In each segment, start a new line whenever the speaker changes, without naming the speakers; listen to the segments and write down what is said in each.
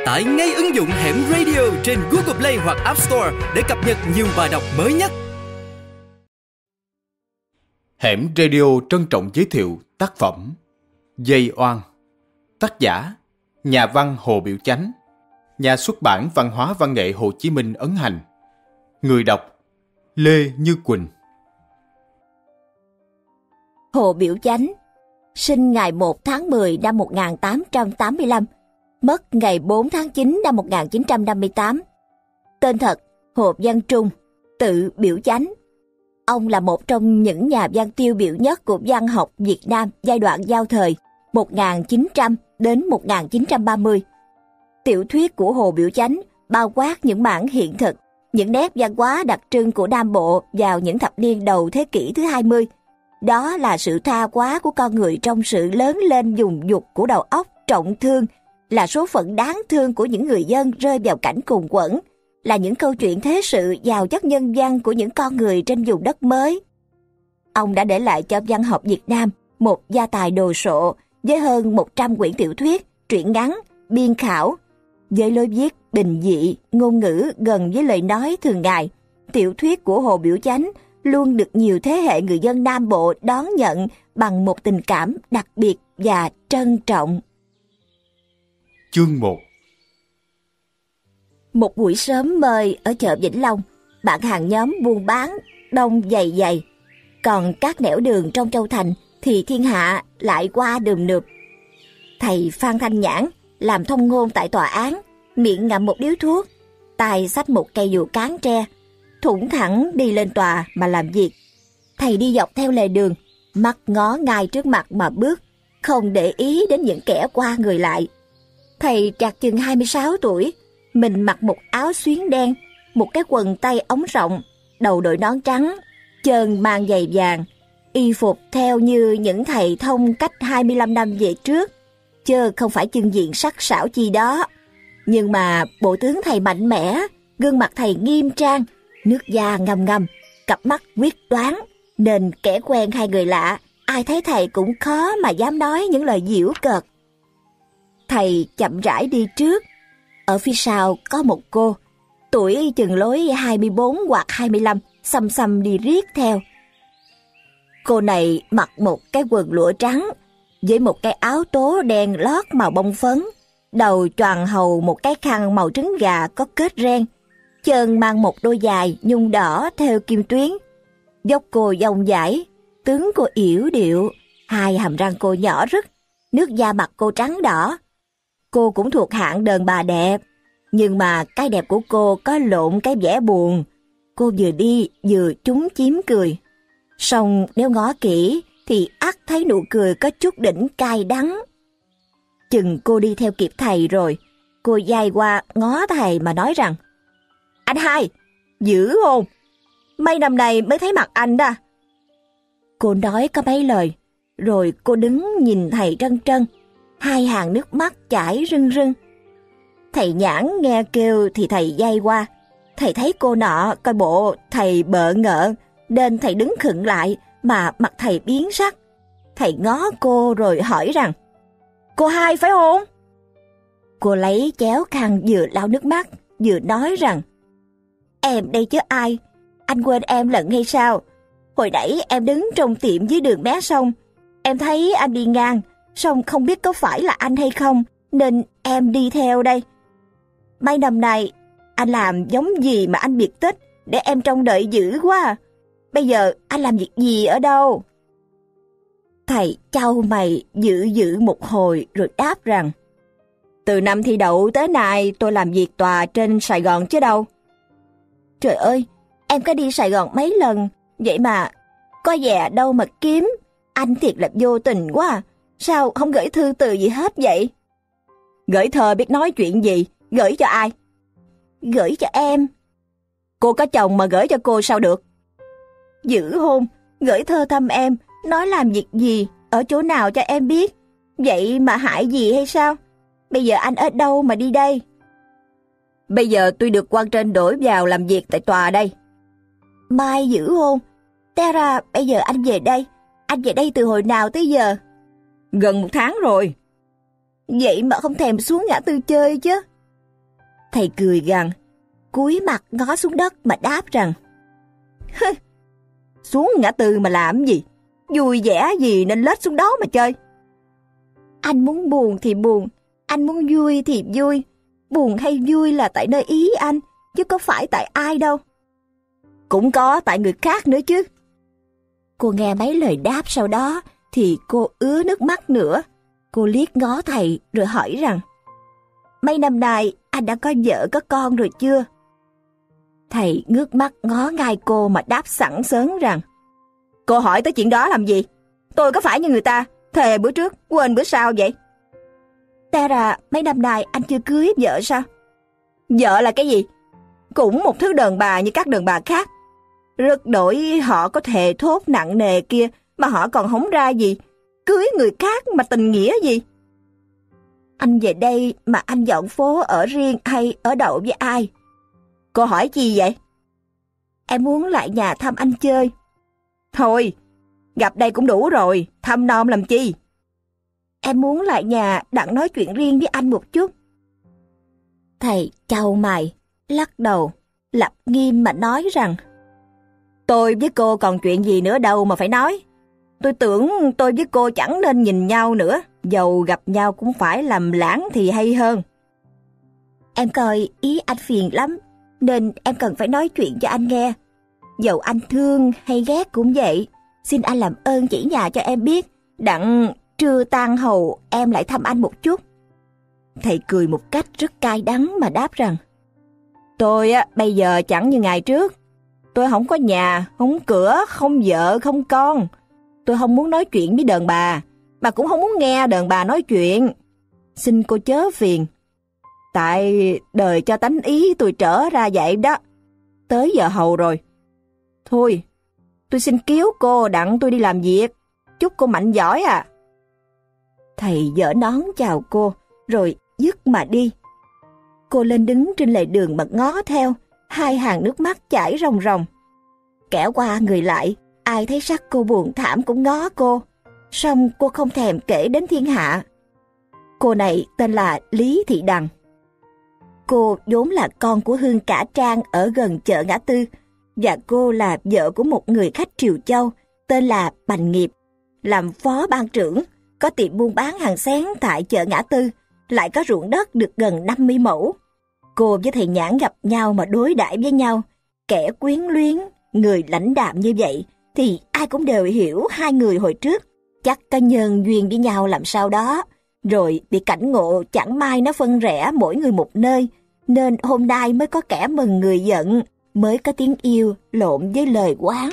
Tải ngay ứng dụng Hẻm Radio trên Google Play hoặc App Store để cập nhật nhiều bài đọc mới nhất.
Hẻm Radio trân trọng giới thiệu tác phẩm Dây Oan. Tác giả nhà văn Hồ Biểu Chánh, nhà xuất bản Văn hóa Văn nghệ Hồ Chí Minh ấn hành. Người đọc Lê Như Quỳnh.
Hồ Biểu Chánh sinh ngày 1 tháng 10 năm 1885, mất ngày 4 tháng 9 năm 1958. Tên thật Hồ Văn Trung, tự Biểu Chánh. Ông là một trong những nhà văn tiêu biểu nhất của văn học Việt Nam giai đoạn giao thời 1900 đến 1930. Tiểu thuyết của Hồ Biểu Chánh bao quát những mảng hiện thực, những nét văn hóa đặc trưng của Nam Bộ vào những thập niên đầu thế kỷ thứ 20. Đó là sự tha hóa của con người trong sự lớn lên dùng dục của đầu óc trọng thương, là số phận đáng thương của những người dân rơi vào cảnh cùng quẫn, là những câu chuyện thế sự giàu chất nhân văn của những con người trên vùng đất mới. Ông đã để lại cho văn học Việt Nam một gia tài đồ sộ với hơn 100 quyển tiểu thuyết, truyện ngắn, biên khảo. Với lối viết bình dị, ngôn ngữ gần với lời nói thường ngày, tiểu thuyết của Hồ Biểu Chánh luôn được nhiều thế hệ người dân Nam Bộ đón nhận bằng một tình cảm đặc biệt và trân trọng.
Chương 1.
Một buổi sớm mời ở chợ Vĩnh Long, bạn hàng nhóm buôn bán đông dày dày. Còn các nẻo đường trong Châu Thành thì thiên hạ lại qua đườm nượp. Thầy Phan Thanh Nhãn làm thông ngôn tại tòa án, miệng ngậm một điếu thuốc, tay xách một cây dùi cán tre, thủng thẳng đi lên tòa mà làm việc. Thầy đi dọc theo lề đường, mắt ngó ngay trước mặt mà bước, không để ý đến những kẻ qua người lại. Thầy chạc chừng 26 tuổi, mình mặc một áo xuyến đen, một cái quần tây ống rộng, đầu đội nón trắng, chân mang giày vàng, y phục theo như những thầy thông cách 25 năm về trước, chứ không phải chưng diện sắc sảo chi đó. Nhưng mà bộ tướng thầy mạnh mẽ, gương mặt thầy nghiêm trang, nước da ngăm ngăm, cặp mắt quyết đoán, nên kẻ quen hay người lạ, ai thấy thầy cũng khó mà dám nói những lời giễu cợt. Thầy chậm rãi đi trước, ở phía sau có một cô, tuổi chừng lối 24 hoặc 25, xăm xăm đi riết theo. Cô này mặc một cái quần lụa trắng, với một cái áo tố đen lót màu bông phấn, đầu choàng hầu một cái khăn màu trứng gà có kết ren, chân mang một đôi giày nhung đỏ theo kim tuyến. Dốc cô dong dãi, tướng cô yểu điệu, hai hàm răng cô nhỏ rứt, nước da mặt cô trắng đỏ. Cô cũng thuộc hạng đàn bà đẹp, nhưng mà cái đẹp của cô có lộn cái vẻ buồn. Cô vừa đi vừa chúm chím cười. Song nếu ngó kỹ thì ắt thấy nụ cười có chút đỉnh cay đắng. Chừng cô đi theo kịp thầy rồi, cô giai qua ngó thầy mà nói rằng: "Anh hai, dữ hôn, mấy năm nay mới thấy mặt anh đó." Cô nói có mấy lời, rồi cô đứng nhìn thầy trân trân, hai hàng nước mắt chảy rưng rưng. Thầy Nhãn nghe kêu thì thầy giai qua, thầy thấy cô nọ coi bộ thầy bợ ngợ, nên thầy đứng khựng lại mà mặt thầy biến sắc. Thầy ngó cô rồi hỏi rằng: "Cô hai phải không?" Cô lấy chéo khăn vừa lau nước mắt vừa nói rằng: "Em đây chứ ai, anh quên em lận hay sao? Hồi nãy em đứng trong tiệm dưới đường mé sông, em thấy anh đi ngang, song không biết có phải là anh hay không, nên em đi theo đây. Mấy năm nay anh làm giống gì mà anh biệt tích, để em trông đợi dữ quá. Bây giờ anh làm việc gì ở đâu?" Thầy chau mày dữ một hồi rồi đáp rằng: "Từ năm thi đậu tới nay tôi làm việc tòa trên Sài Gòn chứ đâu." "Trời ơi, em có đi Sài Gòn mấy lần, vậy mà có về đâu mà kiếm. Anh thiệt là vô tình quá à. Sao không gửi thư từ gì hết vậy?" "Gửi thơ biết nói chuyện gì, gửi cho ai?" "Gửi cho em." "Cô có chồng mà gửi cho cô sao được?" "Dữ hôn, gửi thơ thăm em, nói làm việc gì, ở chỗ nào cho em biết. Vậy mà hại gì hay sao? Bây giờ anh ở đâu mà đi đây?" "Bây giờ tôi được quan trên đổi vào làm việc tại tòa đây." "Mai dữ hôn, té ra bây giờ anh về đây. Anh về đây từ hồi nào tới giờ?"
"Gần 1 tháng rồi."
"Vậy mà không thèm xuống ngã tư chơi chứ?" Thầy cười gằn, cúi mặt ngó xuống đất mà đáp rằng: xuống ngã tư mà làm gì? Vui vẻ gì nên lết xuống đó mà chơi. Anh muốn buồn thì buồn, anh muốn vui thì vui. Buồn hay vui là tại nơi ý anh, chứ có phải tại ai đâu. Cũng có tại người khác nữa chứ. Cô nghe mấy lời đáp sau đó thì cô ứa nước mắt nữa. Cô liếc ngó thầy rồi hỏi rằng: mấy năm nay anh đã có vợ có con rồi chưa? Thầy ngước mắt ngó ngay cô mà đáp sẵn sớn rằng: cô hỏi tới chuyện đó làm gì? Tôi có phải như người ta thề bữa trước quên bữa sau vậy? Té ra mấy năm nay anh chưa cưới vợ sao? Vợ là cái gì? Cũng một thứ đàn bà như các đàn bà khác. Rất đổi họ có thề thốt nặng nề kia mà họ còn không ra gì. Cưới người khác mà tình nghĩa gì? Anh về đây mà anh dọn phố ở riêng hay ở đậu với ai? Cô hỏi chi vậy? Em muốn lại nhà thăm anh chơi. Thôi, gặp đây cũng đủ rồi, thăm nom làm chi? Em muốn lại nhà đặng nói chuyện riêng với anh một chút. Thầy chau mày, lắc đầu, lập nghiêm mà nói rằng: tôi với cô còn chuyện gì nữa đâu mà phải nói. Tôi tưởng tôi với cô chẳng nên nhìn nhau nữa, dầu gặp nhau cũng phải làm lãng thì hay hơn. Em coi ý anh phiền lắm, nên em cần phải nói chuyện cho anh nghe. Dầu anh thương hay ghét cũng vậy, xin anh làm ơn chỉ nhà cho em biết, đặng trưa tan hầu em lại thăm anh một chút. Thầy cười một cách rất cay đắng mà đáp rằng: tôi bây giờ chẳng như ngày trước. Tôi không có nhà, không cửa, không vợ, không con. Tôi không muốn nói chuyện với đàn bà, mà cũng không muốn nghe đàn bà nói chuyện. Xin cô chớ phiền. Tại đời cho tánh ý tôi trở ra vậy đó. Tới giờ hầu rồi. Thôi, tôi xin cứu cô đặng tôi đi làm việc. Chúc cô mạnh giỏi à. Thầy giở nón chào cô, rồi dứt mà đi. Cô lên đứng trên lề đường mà ngó theo, hai hàng nước mắt chảy ròng ròng. Kẻ qua người lại, ai thấy sắc cô buồn thảm cũng ngó cô, song cô không thèm kể đến thiên hạ. Cô này tên là Lý Thị Đằng. Cô vốn là con của Hương Cả Trang ở gần chợ Ngã Tư, và cô là vợ của một người khách Triều Châu tên là Bành Nghiệp, làm phó ban trưởng, có tiệm buôn bán hàng xén tại chợ Ngã Tư, lại có ruộng đất được gần 50 mẫu. Cô với thầy Nhãn gặp nhau mà đối đãi với nhau, kẻ quyến luyến, người lãnh đạm như vậy, thì ai cũng đều hiểu hai người hồi trước chắc có nhân duyên với nhau làm sao đó, rồi bị cảnh ngộ chẳng may nó phân rẽ mỗi người một nơi, nên hôm nay mới có kẻ mừng người giận, mới có tiếng yêu lộn với lời oán.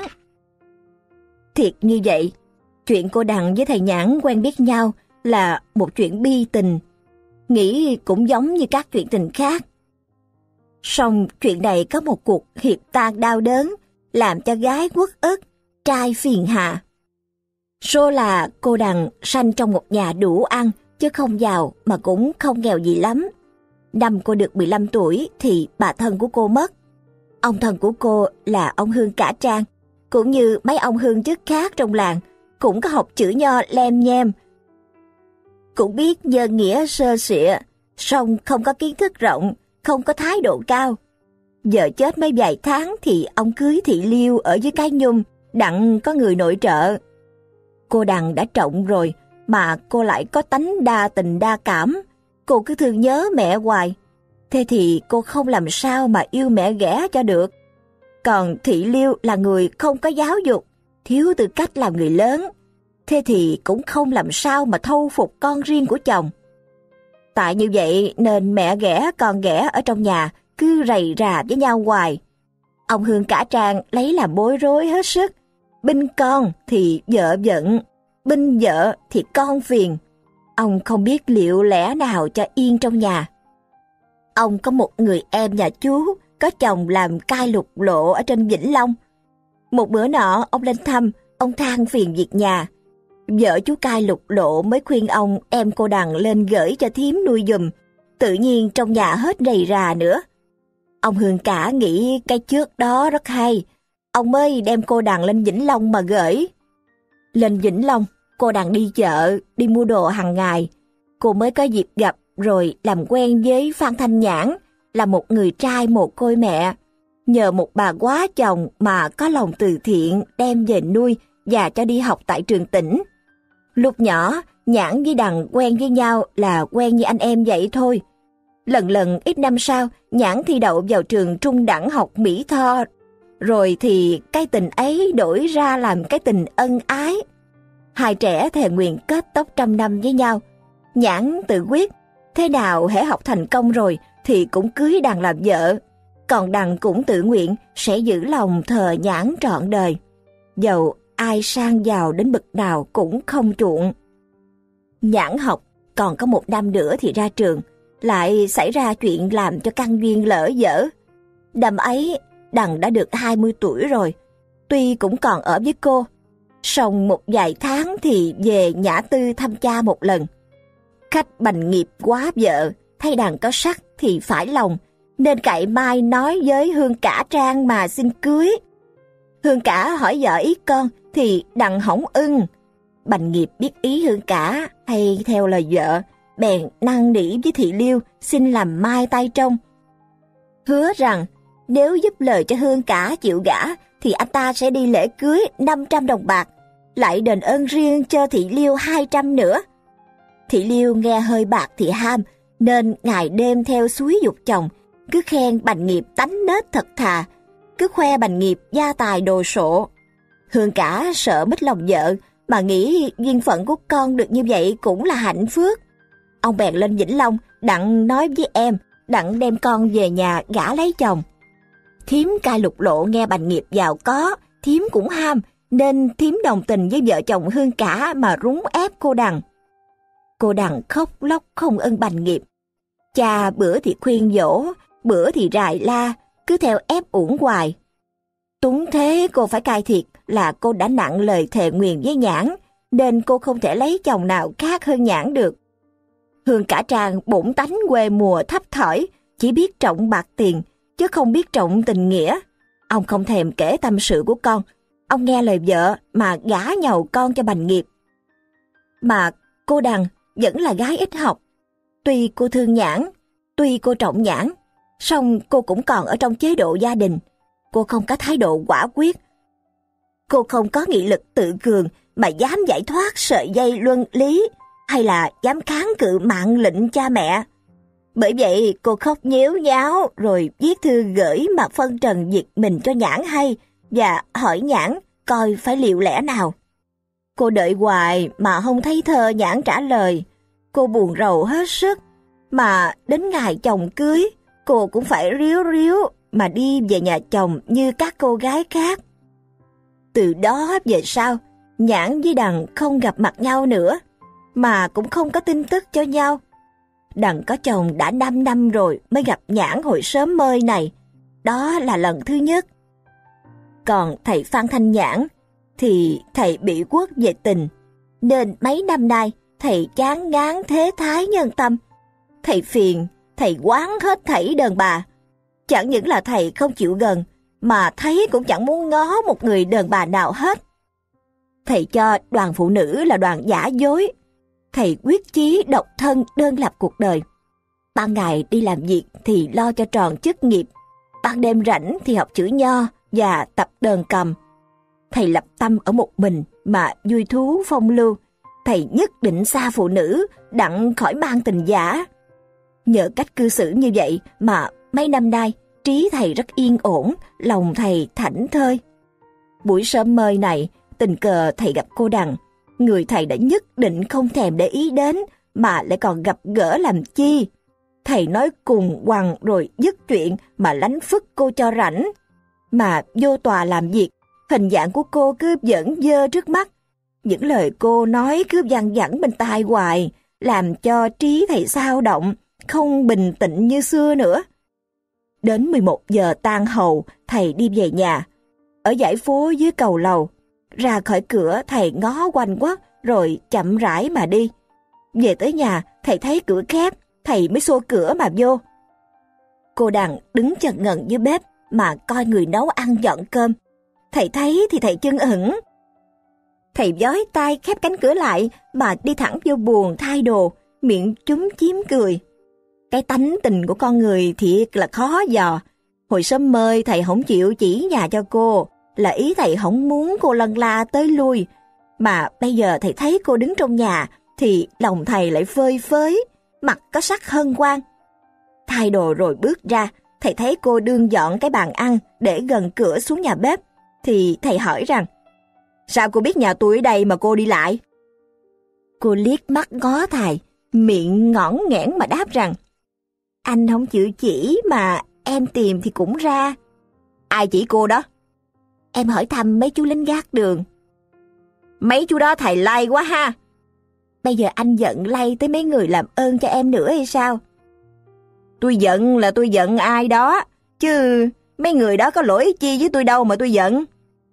Thiệt như vậy, chuyện cô Đằng với thầy Nhãn quen biết nhau là một chuyện bi tình, nghĩ cũng giống như các chuyện tình khác. Song chuyện này có một cuộc hiệp tan đau đớn, làm cho gái uất ức, trai phiền hà. Số là cô Đằng sanh trong một nhà đủ ăn, chứ không giàu mà cũng không nghèo gì lắm. Năm cô được 15 tuổi thì bà thân của cô mất. Ông thân của cô là ông Hương Cả Trang, cũng như mấy ông hương chức khác trong làng, cũng có học chữ nho lem nhem, cũng biết nhân nghĩa sơ sịa, song không có kiến thức rộng, không có thái độ cao. Vợ chết mấy vài tháng thì ông cưới thị Liêu ở dưới Cái Nhung, đặng có người nội trợ. Cô Đằng đã trọng rồi, mà cô lại có tánh đa tình đa cảm. Cô cứ thương nhớ mẹ hoài. Thế thì cô không làm sao mà yêu mẹ ghẻ cho được. Còn thị Liêu là người không có giáo dục, thiếu tư cách làm người lớn. Thế thì cũng không làm sao mà thâu phục con riêng của chồng. Tại như vậy nên mẹ ghẻ con ghẻ ở trong nhà cứ rầy rà với nhau hoài. Ông Hương Cả Trang lấy làm bối rối hết sức. Binh con thì vợ giận, binh vợ thì con phiền. Ông không biết liệu lẽ nào cho yên trong nhà. Ông có một người em nhà chú, có chồng làm cai lục lộ ở trên Vĩnh Long. Một bữa nọ ông lên thăm, ông than phiền việc nhà. Vợ chú cai lục lộ mới khuyên ông em cô Đằng lên gửi cho thím nuôi giùm. Tự nhiên trong nhà hết rầy rà nữa. Ông Hương Cả nghĩ cái trước đó rất hay. Ông mới đem cô Đằng lên Vĩnh Long mà gửi. Lên Vĩnh Long, cô Đằng đi chợ, đi mua đồ hàng ngày. Cô mới có dịp gặp rồi làm quen với Phan Thanh Nhãn, là một người trai mồ côi mẹ. Nhờ một bà quá chồng mà có lòng từ thiện đem về nuôi và cho đi học tại trường tỉnh. Lúc nhỏ, Nhãn với Đằng quen với nhau là quen như anh em vậy thôi. Lần ít năm sau, Nhãn thi đậu vào trường trung đẳng học Mỹ Tho. Rồi thì cái tình ấy đổi ra làm cái tình ân ái. Hai trẻ thề nguyện kết tóc trăm năm với nhau. Nhãn tự quyết, thế nào hễ học thành công rồi thì cũng cưới Đằng làm vợ. Còn Đằng cũng tự nguyện sẽ giữ lòng thờ Nhãn trọn đời. Dầu ai sang giàu đến bậc nào cũng không chuộng. Nhãn học còn có 1 năm nữa thì ra trường, lại xảy ra chuyện làm cho căn duyên lỡ dở. Năm ấy, Đằng đã được 20 tuổi rồi, tuy cũng còn ở với cô. Song một vài tháng thì về Nhã Tư thăm cha một lần. Khách bành nghiệp quá vợ, thấy Đằng có sắc thì phải lòng, nên cậy mai nói với Hương Cả Trang mà xin cưới. Hương Cả hỏi vợ ý con thì Đằng hổng ưng. Bành nghiệp biết ý Hương Cả hay theo lời vợ, bèn năn nỉ với thị Liêu xin làm mai tay trong. Hứa rằng nếu giúp lời cho Hương Cả chịu gả thì anh ta sẽ đi lễ cưới 500 đồng bạc, lại đền ơn riêng cho thị Liêu 200 nữa. Thị Liêu nghe hơi bạc thì ham, nên ngày đêm theo xúi giục chồng, cứ khen Bành nghiệp tánh nết thật thà, cứ khoe Bành nghiệp gia tài đồ sộ. Hương Cả sợ mất lòng vợ, mà nghĩ duyên phận của con được như vậy cũng là hạnh phúc. Ông bèn lên Vĩnh Long, đặng nói với em, đặng đem con về nhà gả lấy chồng. Thím cai Lục Lộ nghe Bành nghiệp giàu có, thím cũng ham, nên thím đồng tình với vợ chồng Hương Cả mà rúng ép cô Đằng. Cô Đằng khóc lóc không ưng Bành nghiệp. Cha bữa thì khuyên dỗ, bữa thì rài la, cứ theo ép uổng hoài. Túng thế cô phải cai thiệt là cô đã nặng lời thề nguyền với Nhãn, nên cô không thể lấy chồng nào khác hơn Nhãn được. Hương Cả Trang bổn tánh quê mùa thấp thỏi, chỉ biết trọng bạc tiền, chứ không biết trọng tình nghĩa. Ông không thèm kể tâm sự của con, ông nghe lời vợ mà gả nhầu con cho Bành nghiệp. Mà cô Đằng vẫn là gái ít học. Tuy cô thương Nhãn, tuy cô trọng Nhãn, song cô cũng còn ở trong chế độ gia đình. Cô không có thái độ quả quyết. Cô không có nghị lực tự cường mà dám giải thoát sợi dây luân lý, hay là dám kháng cự mạng lệnh cha mẹ. Bởi vậy cô khóc nhếu nháo rồi viết thư gửi mà phân trần việc mình cho Nhãn hay, và hỏi Nhãn coi phải liệu lẽ nào. Cô đợi hoài mà không thấy thơ Nhãn trả lời. Cô buồn rầu hết sức, mà đến ngày chồng cưới, cô cũng phải ríu ríu mà đi về nhà chồng như các cô gái khác. Từ đó về sau, Nhãn với Đằng không gặp mặt nhau nữa, mà cũng không có tin tức cho nhau. Đằng có chồng đã 5 năm rồi mới gặp Nhãn hồi sớm mơi này, đó là lần thứ nhất. Còn thầy Phan Thanh Nhãn thì thầy bị quất về tình, nên mấy năm nay thầy chán ngán thế thái nhân tâm. Thầy phiền, thầy quán hết thảy đàn bà. Chẳng những là thầy không chịu gần, mà thấy cũng chẳng muốn ngó một người đàn bà nào hết. Thầy cho đoàn phụ nữ là đoàn giả dối. Thầy quyết chí độc thân đơn lập cuộc đời. Ban ngày đi làm việc thì lo cho tròn chức nghiệp, ban đêm rảnh thì học chữ nho và tập đờn cầm. Thầy lập tâm ở một mình mà vui thú phong lưu. Thầy nhất định xa phụ nữ, đặng khỏi mang tình giả. Nhờ cách cư xử như vậy mà mấy năm nay trí thầy rất yên ổn, lòng thầy thảnh thơi. Buổi sớm mơi này, tình cờ thầy gặp cô Đằng. Người thầy đã nhất định không thèm để ý đến, mà lại còn gặp gỡ làm chi. Thầy nói cùng quằng rồi dứt chuyện mà lánh phức cô cho rảnh. Mà vô tòa làm việc, hình dạng của cô cứ vẫn dơ trước mắt. Những lời cô nói cứ văng vẳng bên tai hoài, làm cho trí thầy xao động, không bình tĩnh như xưa nữa. Đến 11 giờ tan hầu, thầy đi về nhà. Ở dãy phố dưới cầu lầu, ra khỏi cửa thầy ngó quanh quất rồi chậm rãi mà đi. Về tới nhà, thầy thấy cửa khép, thầy mới xô cửa mà vô. Cô Đằng đứng chần ngần dưới bếp mà coi người nấu ăn dọn cơm. Thầy thấy thì thầy chưng ửng. Thầy vói tay khép cánh cửa lại mà đi thẳng vô buồng thay đồ, miệng chúm chím cười. Cái tánh tình của con người thiệt là khó dò. Hồi sớm mơi thầy không chịu chỉ nhà cho cô, là ý thầy không muốn cô lân la tới lui. Mà bây giờ thầy thấy cô đứng trong nhà thì lòng thầy lại phơi phới, mặt có sắc hân hoan. Thay đồ rồi bước ra, thầy thấy cô đương dọn cái bàn ăn để gần cửa xuống nhà bếp, thì thầy hỏi rằng: sao cô biết nhà tôi ở đây mà cô đi lại? Cô liếc mắt ngó thầy, miệng ngõn nghẽn mà đáp rằng: anh không chịu chỉ mà em tìm thì cũng ra. Ai chỉ cô đó? Em hỏi thăm mấy chú lính gác đường. Mấy chú đó thầy lay quá ha. Bây giờ anh giận lay tới mấy người làm ơn cho em nữa hay sao? Tôi giận là tôi giận ai đó, chứ mấy người đó có lỗi chi với tôi đâu mà tôi giận.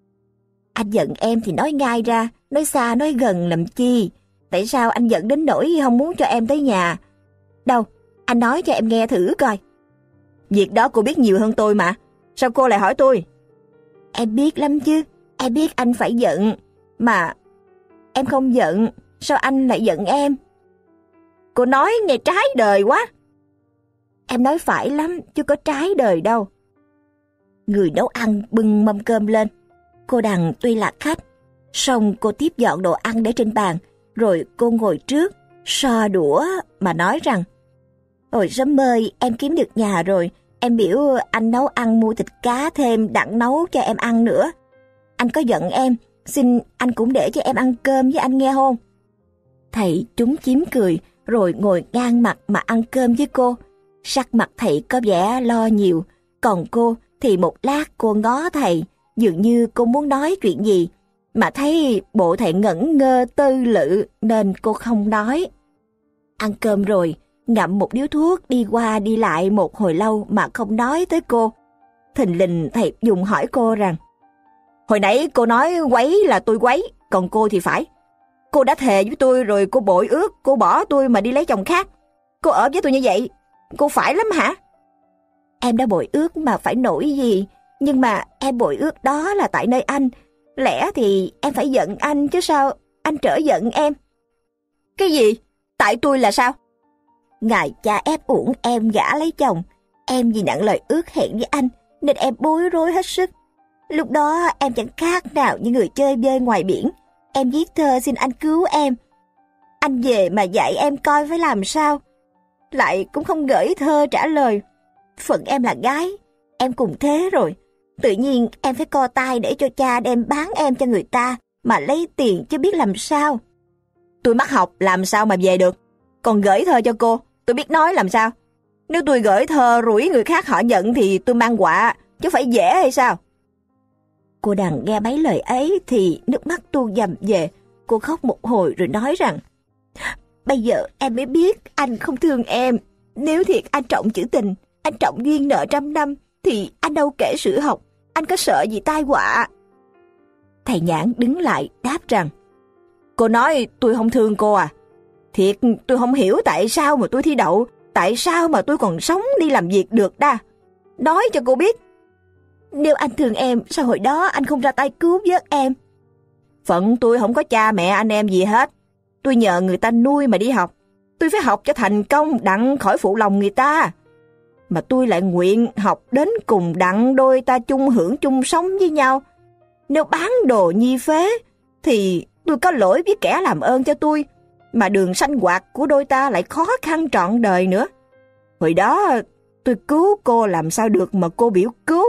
Anh giận em thì nói ngay ra, nói xa nói gần làm chi? Tại sao anh giận đến nỗi không muốn cho em tới nhà? Đâu, anh nói cho em nghe thử coi. Việc đó cô biết nhiều hơn tôi mà, sao cô lại hỏi tôi? Em biết lắm chứ, em biết anh phải giận, mà em không giận, sao anh lại giận em? Cô nói nghe trái đời quá. Em nói phải lắm, chứ có trái đời đâu. Người nấu ăn bưng mâm cơm lên. Cô Đằng tuy là khách, song cô tiếp dọn đồ ăn để trên bàn, rồi cô ngồi trước, so đũa mà nói rằng: hồi sớm mơi em kiếm được nhà rồi, em biểu anh nấu ăn mua thịt cá thêm đặng nấu cho em ăn nữa. Anh có giận em, xin anh cũng để cho em ăn cơm với anh nghe không? Thầy trúng chím cười, rồi ngồi ngang mặt mà ăn cơm với cô. Sắc mặt thầy có vẻ lo nhiều, còn cô thì một lát cô ngó thầy, dường như cô muốn nói chuyện gì, mà thấy bộ thầy ngẩn ngơ tư lự nên cô không nói. Ăn cơm rồi, ngậm một điếu thuốc đi qua đi lại một hồi lâu mà không nói tới cô. Thình lình thầy dùng hỏi cô rằng: hồi nãy cô nói quấy là tôi quấy, còn cô thì phải. Cô đã thề với tôi rồi, cô bội ước, cô bỏ tôi mà đi lấy chồng khác. Cô ở với tôi như vậy, cô phải lắm hả? Em đã bội ước mà phải nổi gì, nhưng mà em bội ước đó là tại nơi anh. Lẽ thì em phải giận anh chứ sao anh trở giận em? Cái gì? Tại tôi là sao? Ngài cha ép uổng em gả lấy chồng. Em vì nặng lời ước hẹn với anh nên em bối rối hết sức. Lúc đó em chẳng khác nào như người chơi bơi ngoài biển. Em viết thơ xin anh cứu em. Anh về mà dạy em coi phải làm sao. Lại cũng không gửi thơ trả lời. Phận em là gái, em cùng thế rồi. Tự nhiên em phải co tay để cho cha đem bán em cho người ta mà lấy tiền chứ biết làm sao. Tôi mắc học làm sao mà về được. Còn gửi thơ cho cô, tôi biết nói làm sao. Nếu tôi gửi thơ rủi người khác họ nhận thì tôi mang họa, chứ phải dễ hay sao? Cô Đằng nghe mấy lời ấy thì nước mắt tuôn dầm về. Cô khóc một hồi rồi nói rằng: bây giờ em mới biết anh không thương em. Nếu thiệt anh trọng chữ tình, anh trọng duyên nợ 100 năm, thì anh đâu kể sử học. Anh có sợ gì tai họa? Thầy Nhãn đứng lại đáp rằng: cô nói tôi không thương cô à? Thiệt tôi không hiểu tại sao mà tôi thi đậu, tại sao mà tôi còn sống đi làm việc được đa. Nói cho cô biết. Nếu anh thương em, sao hồi đó anh không ra tay cứu vớt em? Phận tôi không có cha mẹ anh em gì hết. Tôi nhờ người ta nuôi mà đi học. Tôi phải học cho thành công đặng khỏi phụ lòng người ta. Mà tôi lại nguyện học đến cùng đặng đôi ta chung hưởng chung sống với nhau. Nếu bán đồ nhi phế thì tôi có lỗi với kẻ làm ơn cho tôi, mà đường sanh hoạt của đôi ta lại khó khăn trọn đời nữa. Hồi đó tôi cứu cô làm sao được mà cô biểu cứu.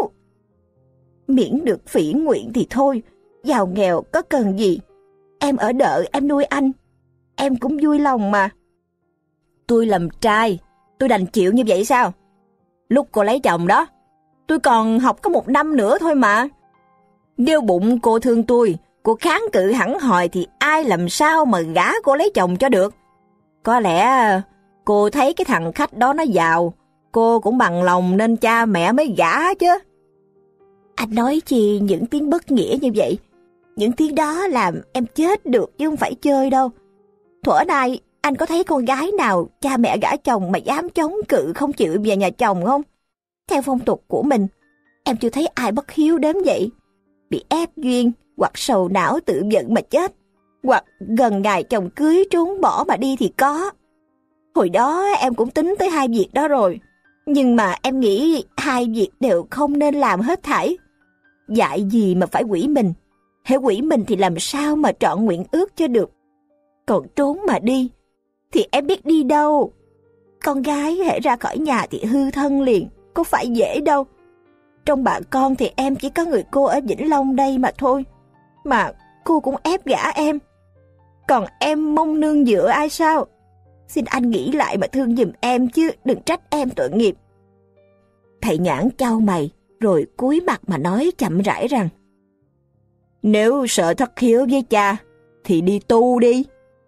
Miễn được phỉ nguyện thì thôi, giàu nghèo có cần gì. Em ở đợi em nuôi anh, em cũng vui lòng mà. Tôi làm trai, tôi đành chịu như vậy sao? Lúc cô lấy chồng đó, tôi còn học có 1 năm nữa thôi mà. Nếu bụng cô thương tôi, cô kháng cự hẳn hòi thì ai làm sao mà gả cô lấy chồng cho được. Có lẽ cô thấy cái thằng khách đó nó giàu, cô cũng bằng lòng nên cha mẹ mới gả chứ. Anh nói chi những tiếng bất nghĩa như vậy? Những tiếng đó làm em chết được chứ không phải chơi đâu. Thuở nay anh có thấy con gái nào cha mẹ gả chồng mà dám chống cự không chịu về nhà chồng không? Theo phong tục của mình, em chưa thấy ai bất hiếu đến vậy. Bị ép duyên hoặc sầu não tự giận mà chết, hoặc gần ngày chồng cưới trốn bỏ mà đi thì có. Hồi đó em cũng tính tới hai việc đó rồi, nhưng mà em nghĩ hai việc đều không nên làm hết thảy. Dại gì mà phải quỷ mình, hễ quỷ mình thì làm sao mà trọn nguyện ước cho được. Còn trốn mà đi, thì em biết đi đâu. Con gái hễ ra khỏi nhà thì hư thân liền, có phải dễ đâu. Trong bà con thì em chỉ có người cô ở Vĩnh Long đây mà thôi, mà cô cũng ép gả em. Còn em mong nương dựa ai sao? Xin anh nghĩ lại mà thương giùm em chứ đừng trách em tội nghiệp. Thầy Nhãn chau mày, rồi cúi mặt mà nói chậm rãi rằng: Nếu sợ thất hiếu với cha, thì đi tu đi.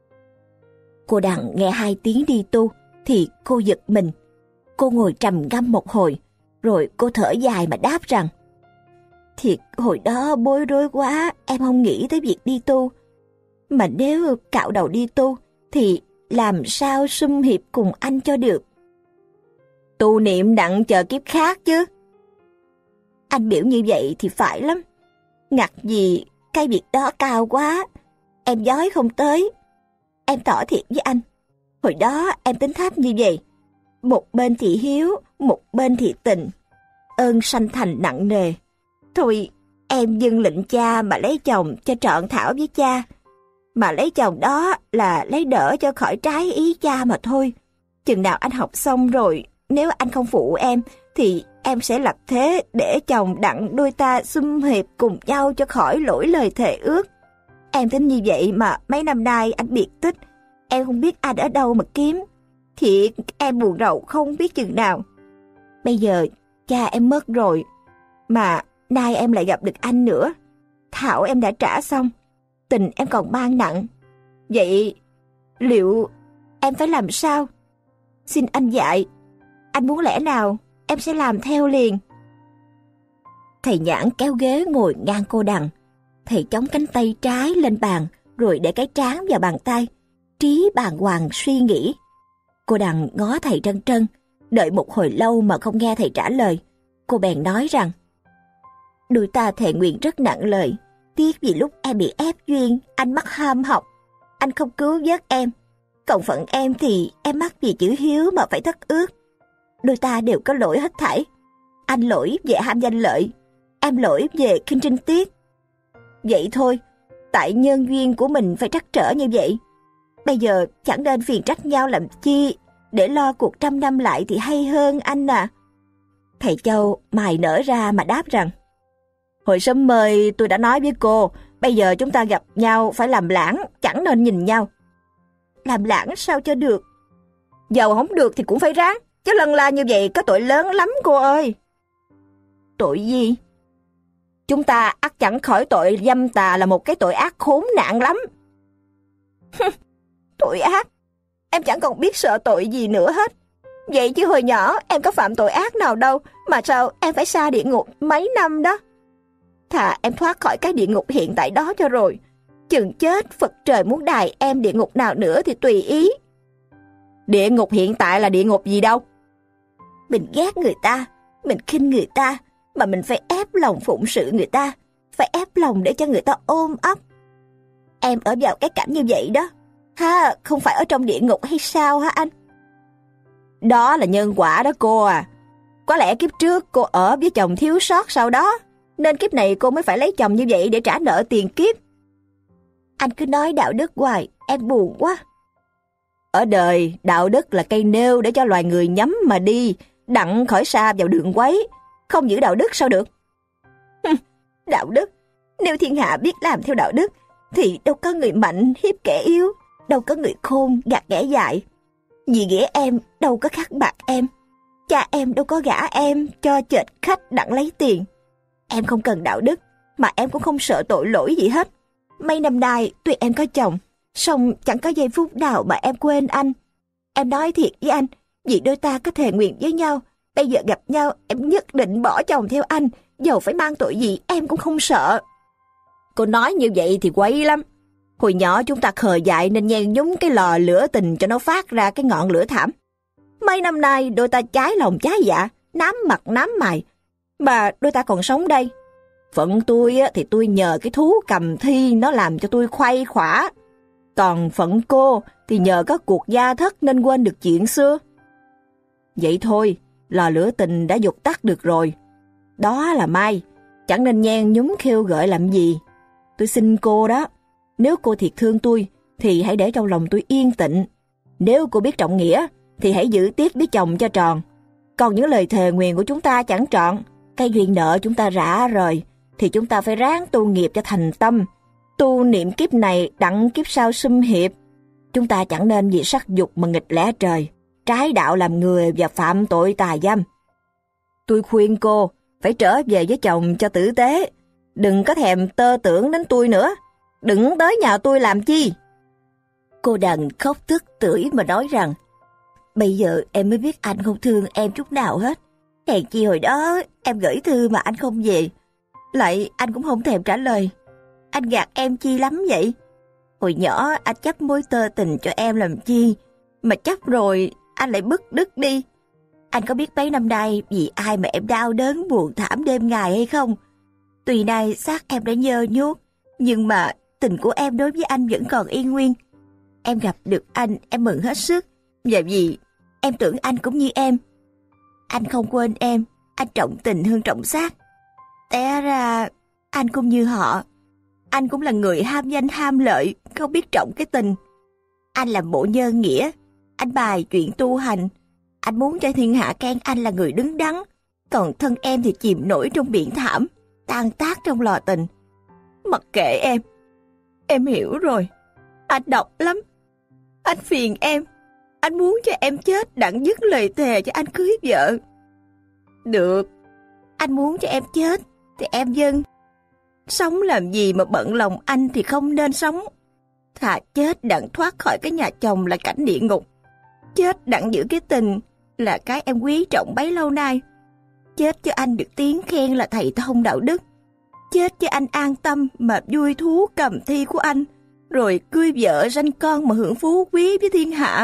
Cô Đằng nghe hai tiếng đi tu, thì cô giật mình. Cô ngồi trầm ngâm một hồi, rồi cô thở dài mà đáp rằng: Thiệt hồi đó bối rối quá, em không nghĩ tới việc đi tu. Mà nếu cạo đầu đi tu, thì làm sao sum hiệp cùng anh cho được. Tu niệm đặng chờ kiếp khác chứ. Anh biểu như vậy thì phải lắm. Ngặt gì cái việc đó cao quá, em dói không tới. Em tỏ thiệt với anh, hồi đó em tính tháp như vậy. Một bên thì hiếu, một bên thì tình. Ơn sanh thành nặng nề. Thôi em dâng lệnh cha mà lấy chồng cho trọn thảo với cha. Mà lấy chồng đó là lấy đỡ cho khỏi trái ý cha mà thôi. Chừng nào anh học xong rồi, nếu anh không phụ em, thì em sẽ lập thế để chồng đặng đôi ta sum hiệp cùng nhau cho khỏi lỗi lời thề ước. Em tính như vậy mà mấy năm nay anh biệt tích, em không biết anh ở đâu mà kiếm. Thiệt em buồn rầu không biết chừng nào. Bây giờ cha em mất rồi, mà nay em lại gặp được anh nữa. Thảo em đã trả xong, tình em còn mang nặng. Vậy liệu em phải làm sao? Xin anh dạy, anh muốn lẽ nào em sẽ làm theo liền. Thầy Nhãn kéo ghế ngồi ngang cô Đằng. Thầy chống cánh tay trái lên bàn, rồi để cái trán vào bàn tay, trí bàng hoàng suy nghĩ. Cô Đằng ngó thầy trân trân, đợi một hồi lâu mà không nghe thầy trả lời. Cô bèn nói rằng: Đôi ta thề nguyện rất nặng lời. Tiếc vì lúc em bị ép duyên, anh mắc ham học, anh không cứu vớt em. Còn phận em thì em mắc vì chữ hiếu mà phải thất ước. Đôi ta đều có lỗi hết thảy. Anh lỗi về ham danh lợi, em lỗi về khinh trinh tiết. Vậy thôi, tại nhân duyên của mình phải trắc trở như vậy. Bây giờ chẳng nên phiền trách nhau làm chi, để lo cuộc 100 năm lại thì hay hơn anh à. Thầy Châu mày nở ra mà đáp rằng: Hồi sớm mời tôi đã nói với cô, bây giờ chúng ta gặp nhau phải làm lãng, chẳng nên nhìn nhau. Làm lãng sao cho được? Dầu không được thì cũng phải ráng, chứ lân la như vậy có tội lớn lắm cô ơi. Tội gì? Chúng ta ắt chẳng khỏi tội dâm tà là một cái tội ác khốn nạn lắm. Tội ác? Em chẳng còn biết sợ tội gì nữa hết. Vậy chứ hồi nhỏ em có phạm tội ác nào đâu, mà sao em phải xa địa ngục mấy năm đó. Thà em thoát khỏi cái địa ngục hiện tại đó cho rồi. Chừng chết Phật trời muốn đày em địa ngục nào nữa thì tùy ý. Địa ngục hiện tại là địa ngục gì đâu? Mình ghét người ta, mình khinh người ta, mà mình phải ép lòng phụng sự người ta, phải ép lòng để cho người ta ôm ấp. Em ở vào cái cảnh như vậy đó, ha, không phải ở trong địa ngục hay sao hả anh? Đó là nhân quả đó cô à. Có lẽ kiếp trước cô ở với chồng thiếu sót sau đó, nên kiếp này cô mới phải lấy chồng như vậy để trả nợ tiền kiếp. Anh cứ nói đạo đức hoài, em buồn quá. Ở đời, đạo đức là cây nêu để cho loài người nhắm mà đi, đặng khỏi xa vào đường quấy. Không giữ đạo đức sao được? Đạo đức? Nếu thiên hạ biết làm theo đạo đức, thì đâu có người mạnh hiếp kẻ yếu, đâu có người khôn gạt kẻ dại. Vì nghĩa em đâu có khắc bạc em, cha em đâu có gả em cho chệch khách đặng lấy tiền. Em không cần đạo đức, mà em cũng không sợ tội lỗi gì hết. Mấy năm nay tuy em có chồng, song chẳng có giây phút nào mà em quên anh. Em nói thiệt với anh, vì đôi ta có thề nguyện với nhau, bây giờ gặp nhau em nhất định bỏ chồng theo anh, dầu phải mang tội gì em cũng không sợ. Cô nói như vậy thì quấy lắm. Hồi nhỏ chúng ta khờ dại nên nhen nhúng cái lò lửa tình cho nó phát ra cái ngọn lửa thảm. Mấy năm nay đôi ta trái lòng trái dạ, nám mặt nám mày, mà đôi ta còn sống đây. Phận tôi thì tôi nhờ cái thú cầm thi nó làm cho tôi khuây khỏa. Còn phận cô thì nhờ có cuộc gia thất nên quên được chuyện xưa. Vậy thôi, lò lửa tình đã dụt tắt được rồi. Đó là mai, chẳng nên nhen nhúm khêu gợi làm gì. Tôi xin cô đó, nếu cô thiệt thương tôi thì hãy để trong lòng tôi yên tịnh. Nếu cô biết trọng nghĩa thì hãy giữ tiết với chồng cho tròn. Còn những lời thề nguyền của chúng ta chẳng trọn, cái duyên nợ chúng ta rã rời, thì chúng ta phải ráng tu nghiệp cho thành tâm. Tu niệm kiếp này đặng kiếp sau xâm hiệp. Chúng ta chẳng nên vì sắc dục mà nghịch lẽ trời, trái đạo làm người và phạm tội tà dâm. Tôi khuyên cô phải trở về với chồng cho tử tế. Đừng có thèm tơ tưởng đến tôi nữa. Đừng tới nhà tôi làm chi. Cô Đần khóc tức tưởi mà nói rằng, bây giờ em mới biết anh không thương em chút nào hết. Hèn chi hồi đó em gửi thư mà anh không về. Lại anh cũng không thèm trả lời. Anh gạt em chi lắm vậy? Hồi nhỏ anh chấp mối tơ tình cho em làm chi, mà chấp rồi anh lại bứt đứt đi. Anh có biết mấy năm nay vì ai mà em đau đớn buồn thảm đêm ngày hay không? Tuy nay xác em đã nhơ nhuốc, nhưng mà tình của em đối với anh vẫn còn y nguyên. Em gặp được anh, em mừng hết sức, và vì em tưởng anh cũng như em. Anh không quên em, anh trọng tình hơn trọng xác. Té ra anh cũng như họ. Anh cũng là người ham danh ham lợi, không biết trọng cái tình. Anh làm bộ nhân nghĩa, anh bài chuyện tu hành. Anh muốn cho thiên hạ khen anh là người đứng đắn, còn thân em thì chìm nổi trong biển thảm, tan tác trong lò tình. Mặc kệ em hiểu rồi. Anh độc lắm. Anh phiền em. Anh muốn cho em chết đặng dứt lời thề cho anh cưới vợ. Được, anh muốn cho em chết thì em dâng. Sống làm gì mà bận lòng anh thì không nên sống. Thà chết đặng thoát khỏi cái nhà chồng là cảnh địa ngục. Chết đặng giữ cái tình là cái em quý trọng bấy lâu nay. Chết cho anh được tiếng khen là thầy thông đạo đức. Chết cho anh an tâm mà vui thú cầm thi của anh, rồi cưới vợ sanh con mà hưởng phú quý với thiên hạ.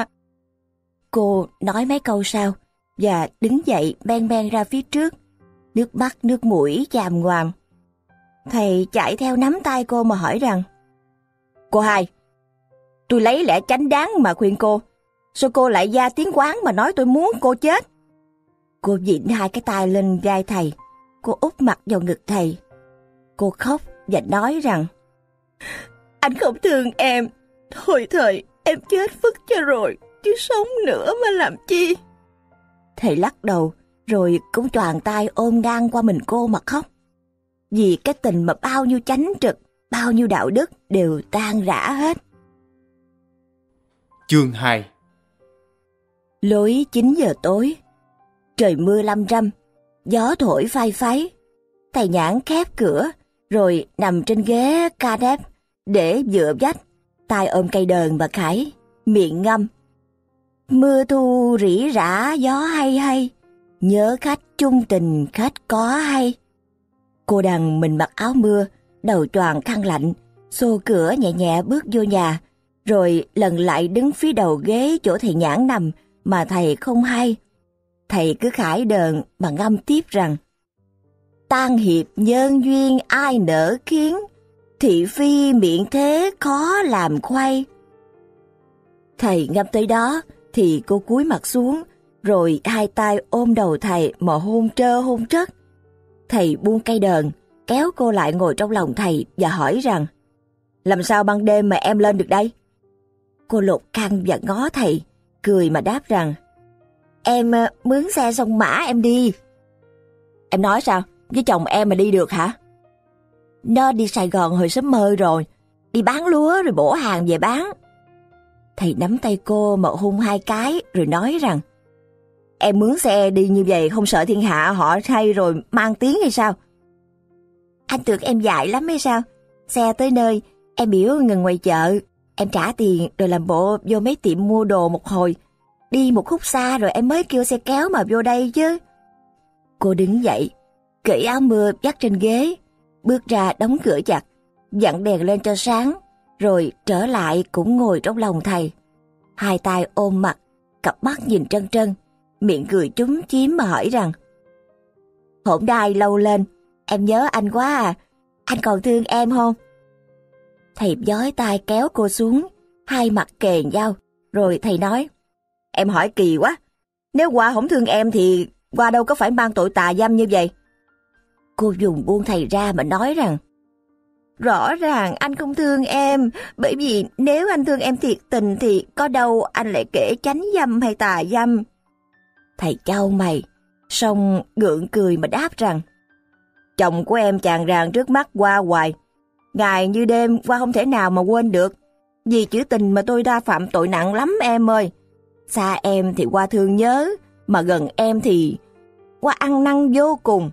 Cô nói mấy câu sau và đứng dậy ben ben ra phía trước, nước mắt nước mũi chàm ngoàm. Thầy chạy theo nắm tay cô mà hỏi rằng, cô hai, tôi lấy lẽ chánh đáng mà khuyên cô, sao cô lại ra tiếng quán mà nói tôi muốn cô chết? Cô vịn hai cái tay lên vai thầy, cô úp mặt vào ngực thầy. Cô khóc và nói rằng, anh không thương em, thôi thời em chết phức cho rồi, chứ sống nữa mà làm chi. Thầy lắc đầu, rồi cũng choàng tay ôm ngang qua mình cô mà khóc. Vì cái tình mà bao nhiêu chánh trực, bao nhiêu đạo đức đều tan rã hết.
Chương 2.
Lối 9 giờ tối, trời mưa lâm râm, gió thổi phai phái. Thầy Nhãn khép cửa, rồi nằm trên ghế ca đép để dựa vách, tay ôm cây đờn và khải, miệng ngâm. Mưa thu rỉ rả gió hay hay, nhớ khách chung tình khách có hay. Cô Đằng mình mặc áo mưa, đầu choàng khăn lạnh, xô cửa nhẹ nhẹ bước vô nhà, rồi lần lại đứng phía đầu ghế chỗ thầy Nhãn nằm mà thầy không hay. Thầy cứ khải đờn mà ngâm tiếp rằng, tan hiệp nhân duyên ai nỡ khiến, thị phi miệng thế khó làm khoay. Thầy ngâm tới đó thì cô cúi mặt xuống, rồi hai tay ôm đầu thầy mà hôn trơ hôn trất. Thầy buông cây đờn, kéo cô lại ngồi trong lòng thầy và hỏi rằng, làm sao ban đêm mà em lên được đây? Cô lột khăn và ngó thầy, cười mà đáp rằng, em mướn xe sông Mã em đi. Em nói sao? Với chồng em mà đi được hả? Nó đi Sài Gòn hồi sớm mơ rồi, đi bán lúa rồi bổ hàng về bán. Thầy nắm tay cô mà hôn hai cái rồi nói rằng, em mướn xe đi như vậy không sợ thiên hạ họ hay rồi mang tiếng hay sao? Anh tưởng em dại lắm hay sao? Xe tới nơi, em biểu ngừng ngoài chợ, em trả tiền rồi làm bộ vô mấy tiệm mua đồ một hồi, đi một khúc xa rồi em mới kêu xe kéo mà vô đây chứ. Cô đứng dậy, cởi áo mưa vắt trên ghế, bước ra đóng cửa chặt, dặn đèn lên cho sáng, rồi trở lại cũng ngồi trong lòng thầy. Hai tay ôm mặt, cặp mắt nhìn trân trân, miệng cười chúm chím mà hỏi rằng, hổn đai lâu lên, em nhớ anh quá à, anh còn thương em không? Thầy giói tay kéo cô xuống, hai mặt kề nhau, Rồi thầy nói, em hỏi kỳ quá, nếu Hoa không thương em thì Hoa đâu có phải mang tội tà dâm như vậy. Cô dùng buông thầy ra mà nói rằng, rõ ràng anh không thương em, bởi vì nếu anh thương em thiệt tình thì có đâu anh lại kể chánh dâm hay tà dâm. Thầy chau mày, xong gượng cười mà đáp rằng, chồng của em tràn ràng trước mắt Hoa hoài, ngày như đêm Hoa không thể nào mà quên được. Vì chữ tình mà tôi đã phạm tội nặng lắm em ơi. Xa em thì Hoa thương nhớ, mà gần em thì Hoa ăn năn vô cùng.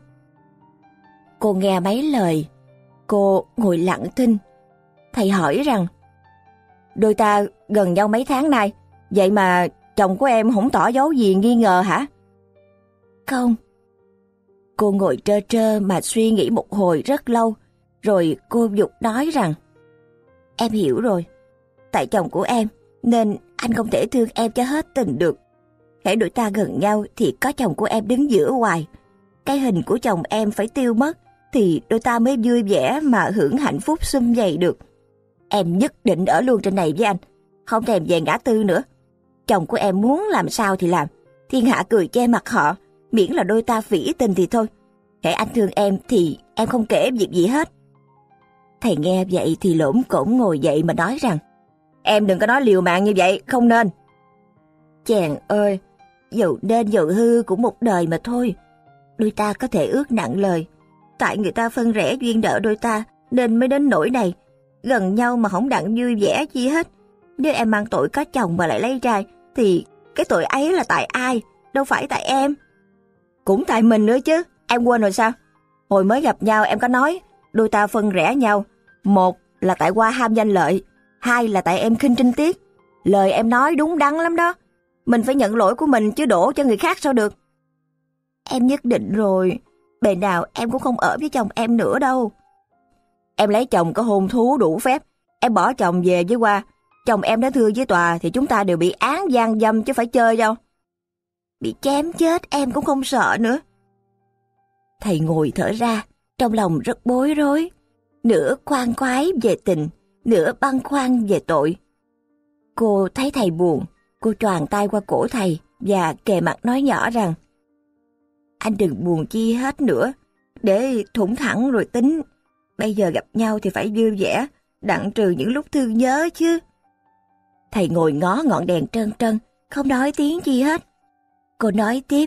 Cô nghe mấy lời, cô ngồi lặng thinh. Thầy hỏi rằng, đôi ta gần nhau mấy tháng nay, vậy mà chồng của em không tỏ dấu gì nghi ngờ hả? Không. Cô ngồi trơ trơ mà suy nghĩ một hồi rất lâu, rồi cô dục nói rằng, em hiểu rồi, tại chồng của em nên anh không thể thương em cho hết tình được. Hễ đôi ta gần nhau thì có chồng của em đứng giữa hoài. Cái hình của chồng em phải tiêu mất thì đôi ta mới vui vẻ mà hưởng hạnh phúc sum vầy được. Em nhất định ở luôn trên này với anh, không thèm về ngã tư nữa. Chồng của em muốn làm sao thì làm, thiên hạ cười che mặt họ, miễn là đôi ta phỉ tình thì thôi. Hễ anh thương em thì em không kể việc gì hết. Thầy nghe vậy thì lổm cổm ngồi dậy mà nói rằng, em đừng có nói liều mạng như vậy, không nên. Chàng ơi, dầu nên dầu hư cũng một đời mà thôi. Đôi ta có thể ước nặng lời, tại người ta phân rẽ duyên nợ đôi ta nên mới đến nỗi này. Gần nhau mà không đặng vui vẻ chi hết. Nếu em mang tội có chồng mà lại lấy trai thì cái tội ấy là tại ai, đâu phải tại em. Cũng tại mình nữa chứ, em quên rồi sao? Hồi mới gặp nhau em có nói đôi ta phân rẽ nhau, một là tại Hoa ham danh lợi, hai là tại em khinh trinh tiết. Lời em nói đúng đắn lắm đó. Mình phải nhận lỗi của mình chứ đổ cho người khác sao được. Em nhất định rồi, bề nào em cũng không ở với chồng em nữa đâu. Em lấy chồng có hôn thú đủ phép, em bỏ chồng về với Hoa, chồng em đã thưa với tòa thì chúng ta đều bị án gian dâm chứ phải chơi đâu. Bị chém chết em cũng không sợ nữa. Thầy ngồi thở ra, trong lòng rất bối rối, nửa khoan khoái về tình, nửa băn khoăn về tội. Cô thấy thầy buồn, cô choàng tay qua cổ thầy và kề mặt nói nhỏ rằng, anh đừng buồn chi hết nữa, để thủng thẳng rồi tính. Bây giờ gặp nhau thì phải vui vẻ, đặng trừ những lúc thương nhớ chứ. Thầy ngồi ngó ngọn đèn trân trân, không nói tiếng chi hết. Cô nói tiếp,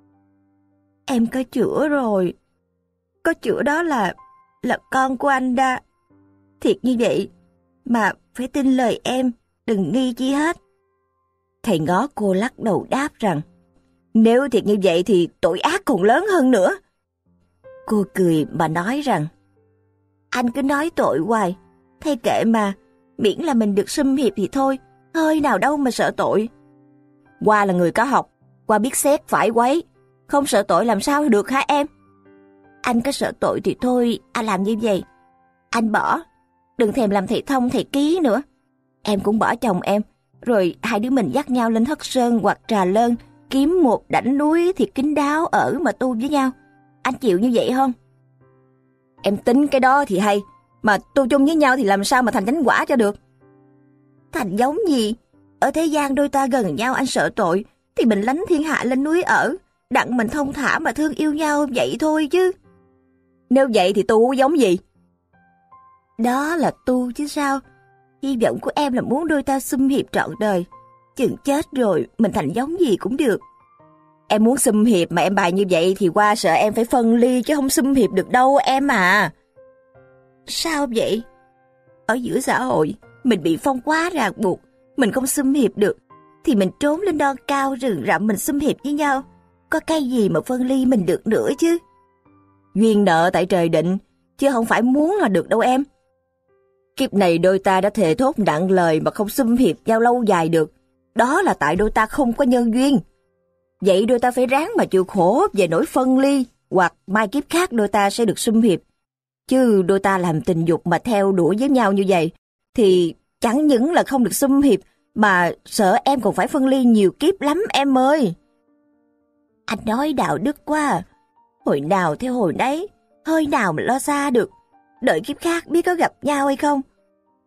em có chữa rồi. Có chữa đó là con của anh đã. Thiệt như vậy, mà phải tin lời em, đừng nghi chi hết. Thầy ngó cô lắc đầu đáp rằng, nếu thiệt như vậy thì tội ác còn lớn hơn nữa. Cô cười mà nói rằng, anh cứ nói tội hoài, thay kệ mà, miễn là mình được sum hiệp thì thôi, hơi nào đâu mà sợ tội. Hoa là người có học, Hoa biết xét phải quấy, không sợ tội làm sao được hả em? Anh có sợ tội thì thôi, anh làm như vậy. Anh bỏ, đừng thèm làm thầy thông thầy ký nữa. Em cũng bỏ chồng em, rồi hai đứa mình dắt nhau lên Thất Sơn hoặc Trà Lơn, kiếm một đảnh núi thiệt kín đáo ở mà tu với nhau. Anh chịu như vậy không? Em tính cái đó thì hay, mà tu chung với nhau thì làm sao mà thành chánh quả cho được? Thành giống gì? Ở thế gian đôi ta gần nhau anh sợ tội, thì mình lánh thiên hạ lên núi ở, đặng mình thông thả mà thương yêu nhau vậy thôi chứ. Nếu vậy thì tu giống gì? Đó là tu chứ sao? Hy vọng của em là muốn đôi ta sum hiệp trọn đời, chừng chết rồi mình thành giống gì cũng được. Em muốn sum hiệp mà em bài như vậy thì Hoa sợ em phải phân ly chứ không sum hiệp được đâu em à. Sao vậy? Ở giữa xã hội, mình bị phong quá ràng buộc, mình không sum hiệp được, thì mình trốn lên non cao rừng rậm mình sum hiệp với nhau. Có cái gì mà phân ly mình được nữa chứ? Duyên nợ tại trời định, chứ không phải muốn là được đâu em. Kiếp này đôi ta đã thề thốt nặng lời mà không sum hiệp nhau lâu dài được. Đó là tại đôi ta không có nhân duyên. Vậy đôi ta phải ráng mà chịu khổ về nỗi phân ly, hoặc mai kiếp khác đôi ta sẽ được sum hiệp. Chứ đôi ta làm tình dục mà theo đuổi với nhau như vậy, thì chẳng những là không được sum hiệp, mà sợ em còn phải phân ly nhiều kiếp lắm em ơi. Anh nói đạo đức quá, hồi nào theo hồi đấy, hơi nào mà lo xa được. Đợi kiếp khác biết có gặp nhau hay không.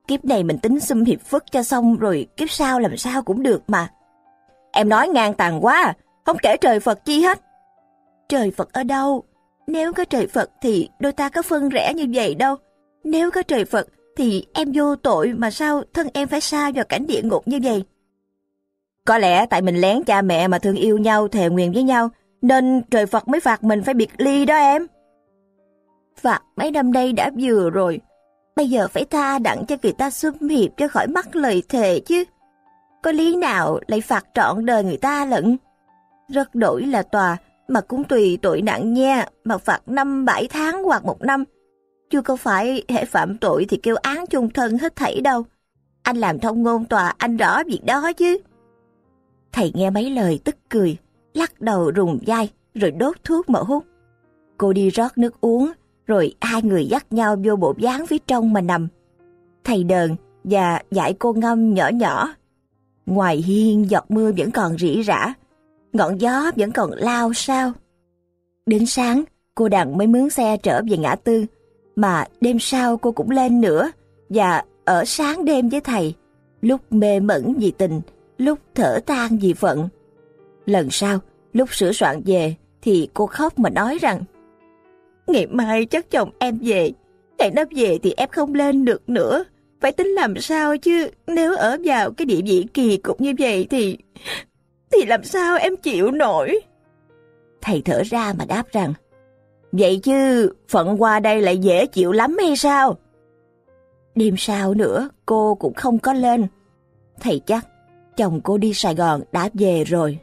Kiếp này mình tính xum hiệp phất cho xong rồi kiếp sau làm sao cũng được mà.
Em nói ngang tàn quá à, không kể trời Phật chi hết.
Trời Phật ở đâu? Nếu có trời Phật thì đôi ta có phân rẽ như vậy đâu. Nếu có trời Phật thì em vô tội mà sao thân em phải sa vào cảnh địa ngục như vậy?
Có lẽ tại mình lén cha mẹ mà thương yêu nhau, thề nguyền với nhau, nên trời Phật mới phạt mình phải biệt ly đó em.
Phạt mấy năm nay đã vừa rồi, bây giờ phải tha đặng cho người ta xum hiệp cho khỏi mắc lời thề chứ. Có lý nào lại phạt trọn đời người ta lận? Rất đổi là tòa, mà cũng tùy tội nặng nha, mà phạt 5-7 tháng hoặc 1 năm. Chưa có phải hệ phạm tội thì kêu án chung thân hết thảy đâu. Anh làm thông ngôn tòa, anh rõ việc đó chứ. Thầy nghe mấy lời tức cười, lắc đầu rùng vai, rồi đốt thuốc mà hút. Cô đi rót nước uống, rồi hai người dắt nhau vô bộ ván phía trong mà nằm. Thầy đờn và dạy cô ngâm nhỏ nhỏ. Ngoài hiên giọt mưa vẫn còn rỉ rả, ngọn gió vẫn còn lao sao. Đến sáng, cô Đằng mới mướn xe trở về ngã tư, mà đêm sau cô cũng lên nữa, và ở sáng đêm với thầy, lúc mê mẩn vì tình, lúc thở than vì phận. Lần sau, lúc sửa soạn về, thì cô khóc mà nói rằng: ngày mai chắc chồng em về, ngày nó về thì em không lên được nữa, phải tính làm sao chứ, nếu ở vào cái địa vị kỳ cục như vậy thì làm sao em chịu nổi. Thầy thở ra mà đáp rằng:
vậy chứ phận qua đây lại dễ chịu lắm hay sao?
Đêm sau nữa cô cũng không có lên. Thầy chắc chồng cô đi Sài Gòn đã về rồi.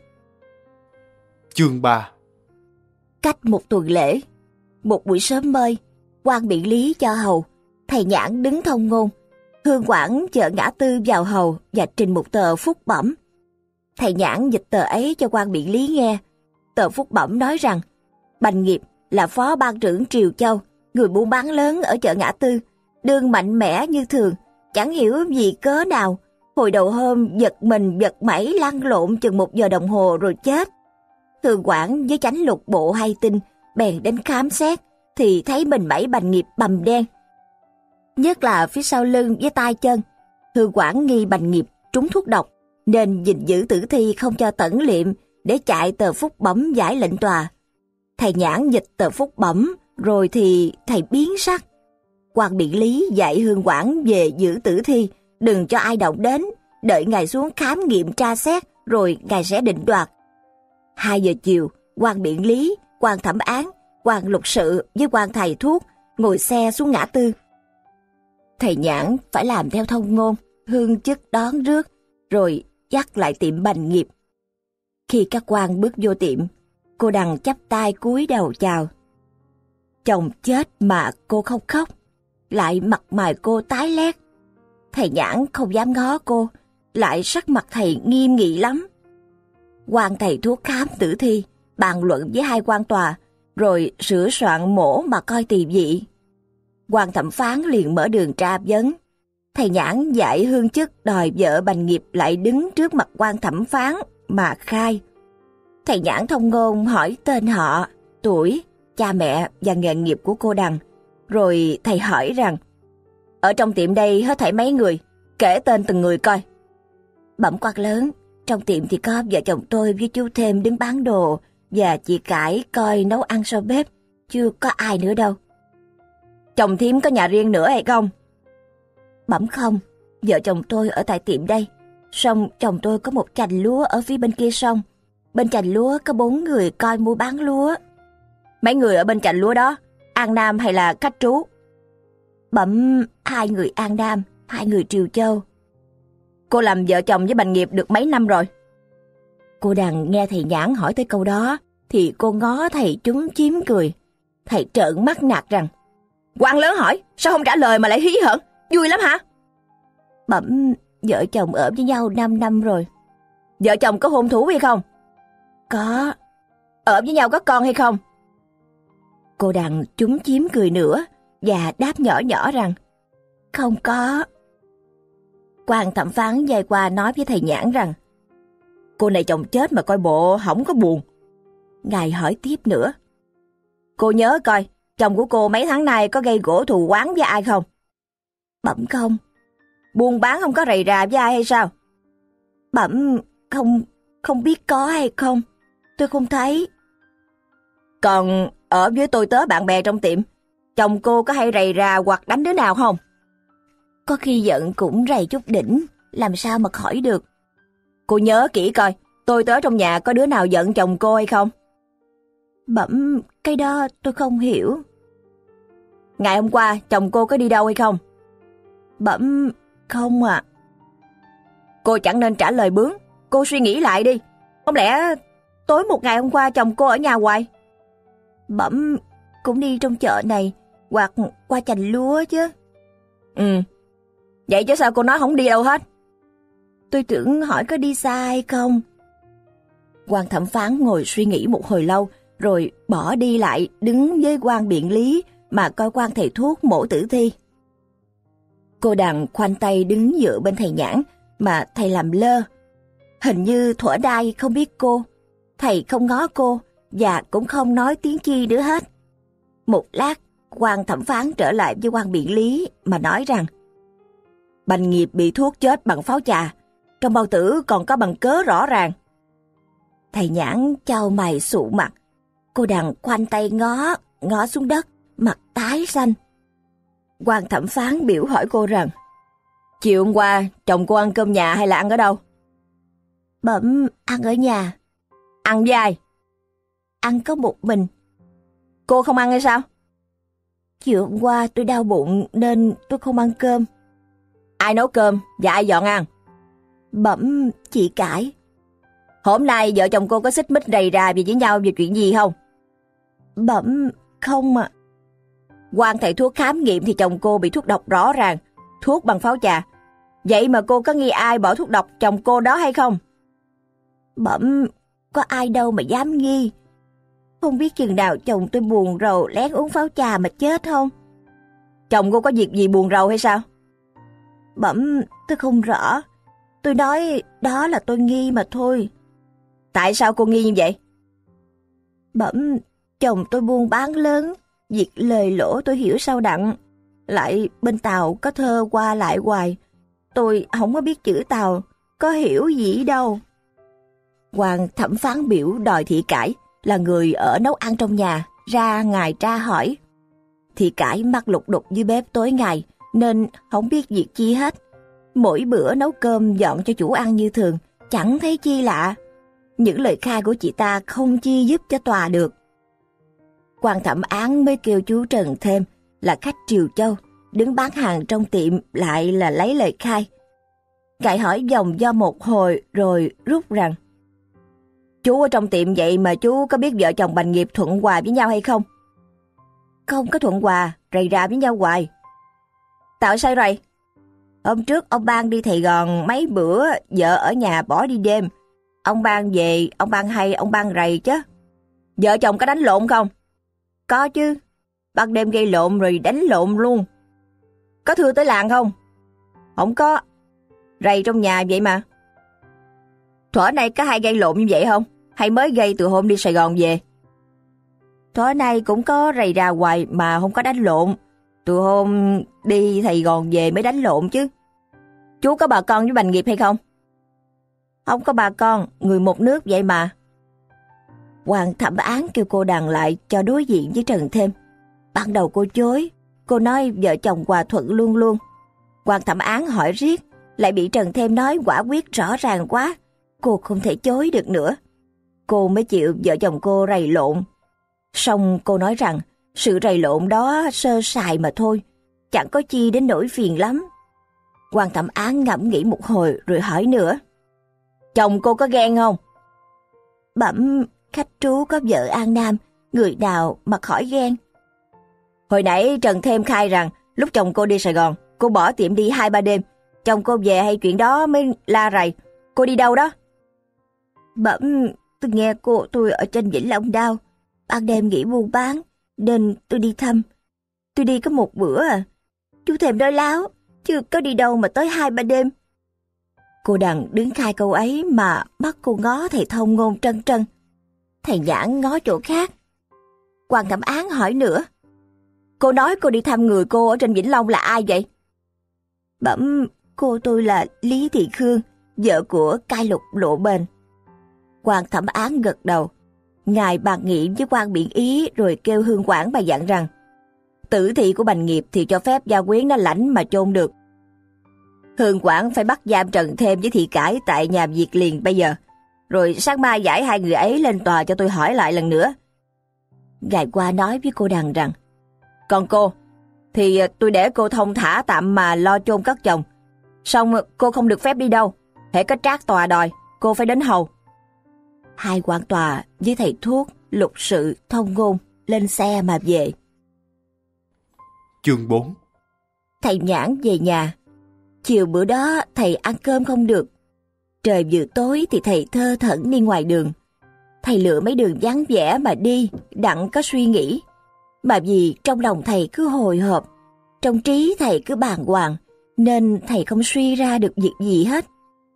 Chương 3.
Cách 1 tuần lễ, một buổi sớm mơi, quan biện lý cho hầu, thầy Nhãn đứng thông ngôn. Hương Quảng chở ngã tư vào hầu và trình một tờ phúc bẩm. Thầy Nhãn dịch tờ ấy cho quan biện lý nghe. Tờ phúc bẩm nói rằng Bành Nghiệp là phó ban trưởng Triều Châu, người buôn bán lớn ở chợ ngã tư, đương mạnh mẽ như thường, chẳng hiểu vì cớ nào. Hồi đầu hôm giật mình giật mẩy lăn lộn chừng 1 giờ đồng hồ rồi chết. Hương Quảng với chánh lục bộ hay tin, bèn đến khám xét, thì thấy mình mẩy Bành Nghiệp bầm đen. Nhất là phía sau lưng với tay chân. Hương Quảng nghi Bành Nghiệp trúng thuốc độc, nên gìn giữ tử thi không cho tẩn liệm, để chạy tờ phúc bẩm giải lệnh tòa. Thầy Nhãn dịch tờ phúc bẩm, rồi thì thầy biến sắc. Quan biện lý dạy Hương Quảng về giữ tử thi, đừng cho ai động đến, đợi ngài xuống khám nghiệm tra xét, rồi ngài sẽ định đoạt. 2 giờ chiều, quan biện lý, quan thẩm án, quan lục sự với quan thầy thuốc ngồi xe xuống ngã tư. Thầy Nhãn phải làm theo thông ngôn, hương chức đón rước, rồi dắt lại tiệm Bành Nghiệp. Khi các quan bước vô tiệm, cô Đằng chắp tay cúi đầu chào. Chồng chết mà cô không khóc, lại mặt mày cô tái lét. Thầy Nhãn không dám ngó cô, lại sắc mặt thầy nghiêm nghị lắm. Quan thầy thuốc khám tử thi, bàn luận với 2 quan tòa, rồi sửa soạn mổ mà coi tỳ vị. Quan thẩm phán liền mở đường tra vấn. Thầy Nhãn dạy hương chức đòi vợ Bành Nghiệp lại đứng trước mặt quan thẩm phán mà khai. Thầy Nhãn thông ngôn hỏi tên họ, tuổi, cha mẹ và nghề nghiệp của cô Đằng. Rồi thầy hỏi rằng: ở trong tiệm đây hết thảy mấy người, kể tên từng người coi. Bẩm quan lớn, trong tiệm thì có vợ chồng tôi với chú Thêm đứng bán đồ, và chị Cải coi nấu ăn sau bếp, chưa có ai nữa đâu.
Chồng thím có nhà riêng nữa hay không?
Bẩm không, vợ chồng tôi ở tại tiệm đây, song chồng tôi có một chành lúa ở phía bên kia sông. Bên chành lúa có 4 người coi mua bán lúa.
Mấy người ở bên chành lúa đó, An Nam hay là khách trú?
Bẩm 2 người An Nam, 2 người Triều Châu.
Cô làm vợ chồng với Bành Nghiệp được mấy năm rồi?
Cô Đằng nghe thầy Nhãn hỏi tới câu đó, thì cô ngó thầy chúm chím cười. Thầy trợn mắt nạt rằng:
quan lớn hỏi, sao không trả lời mà lại hí hởn? Vui lắm hả?
Bẩm vợ chồng ở với nhau 5 năm rồi.
Vợ chồng có hôn thú hay không?
Có.
Ở với nhau có con hay không?
Cô Đằng chúm chím cười nữa và đáp nhỏ nhỏ rằng: không có. Quan thẩm phán dây qua nói với thầy Nhãn rằng:
cô này chồng chết mà coi bộ không có buồn.
Ngài hỏi tiếp nữa:
cô nhớ coi, chồng của cô mấy tháng nay có gây gổ thù oán với ai không?
Bẩm không.
Buôn bán không có rầy rà với ai hay sao?
Bẩm không biết có hay không, tôi không thấy.
Còn ở với tôi tớ bạn bè trong tiệm, chồng cô có hay rầy rà hoặc đánh đứa nào không?
Có khi giận cũng rầy chút đỉnh, làm sao mà khỏi được.
Cô nhớ kỹ coi, tôi tớ trong nhà có đứa nào giận chồng cô hay không?
Bẩm, cái đó tôi không hiểu.
Ngày hôm qua chồng cô có đi đâu hay không?
Bẩm, không ạ.
Cô chẳng nên trả lời bướng, cô suy nghĩ lại đi. Không lẽ tối một ngày hôm qua chồng cô ở nhà hoài?
Bẩm, cũng đi trong chợ này hoặc qua chành lúa chứ.
Vậy chứ sao cô nói không đi đâu hết?
Tôi tưởng hỏi có đi xa hay không.
Quan thẩm phán ngồi suy nghĩ một hồi lâu, rồi bỏ đi lại đứng với quan biện lý mà coi quan thầy thuốc mổ tử thi. Cô Đằng khoanh tay đứng dựa bên thầy Nhãn mà thầy làm lơ. Hình như thuở đai không biết cô, thầy không ngó cô và cũng không nói tiếng chi nữa hết. Một lát, quan thẩm phán trở lại với quan biện lý mà nói rằng Bành Nghiệp bị thuốc chết bằng pháo trà, trong bao tử còn có bằng cớ rõ ràng.
Thầy Nhãn chau mày sụ mặt. Cô Đằng khoanh tay ngó xuống đất, mặt tái xanh.
Quan thẩm phán biểu hỏi cô rằng chiều hôm qua chồng cô ăn cơm nhà hay là ăn ở đâu?
Bẩm, ăn ở nhà.
Ăn với ai?
Ăn có một mình.
Cô không ăn hay sao?
Chiều hôm qua tôi đau bụng nên tôi không ăn cơm.
Ai nấu cơm và ai dọn ăn?
Bẩm, chị Cải.
Hôm nay vợ chồng cô có xích mích rầy rà về với nhau về chuyện gì không?
Bẩm, không ạ.
Quan thầy thuốc khám nghiệm thì chồng cô bị thuốc độc rõ ràng, thuốc bằng pháo trà. Vậy mà cô có nghi ai bỏ thuốc độc chồng cô đó hay không?
Bẩm, có ai đâu mà dám nghi. Không biết chừng nào chồng tôi buồn rầu lén uống pháo trà mà chết không?
Chồng cô có việc gì buồn rầu hay sao?
Bẩm, tôi không rõ. Tôi nói đó là tôi nghi mà thôi.
Tại sao cô nghi như vậy?
Bẩm, chồng tôi buôn bán lớn, việc lời lỗ tôi hiểu sao đặng. Lại bên Tàu có thơ qua lại hoài. Tôi không có biết chữ Tàu, có hiểu gì đâu.
Quan thẩm phán biểu đòi Thị Cải là người ở nấu ăn trong nhà ra ngài tra hỏi. Thị Cải mắc lục đục dưới bếp tối ngày nên không biết việc chi hết. Mỗi bữa nấu cơm dọn cho chủ ăn như thường, chẳng thấy chi lạ. Những lời khai của chị ta không chi giúp cho tòa được. Quan thẩm án mới kêu chú Trần Thêm là khách Triều Châu, đứng bán hàng trong tiệm lại là lấy lời khai. Cải hỏi vòng do một hồi rồi rút rằng chú ở trong tiệm vậy mà chú có biết vợ chồng Bành Nghiệp thuận hòa với nhau hay không?
Không có thuận hòa, rầy rà với nhau hoài.
Tạo sao rồi? Hôm trước ông Ban đi Sài Gòn mấy bữa, vợ ở nhà bỏ đi đêm. Ông Ban về, ông Ban hay ông Ban rầy chứ. Vợ chồng có đánh lộn không? Có chứ, ban đêm gây lộn rồi đánh lộn luôn. Có thưa tới làng không? Không có, rầy trong nhà vậy mà. Thuở nay có hay gây lộn như vậy không? Hay mới gây từ hôm đi Sài Gòn về? Thuở nay cũng có rầy rà hoài mà không có đánh lộn. Từ hôm đi Sài Gòn về mới đánh lộn chứ. Chú có bà con với Bành Nghiệp hay không? Không có bà con, người một nước vậy mà.
Quan thẩm án kêu cô Đằng lại cho đối diện với Trần Thêm. Ban đầu cô chối, cô nói vợ chồng hòa thuận luôn luôn.
Quan thẩm án hỏi riết, lại bị Trần Thêm nói quả quyết rõ ràng quá. Cô không thể chối được nữa. Cô mới chịu vợ chồng cô rầy lộn. Xong cô nói rằng sự rầy lộn đó sơ sài mà thôi, chẳng có chi đến nỗi phiền lắm. Quan thẩm án ngẫm nghĩ một hồi rồi hỏi nữa. Chồng cô có ghen không?
Bẩm, khách trú có vợ An Nam, người nào mà khỏi ghen.
Hồi nãy Trần Thêm khai rằng lúc chồng cô đi Sài Gòn, cô bỏ tiệm đi 2-3 đêm. Chồng cô về hay chuyện đó mới la rầy. Cô đi đâu đó?
Bẩm, tôi nghe cô tôi ở trên Vĩnh Long đau. Ban đêm nghỉ buôn bán, nên tôi đi thăm. Tôi đi có một bữa à. Chú Thêm nói láo, chứ có đi đâu mà tới 2-3 đêm.
Cô Đằng đứng khai câu ấy mà mắt cô ngó thầy Thông Ngôn trân trân. Thầy Nhãn ngó chỗ khác. Quan thẩm án hỏi nữa. Cô nói cô đi thăm người cô ở trên Vĩnh Long là ai vậy?
Bẩm, cô tôi là Lý Thị Khương, vợ của cai lục Lộ Bền. Quan thẩm án gật đầu. Ngài bàn nghị với quan biện ý rồi kêu hương quản bài dặn rằng tử thi của Bành Nghiệp thì cho phép gia quyến nó lãnh mà chôn được. Hương quản phải bắt giam Trần Thêm với Thị Cải tại nhà Việt liền bây giờ. Rồi sáng mai giải hai người ấy lên tòa cho tôi hỏi lại lần nữa. Ngài qua nói với cô Đằng rằng còn cô thì tôi để cô thông thả tạm mà lo chôn cất chồng. Xong cô không được phép đi đâu. Hễ có trác tòa đòi, cô phải đến hầu. Hai quan tòa với thầy thuốc, lục sự, thông ngôn lên xe mà về.
Chương 4.
Thầy Nhãn về nhà. Chiều bữa đó thầy ăn cơm không được. Trời vừa tối thì thầy thơ thẩn đi ngoài đường. Thầy lựa mấy đường vắng vẻ mà đi, đặng có suy nghĩ. Mà vì trong lòng thầy cứ hồi hộp, trong trí thầy cứ bàng hoàng, nên thầy không suy ra được việc gì hết.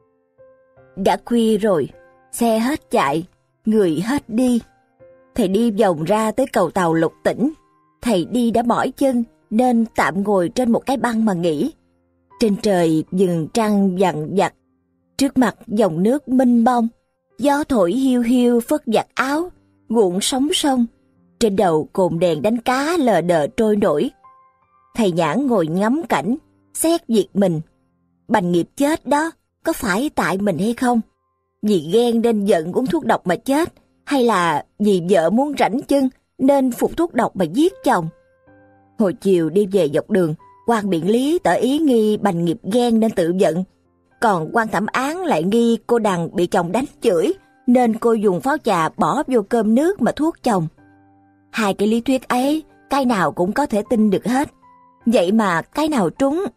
Đã khuya rồi, xe hết chạy, người hết đi. Thầy đi vòng ra tới cầu tàu Lục Tỉnh. Thầy đi đã mỏi chân nên tạm ngồi trên một cái băng mà nghỉ. Trên trời vầng trăng vằn vặt, trước mặt dòng nước mênh mông, gió thổi hiu hiu phất giặt áo, cuộn sóng sông. Trên đầu cồn đèn đánh cá lờ đờ trôi nổi. Thầy Nhãn ngồi ngắm cảnh, xét việc mình. Bành Nghiệp chết đó, có phải tại mình hay không? Vì ghen nên giận uống thuốc độc mà chết, hay là vì vợ muốn rảnh chân nên phục thuốc độc mà giết chồng? Hồi chiều đi về dọc đường, quan biện lý tỏ ý nghi Bành Nghiệp ghen nên tự giận, còn quan thẩm án lại nghi cô Đằng bị chồng đánh chửi nên cô dùng pháo trà bỏ vô cơm nước mà thuốc chồng. Hai cái lý thuyết ấy, cái nào cũng có thể tin được hết. Vậy mà cái nào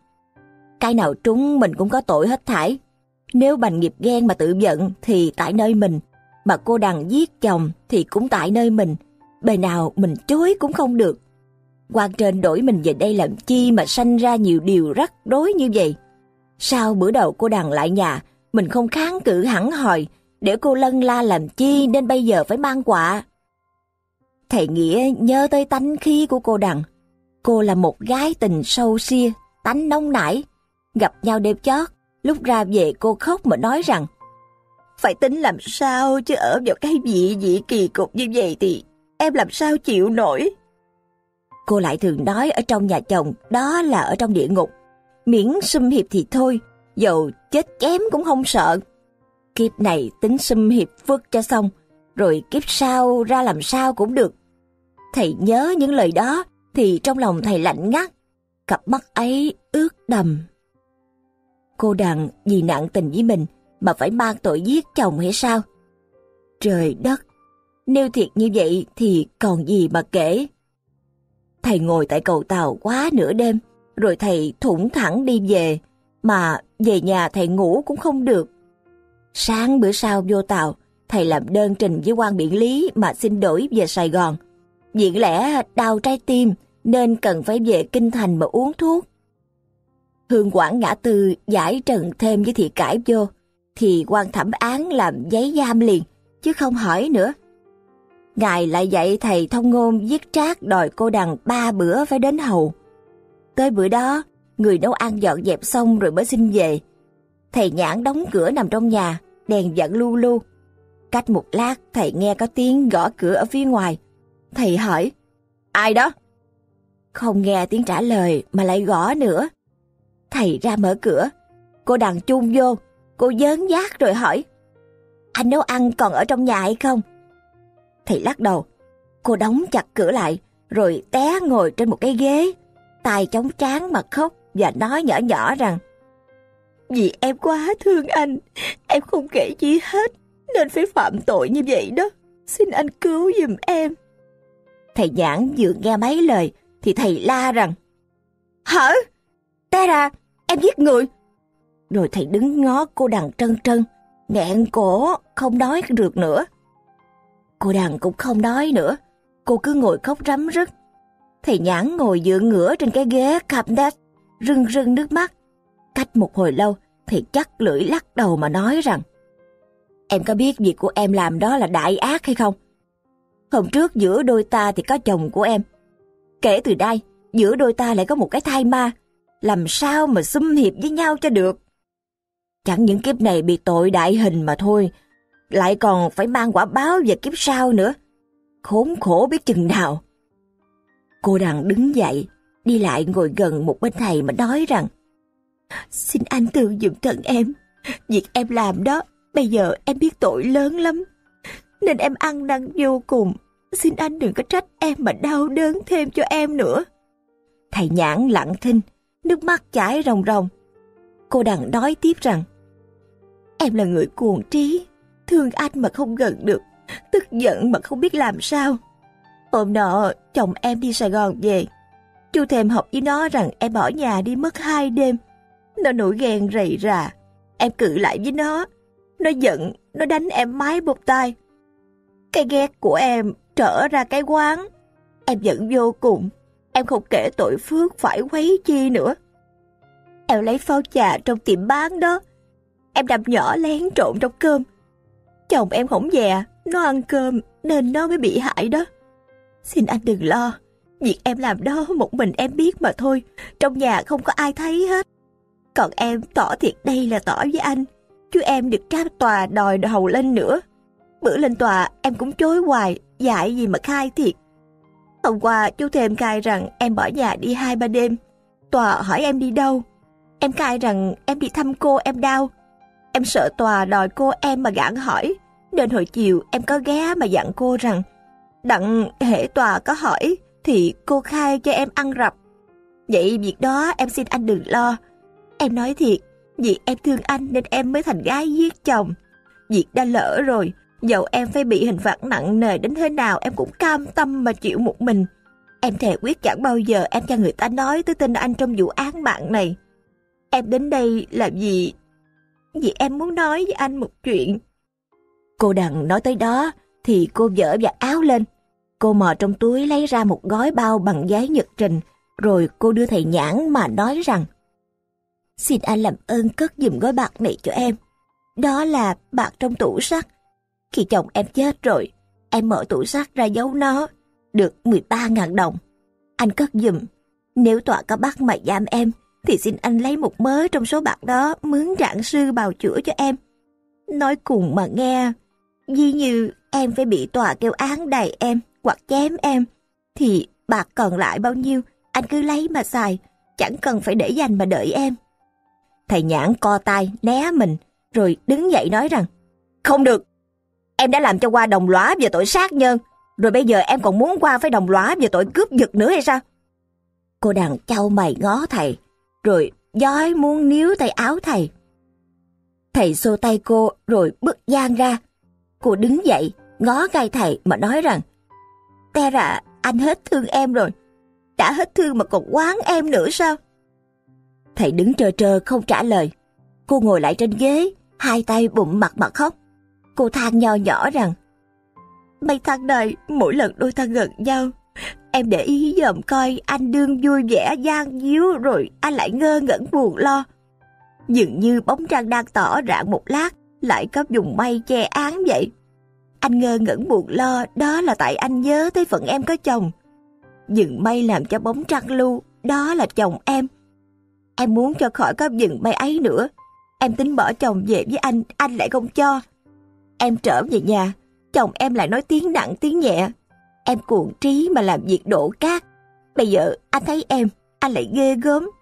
trúng mình cũng có tội hết thảy. Nếu Bành Nghiệp ghen mà tự giận thì tại nơi mình, mà cô Đằng giết chồng thì cũng tại nơi mình. Bề nào mình chối cũng không được. Quan trên đổi mình về đây làm chi mà sanh ra nhiều điều rắc rối như vậy? Sao bữa đầu cô Đằng lại nhà, mình không kháng cự hẳn hòi, để cô lân la làm chi nên bây giờ phải mang họa? Thầy Nghĩa nhớ tới tánh khí của cô Đằng. Cô là một gái tình sâu xia, tánh nóng nảy. Gặp nhau đêm chót, lúc ra về cô khóc mà nói rằng phải tính làm sao chứ ở vào cái vị kỳ cục như vậy thì em làm sao chịu nổi. Cô lại thường nói ở trong nhà chồng đó là ở trong địa ngục. Miễn xâm hiệp thì thôi, dầu chết chém cũng không sợ. Kiếp này tính xâm hiệp vứt cho xong, rồi kiếp sau ra làm sao cũng được. Thầy nhớ những lời đó thì trong lòng thầy lạnh ngắt, cặp mắt ấy ướt đầm. Cô Đằng vì nặng tình với mình mà phải mang tội giết chồng hay sao? Trời đất, nếu thiệt như vậy thì còn gì mà kể. Thầy ngồi tại cầu tàu quá nửa đêm, rồi thầy thủng thẳng đi về, mà về nhà thầy ngủ cũng không được. Sáng bữa sau vô tàu, thầy làm đơn trình với quan biện lý mà xin đổi về Sài Gòn. Viện lẽ đau trái tim nên cần phải về Kinh Thành mà uống thuốc. Hương quản ngã tư giải Trần Thêm với Thị Cải vô, thì quan thẩm án làm giấy giam liền, chứ không hỏi nữa. Ngài lại dạy thầy thông ngôn viết trác đòi cô Đằng 3 bữa phải đến hầu. Tới bữa đó, người nấu ăn dọn dẹp xong rồi mới xin về. Thầy Nhãn đóng cửa nằm trong nhà, đèn vặn lu lu. Cách một lát thầy nghe có tiếng gõ cửa ở phía ngoài. Thầy hỏi, ai đó? Không nghe tiếng trả lời mà lại gõ nữa. Thầy ra mở cửa, cô Đằng chung vô, cô dớn dác rồi hỏi, anh nấu ăn còn ở trong nhà hay không? Thầy lắc đầu, cô đóng chặt cửa lại, rồi té ngồi trên một cái ghế, tay chống trán mà khóc và nói nhỏ nhỏ rằng, vì em quá thương anh, em không kể gì hết, nên phải phạm tội như vậy đó, xin anh cứu giùm em. Thầy Nhãn vừa nghe mấy lời, thì thầy la rằng, hở, té ra, em giết người. Rồi thầy đứng ngó cô Đằng trân trân, nghẹn cổ, không nói được nữa. Cô Đằng cũng không nói nữa, cô cứ ngồi khóc rắm rứt. Thầy Nhãn ngồi dựa ngửa trên cái ghế cabinet, rưng rưng nước mắt. Cách một hồi lâu, thầy chắc lưỡi lắc đầu mà nói rằng, em có biết việc của em làm đó là đại ác hay không? Hôm trước giữa đôi ta thì có chồng của em. Kể từ đây, giữa đôi ta lại có một cái thai ma.
làm sao mà xúm hiệp với nhau cho được. Chẳng những kiếp này bị tội đại hình mà thôi, lại còn phải mang quả báo về kiếp sau nữa. Khốn khổ biết chừng nào. Cô Đằng đứng dậy, đi lại ngồi gần một bên thầy mà nói rằng: "Xin anh thương giùm thân em. Việc em làm đó, bây giờ em biết tội lớn lắm, nên em ăn năn vô cùng. Xin anh đừng có trách em mà đau đớn thêm cho em nữa." Thầy Nhãn lặng thinh, nước mắt chảy ròng ròng. Cô Đằng nói tiếp rằng: "Em là người cuồng trí, thương anh mà không gần được, tức giận mà không biết làm sao. Hôm nọ chồng em đi Sài Gòn về, chú thèm học với nó rằng em bỏ nhà đi mất 2 đêm. Nó nổi ghen rầy rà, em cự lại với nó giận, nó đánh em mái bột tai. Cái ghét của em trở ra cái quán, em giận vô cùng, em không kể tội phước phải quấy chi nữa. Em lấy pháo trà trong tiệm bán đó, em đập nhỏ lén trộn trong cơm. Chồng em không dè, nó ăn cơm nên nó mới bị hại đó. Xin anh đừng lo, việc em làm đó một mình em biết mà thôi, trong nhà không có ai thấy hết. Còn em tỏ thiệt đây là tỏ với anh, chứ em được ra tòa đòi hầu lên nữa. Bữa lên tòa em cũng chối hoài, dại gì mà khai thiệt. Hôm qua chú thêm khai rằng em bỏ nhà đi 2-3 đêm. Tòa hỏi em đi đâu, em khai rằng em đi thăm cô em đau. Em sợ tòa đòi cô em mà gạn hỏi, nên hồi chiều em có ghé mà dặn cô rằng đặng hễ tòa có hỏi thì cô khai cho em ăn rập. Vậy việc đó em xin anh đừng lo. Em nói thiệt, vì em thương anh nên em mới thành gái giết chồng. Việc đã lỡ rồi, dẫu em phải bị hình phạt nặng nề đến thế nào em cũng cam tâm mà chịu một mình. Em thề quyết chẳng bao giờ em cho người ta nói tới tên anh trong vụ án mạng này. Em đến đây là vì em muốn nói với anh một chuyện." Cô Đằng nói tới đó thì cô vở vạt áo lên. Cô mò trong túi lấy ra một gói bao bằng giấy nhật trình, rồi cô đưa thầy Nhãn mà nói rằng: "Xin anh làm ơn cất giùm gói bạc này cho em. Đó là bạc trong tủ sắt. Khi chồng em chết rồi, em mở tủ sắt ra giấu nó, được 13.000 đồng. Anh cất giùm. Nếu tòa có bắt mà giam em, thì xin anh lấy một mớ trong số bạc đó mướn trạng sư bào chữa cho em. Nói cùng mà nghe, ví như em phải bị tòa kêu án đày em hoặc chém em, thì bạc còn lại bao nhiêu anh cứ lấy mà xài, chẳng cần phải để dành mà đợi em." Thầy Nhãn co tay né mình, rồi đứng dậy nói rằng: "Không được, em đã làm cho qua đồng lõa về tội sát nhân, rồi bây giờ em còn muốn qua phải đồng lõa về tội cướp giật nữa hay sao?" Cô Đằng chau mày ngó thầy, rồi dói muốn níu tay áo thầy. Thầy xô tay cô rồi bước giang ra. Cô đứng dậy ngó ngay thầy mà nói rằng: "Té ra anh hết thương em rồi. Đã hết thương mà còn oán em nữa sao?" Thầy đứng trơ trơ không trả lời. Cô ngồi lại trên ghế, hai tay bụm mặt mà khóc. Cô than nho nhỏ rằng: "Mấy tháng này mỗi lần đôi ta gần nhau, em để ý dòm coi anh đương vui vẻ gian díu, rồi anh lại ngơ ngẩn buồn lo. Dường như bóng trăng đang tỏ rạng một lát, lại có vùng mây che án vậy. Anh ngơ ngẩn buồn lo, đó là tại anh nhớ tới phận em có chồng. Dừng mây làm cho bóng trăng lưu, đó là chồng em. Em muốn cho khỏi có dừng mây ấy nữa. Em tính bỏ chồng về với anh lại không cho. Em trở về nhà, chồng em lại nói tiếng nặng tiếng nhẹ. Em cuồng trí mà làm việc đổ cát. Bây giờ anh thấy em, anh lại ghê gớm.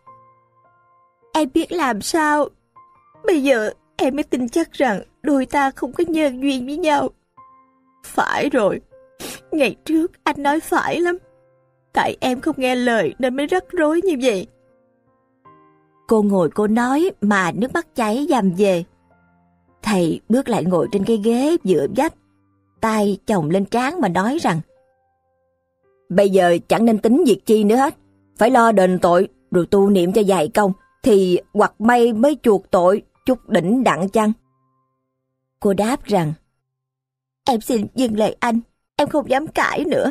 Em biết làm sao. Bây giờ em mới tin chắc rằng đôi ta không có nhân duyên với nhau. Phải rồi, ngày trước anh nói phải lắm. Tại em không nghe lời nên mới rắc rối như vậy." Cô ngồi cô nói mà nước mắt chảy dầm về. Thầy bước lại ngồi trên cái ghế dựa vách, tay chồng lên trán mà nói rằng: "Bây giờ chẳng nên tính việc chi nữa hết. Phải lo đền tội rồi tu niệm cho dày công, thì hoặc may mới chuộc tội chút đỉnh đặng chăng?" Cô đáp rằng: "Em xin dừng lời anh, em không dám cãi nữa."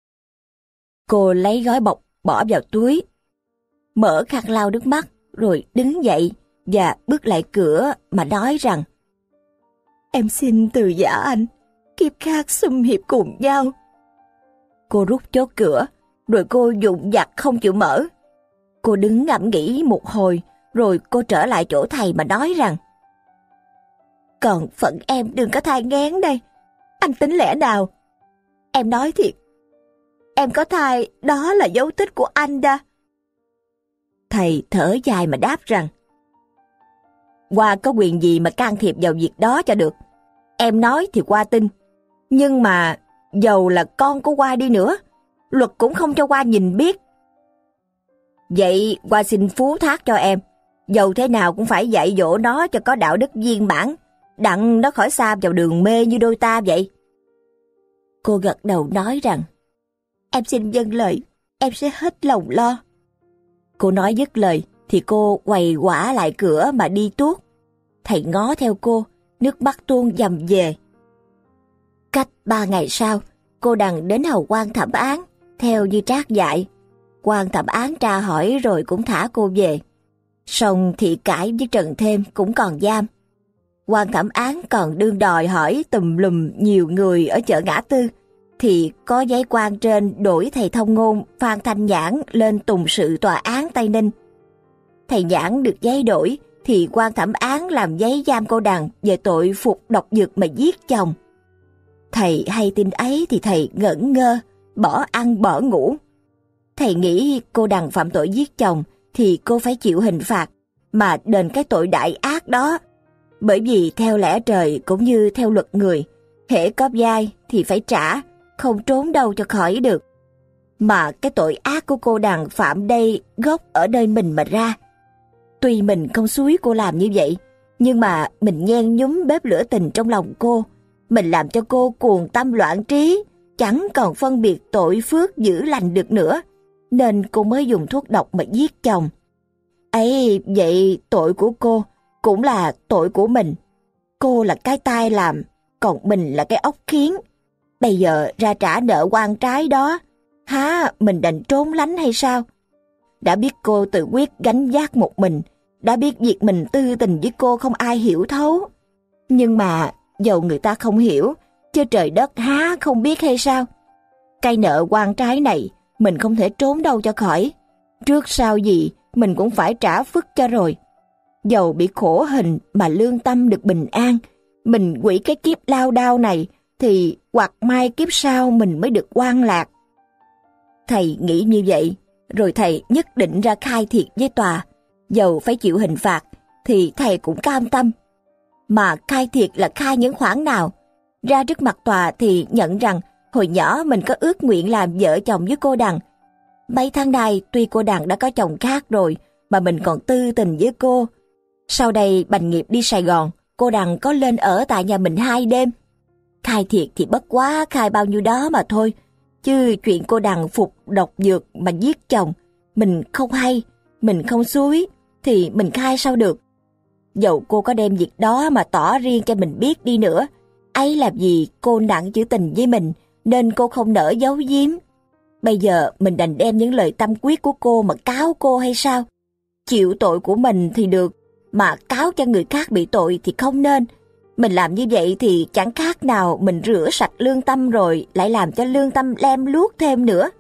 Cô lấy gói bọc bỏ vào túi, mở khăn lau nước mắt, rồi đứng dậy và bước lại cửa mà nói rằng: "Em xin từ giả anh, kiếp khác xung hiệp cùng nhau." Cô rút chốt cửa, rồi cô dụn dặt không chịu mở. Cô đứng ngẫm nghĩ một hồi, rồi cô trở lại chỗ thầy mà nói rằng: "Còn phận em đừng có thai nghén đây. Anh tính lẽ nào? Em nói thiệt, em có thai đó là dấu tích của anh đó." Thầy thở dài mà đáp rằng: "Hoa có quyền gì mà can thiệp vào việc đó cho được. Em nói thì Hoa tin, nhưng mà dầu là con của Hoa đi nữa, luật cũng không cho Hoa nhìn biết. Vậy Hoa xin phú thác cho em, dầu thế nào cũng phải dạy dỗ nó cho có đạo đức viên mãn, đặng nó khỏi xa vào đường mê như đôi ta vậy." Cô gật đầu nói rằng: "Em xin vâng lời, em sẽ hết lòng lo." Cô nói dứt lời thì cô quay quả lại cửa mà đi tuốt. Thầy ngó theo cô, nước mắt tuôn dầm về. Cách 3 ngày sau, cô Đằng đến hầu quan thẩm án, theo như Trác dạy. Quan thẩm án tra hỏi rồi cũng thả cô về. Song Thị Cải với Trần Thêm cũng còn giam. Quan thẩm án còn đương đòi hỏi tùm lum nhiều người ở chợ Ngã Tư, thì có giấy quan trên đổi thầy thông ngôn Phan Thanh Nhãn lên tùng sự tòa án Tây Ninh. Thầy Nhãn được giấy đổi thì quan thẩm án làm giấy giam cô Đằng về tội phục độc dược mà giết chồng. Thầy hay tin ấy thì thầy ngẩn ngơ, bỏ ăn bỏ ngủ. Thầy nghĩ cô Đằng phạm tội giết chồng thì cô phải chịu hình phạt mà đền cái tội đại ác đó. Bởi vì theo lẽ trời cũng như theo luật người, hễ có vai thì phải trả, không trốn đâu cho khỏi được. Mà cái tội ác của cô Đằng phạm đây gốc ở nơi mình mà ra. Tuy mình không xúi cô làm như vậy, nhưng mà mình nhen nhúm bếp lửa tình trong lòng cô. Mình làm cho cô cuồng tâm loạn trí, chẳng còn phân biệt tội phước dữ lành được nữa, nên cô mới dùng thuốc độc mà giết chồng. Ấy vậy tội của cô cũng là tội của mình. Cô là cái tai làm, còn mình là cái óc khiến. Bây giờ ra trả nợ oan trái đó, há mình đành trốn lánh hay sao? Đã biết cô tự quyết gánh vác một mình, đã biết việc mình tư tình với cô không ai hiểu thấu. Nhưng mà dầu người ta không hiểu, chứ trời đất há không biết hay sao? Cái nợ oan trái này mình không thể trốn đâu cho khỏi. Trước sau gì mình cũng phải trả phức cho rồi. Dầu bị khổ hình mà lương tâm được bình an, mình quỷ cái kiếp lao đao này thì hoặc mai kiếp sau mình mới được oan lạc. Thầy nghĩ như vậy, rồi thầy nhất định ra khai thiệt với tòa. Dầu phải chịu hình phạt thì thầy cũng cam tâm. Mà khai thiệt là khai những khoản nào? Ra trước mặt tòa thì nhận rằng hồi nhỏ mình có ước nguyện làm vợ chồng với cô Đằng. Mấy tháng nay tuy cô Đằng đã có chồng khác rồi, mà mình còn tư tình với cô. Sau đây bành nghiệp đi Sài Gòn, cô Đằng có lên ở tại nhà mình 2 đêm. Khai thiệt thì bất quá khai bao nhiêu đó mà thôi. Chứ chuyện cô Đằng phục độc dược mà giết chồng, mình không hay, mình không xúi, thì mình khai sao được. Dẫu cô có đem việc đó mà tỏ riêng cho mình biết đi nữa, ấy là vì cô nặng chữ tình với mình, nên cô không nỡ giấu giếm. Bây giờ mình đành đem những lời tâm quyết của cô mà cáo cô hay sao? Chịu tội của mình thì được, mà cáo cho người khác bị tội thì không nên. Mình làm như vậy thì chẳng khác nào mình rửa sạch lương tâm rồi lại làm cho lương tâm lem luốc thêm nữa.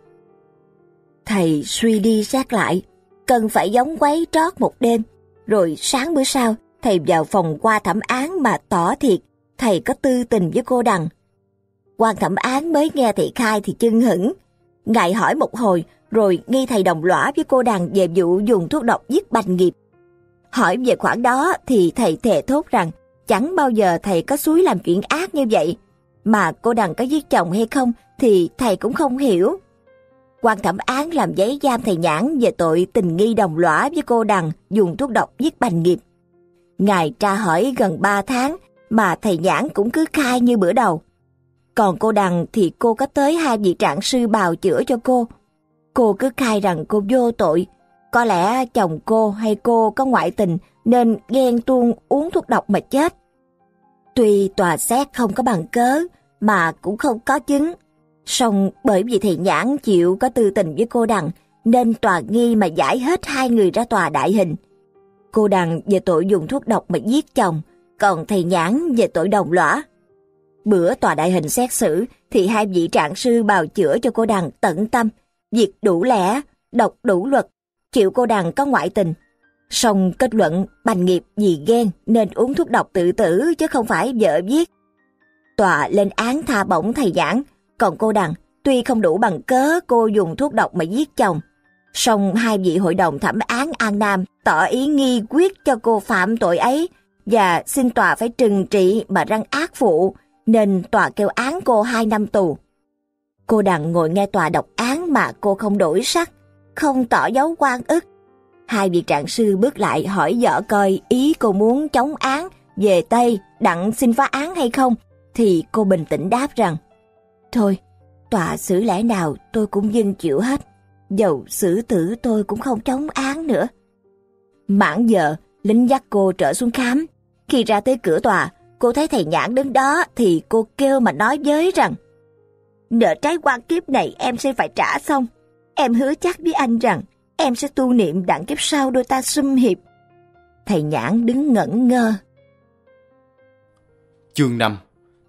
Thầy suy đi xét lại, cần phải giống quấy trót một đêm, rồi sáng bữa sau thầy vào phòng qua thẩm án mà tỏ thiệt thầy có tư tình với cô Đằng. Quan thẩm án mới nghe thầy khai thì chưng hửng. Ngài hỏi một hồi rồi nghi thầy đồng lõa với cô Đằng về vụ dùng thuốc độc giết bành nghiệp. Hỏi về khoản đó thì thầy thề thốt rằng chẳng bao giờ thầy có xúi làm chuyện ác như vậy. Mà cô Đằng có giết chồng hay không thì thầy cũng không hiểu. Quan thẩm án làm giấy giam thầy Nhãn về tội tình nghi đồng lõa với cô Đằng dùng thuốc độc giết bành nghiệp. Ngài tra hỏi gần 3 tháng mà thầy Nhãn cũng cứ khai như bữa đầu. Còn cô Đằng thì cô có tới 2 vị trạng sư bào chữa cho cô. Cô cứ khai rằng cô vô tội. Có lẽ chồng cô hay cô có ngoại tình nên ghen tuông uống thuốc độc mà chết. Tuy tòa xét không có bằng cớ mà cũng không có chứng. Song bởi vì thầy Nhãn chịu có tư tình với cô Đằng nên tòa nghi mà giải hết 2 người ra tòa đại hình. Cô Đằng về tội dùng thuốc độc mà giết chồng, còn thầy Nhãn về tội đồng lõa. Bữa tòa đại hình xét xử thì 2 vị trạng sư bào chữa cho cô Đằng tận tâm, việc đủ lẽ, đọc đủ luật,
Triệu Cô Đằng có ngoại tình, song kết luận Bành Nghiệp vì ghen nên uống thuốc độc tự tử chứ không phải vợ giết. Tòa lên án tha bổng thầy Nhãn, còn cô Đằng tuy không đủ bằng cớ cô dùng thuốc độc mà giết chồng, song hai vị hội đồng thẩm án An Nam tỏ ý nghi quyết cho cô phạm tội ấy và xin tòa phải trừng trị mà răng ác phụ, nên tòa kêu án cô 2 năm tù. Cô Đằng ngồi nghe tòa đọc án mà cô không đổi sắc, không tỏ dấu oan ức. Hai vị trạng sư bước lại hỏi vợ coi ý cô muốn chống án về Tây đặng xin phá án hay không, thì cô bình tĩnh đáp rằng: thôi, tòa xử lẽ nào tôi cũng vâng chịu hết, dầu xử tử tôi cũng không chống án nữa. Mãn giờ, lính dắt cô trở xuống khám. Khi ra tới cửa tòa, cô thấy thầy Nhãn đứng đó thì cô kêu mà nói với rằng: nợ trái quan kiếp này em sẽ phải trả xong. Em hứa chắc với anh rằng em sẽ tu niệm đặng kiếp sau đôi ta sum hiệp. Thầy Nhãn đứng ngẩn ngơ.
Chương 5.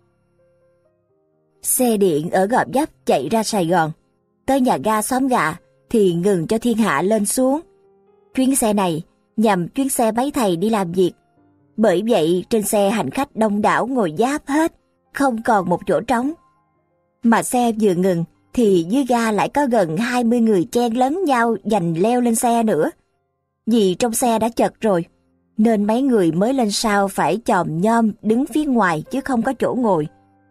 Xe điện ở Gò Vấp chạy ra Sài Gòn. Tới nhà ga Xóm Gà thì ngừng cho thiên hạ lên xuống. Chuyến xe này nhằm chuyến xe mấy thầy đi làm việc. Bởi vậy trên xe hành khách đông đảo ngồi giáp hết, không còn một chỗ trống. Mà xe vừa ngừng thì dưới ga lại có gần 20 người chen lấn nhau giành leo lên xe nữa. Vì trong xe đã chật rồi, nên mấy người mới lên sau phải chòm nhom đứng phía ngoài chứ không có chỗ ngồi.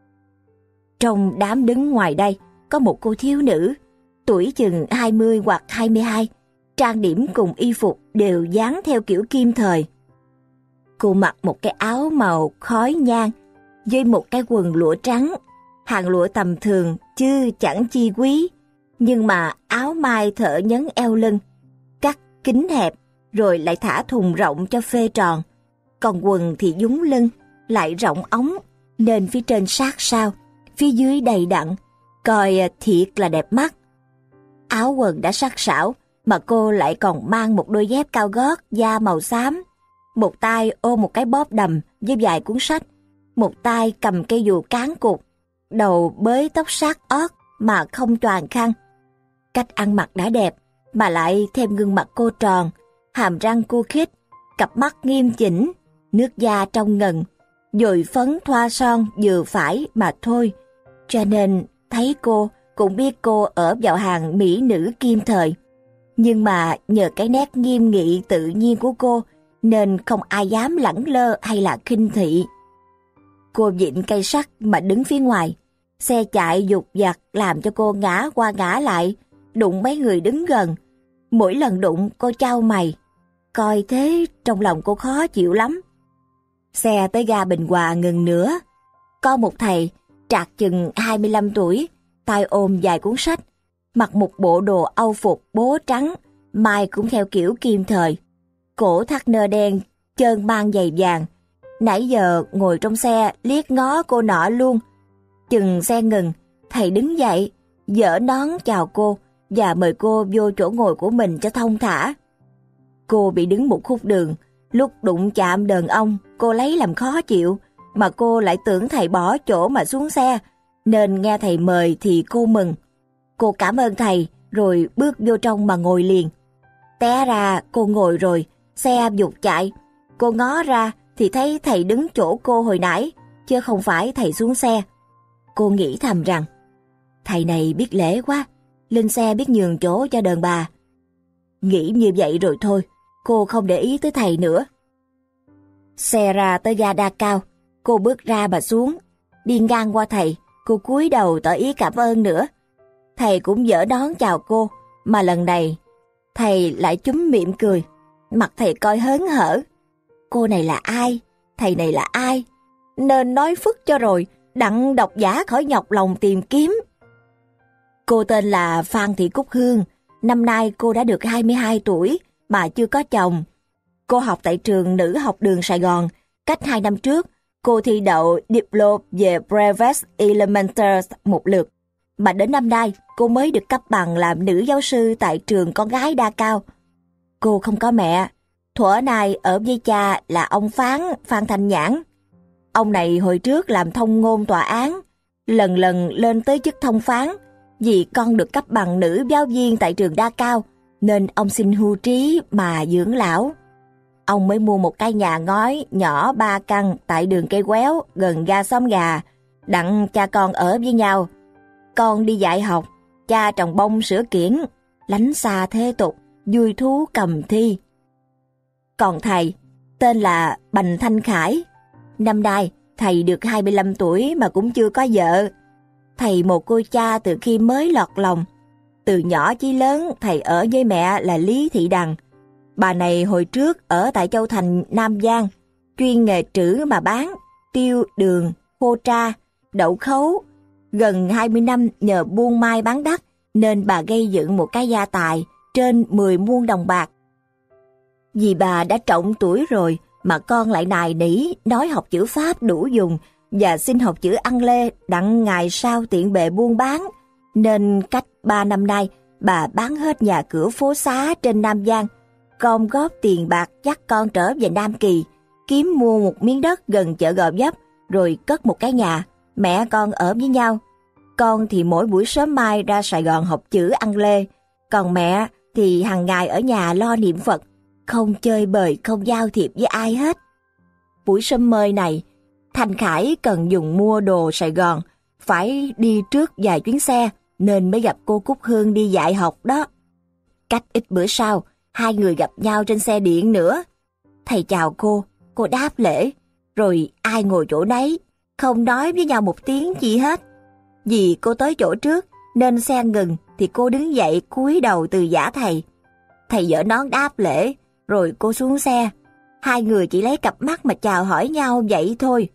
Trong đám đứng ngoài đây có một cô thiếu nữ, tuổi chừng 20 hoặc 22, trang điểm cùng y phục đều dáng theo kiểu kim thời. Cô mặc một cái áo màu khói nhang với một cái quần lụa trắng, hàng lụa tầm thường chứ chẳng chi quý, nhưng mà áo mai thợ nhấn eo lưng, cắt kính hẹp rồi lại thả thùng rộng cho phê tròn, còn quần thì dúng lưng lại rộng ống nên phía trên sát sao, phía dưới đầy đặn, coi thiệt là đẹp mắt. Áo quần đã sắc sảo mà cô lại còn mang một đôi dép cao gót da màu xám, một tay ôm một cái bóp đầm với vài cuốn sách, một tay cầm cây dù cán cụt, đầu bới tóc sát ót mà không choàng khăn. Cách ăn mặc đã đẹp mà lại thêm gương mặt cô tròn, hàm răng cua khít, cặp mắt nghiêm chỉnh, nước da trong ngần, dồi phấn thoa son vừa phải mà thôi, cho nên thấy cô cũng biết cô ở vào hàng mỹ nữ kim thời. Nhưng mà nhờ cái nét nghiêm nghị tự nhiên của cô nên không ai dám lẳng lơ hay là khinh thị. Cô vịn cây sắt mà đứng phía ngoài, xe chạy dục dặt làm cho cô ngã qua ngã lại, đụng mấy người đứng gần. Mỗi lần đụng cô chau mày, coi thế trong lòng cô khó chịu lắm. Xe tới ga Bình Hòa ngừng nữa. Có một thầy trạc chừng 25 tuổi, tay ôm vài cuốn sách, mặc một bộ đồ âu phục bố trắng, mai cũng theo kiểu kim thời, cổ thắt nơ đen, chân mang giày vàng. Nãy giờ ngồi trong xe liếc ngó cô nọ luôn. Chừng xe ngừng, thầy đứng dậy, giở nón chào cô và mời cô vô chỗ ngồi của mình cho thông thả. Cô bị đứng một khúc đường, lúc đụng chạm đàn ông cô lấy làm khó chịu, mà cô lại tưởng thầy bỏ chỗ mà xuống xe, nên nghe thầy mời thì cô mừng. Cô cảm ơn thầy rồi bước vô trong mà ngồi liền. Té ra cô ngồi rồi, xe vụt chạy. Cô ngó ra thì thấy thầy đứng chỗ cô hồi nãy, chứ không phải thầy xuống xe. Cô nghĩ thầm rằng, thầy này biết lễ quá, lên xe biết nhường chỗ cho đàn bà. Nghĩ như vậy rồi thôi, cô không để ý tới thầy nữa. Xe ra tới ga Đa Cao, cô bước ra mà xuống. Đi ngang qua thầy, cô cúi đầu tỏ ý cảm ơn nữa. Thầy cũng giở đón chào cô, mà lần này thầy lại chúm miệng cười, mặt thầy coi hớn hở. Cô này là ai? Thầy này là ai? Nên nói phức cho rồi, đặng độc giả khỏi nhọc lòng tìm kiếm. Cô tên là Phan Thị Cúc Hương, năm nay cô đã được 22 tuổi mà chưa có chồng. Cô học tại trường Nữ học đường Sài Gòn. Cách 2 năm trước, cô thi đậu Diploma về Brevet Elementary một lượt. Mà đến năm nay, cô mới được cấp bằng làm nữ giáo sư tại trường con gái Đa Cao. Cô không có mẹ. Thuở này ở với cha là ông Phan Thanh Nhãn. Ông này hồi trước làm thông ngôn tòa án, lần lần lên tới chức thông phán, vì con được cấp bằng nữ giáo viên tại trường Đa Cao, nên ông xin hưu trí mà dưỡng lão. Ông mới mua một cái nhà ngói nhỏ 3 căn tại đường Cây Quéo gần ga Xóm Gà, đặng cha con ở với nhau. Con đi dạy học, cha trồng bông sửa kiển, lánh xa thế tục, vui thú cầm thi. Còn thầy, tên là Bành Thanh Khải. Năm nay, thầy được 25 tuổi mà cũng chưa có vợ. Thầy một cô cha từ khi mới lọt lòng. Từ nhỏ chí lớn, thầy ở với mẹ là Lý Thị Đằng. Bà này hồi trước ở tại Châu Thành, Nam Giang, chuyên nghề trữ mà bán, tiêu, đường, khô tra, đậu khấu. Gần 20 năm nhờ buôn mai bán đắt, nên bà gây dựng một cái gia tài trên 10 muôn đồng bạc. Vì bà đã trọng tuổi rồi, mà con lại nài nỉ nói học chữ Pháp đủ dùng và xin học chữ Ăn Lê đặng ngày sau tiện bề buôn bán, nên cách 3 năm nay bà bán hết nhà cửa phố xá trên Nam Giang, gom góp tiền bạc dắt con trở về Nam Kỳ, kiếm mua một miếng đất gần chợ Gò Vấp, rồi cất một cái nhà, mẹ con ở với nhau. Con thì mỗi buổi sớm mai ra Sài Gòn học chữ Ăn Lê, còn mẹ thì hàng ngày ở nhà lo niệm Phật, không chơi bời, không giao thiệp với ai hết. Buổi sớm mơi này, Thanh Khải cần dùng mua đồ Sài Gòn, phải đi trước vài chuyến xe, nên mới gặp cô Cúc Hương đi dạy học đó. Cách ít bữa sau, hai người gặp nhau trên xe điện nữa. Thầy chào cô đáp lễ, rồi ai ngồi chỗ nấy, không nói với nhau một tiếng gì hết. Vì cô tới chỗ trước, nên xe ngừng thì cô đứng dậy cúi đầu từ giả thầy. Thầy giở nón đáp lễ, rồi cô xuống xe. Hai người chỉ lấy cặp mắt mà chào hỏi nhau vậy thôi.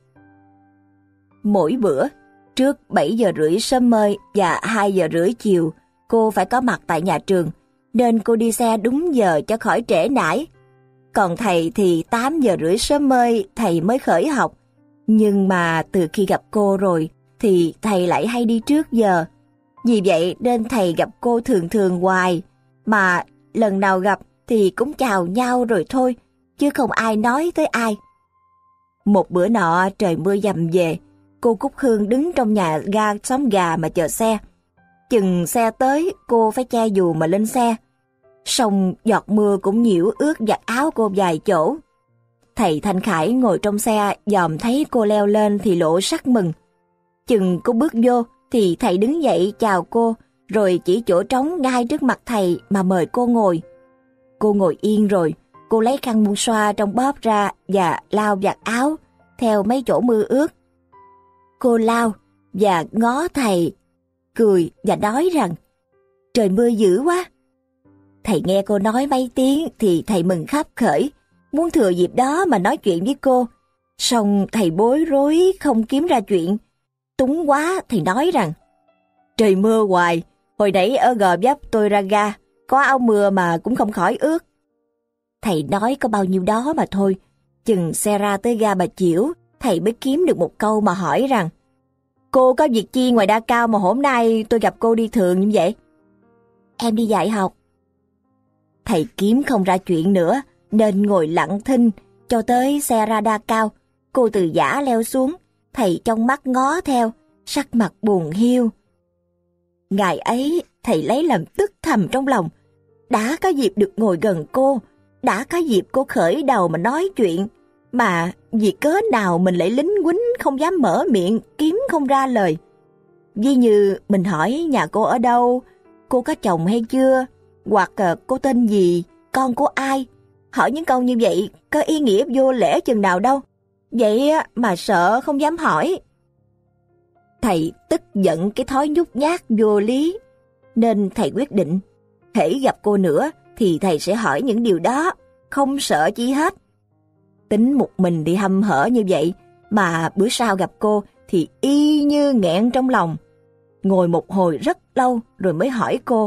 Mỗi bữa, trước 7 giờ rưỡi sớm mơi và 2 giờ rưỡi chiều, cô phải có mặt tại nhà trường, nên cô đi xe đúng giờ cho khỏi trễ nải. Còn thầy thì 8 giờ rưỡi sớm mơi thầy mới khởi học. Nhưng mà từ khi gặp cô rồi thì thầy lại hay đi trước giờ. Vì vậy nên thầy gặp cô thường thường hoài, mà lần nào gặp thì cũng chào nhau rồi thôi, chứ không ai nói tới ai. Một bữa nọ trời mưa dầm về, cô Cúc Hương đứng trong nhà ga Xóm Gà mà chờ xe. Chừng xe tới, cô phải che dù mà lên xe. Xong giọt mưa cũng nhiễu ướt giặt áo cô vài chỗ. Thầy Thanh Khải ngồi trong xe dòm thấy cô leo lên thì lộ sắc mừng. Chừng cô bước vô thì thầy đứng dậy chào cô, rồi chỉ chỗ trống ngay trước mặt thầy mà mời cô ngồi. Cô ngồi yên rồi, cô lấy khăn mua xoa trong bóp ra và lau giặt áo theo mấy chỗ mưa ướt. Cô lau và ngó thầy, cười và nói rằng: "Trời mưa dữ quá." Thầy nghe cô nói mấy tiếng thì thầy mừng khắp khởi, muốn thừa dịp đó mà nói chuyện với cô. Xong thầy bối rối không kiếm ra chuyện. Túng quá thầy nói rằng: "Trời mưa hoài, hồi nãy ở Gò Vấp tôi ra ga, có áo mưa mà cũng không khỏi ướt." Thầy nói có bao nhiêu đó mà thôi. Chừng xe ra tới ga Bà Chiểu, thầy mới kiếm được một câu mà hỏi rằng: "Cô có việc chi ngoài Đa Cao mà hôm nay tôi gặp cô đi thường như vậy?" "Em đi dạy học." Thầy kiếm không ra chuyện nữa, nên ngồi lặng thinh cho tới xe ra Đa Cao. Cô từ giã leo xuống, thầy trong mắt ngó theo, sắc mặt buồn hiu. Ngày ấy, thầy lấy làm tức thầm trong lòng. Đã có dịp được ngồi gần cô, đã có dịp cô khởi đầu mà nói chuyện, mà vì cớ nào mình lại lính quýnh không dám mở miệng, kiếm không ra lời. Ví như mình hỏi nhà cô ở đâu, cô có chồng hay chưa, hoặc cô tên gì, con của ai. Hỏi những câu như vậy có ý nghĩa vô lễ chừng nào đâu. Vậy mà sợ không dám hỏi. Thầy tức giận cái thói nhút nhát vô lý, nên thầy quyết định hễ gặp cô nữa thì thầy sẽ hỏi những điều đó, không sợ chi hết. Tính một mình đi hăm hở như vậy, mà bữa sau gặp cô thì y như nghẹn trong lòng. Ngồi một hồi rất lâu rồi mới hỏi cô: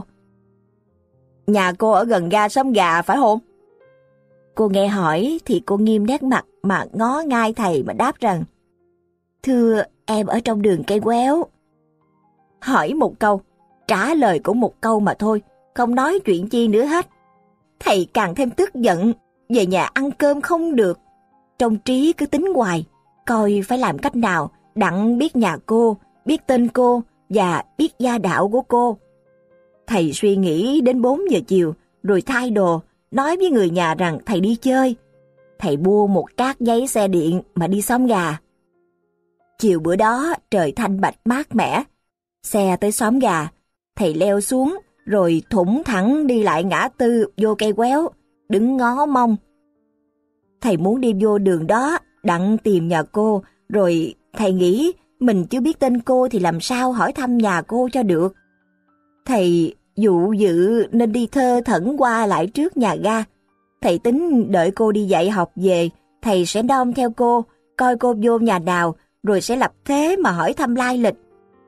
"Nhà cô ở gần ga Xóm Gà phải không?" Cô nghe hỏi thì cô nghiêm nét mặt mà ngó ngay thầy mà đáp rằng: "Thưa, em ở trong đường Cây Quéo." Hỏi một câu, trả lời cũng một câu mà thôi, không nói chuyện chi nữa hết. Thầy càng thêm tức giận, về nhà ăn cơm không được. Trong trí cứ tính hoài, coi phải làm cách nào đặng biết nhà cô, biết tên cô và biết gia đạo của cô. Thầy suy nghĩ đến 4 giờ chiều,
rồi thay đồ, nói với người nhà rằng thầy đi chơi. Thầy mua một cát giấy xe điện mà đi xóm gà. Chiều bữa đó trời thanh bạch mát mẻ. Xe tới xóm gà, thầy leo xuống rồi thủng thẳng đi lại ngã tư vô cây quéo, đứng ngó mông. Thầy muốn đi vô đường đó đặng tìm nhà cô, rồi thầy nghĩ mình chưa biết tên cô thì làm sao hỏi thăm nhà cô cho được. Thầy dụ dự nên đi thơ thẩn qua lại trước nhà ga. Thầy tính đợi cô đi dạy học về, thầy sẽ đom theo cô, coi cô vô nhà nào, rồi sẽ lập thế mà hỏi thăm lai lịch.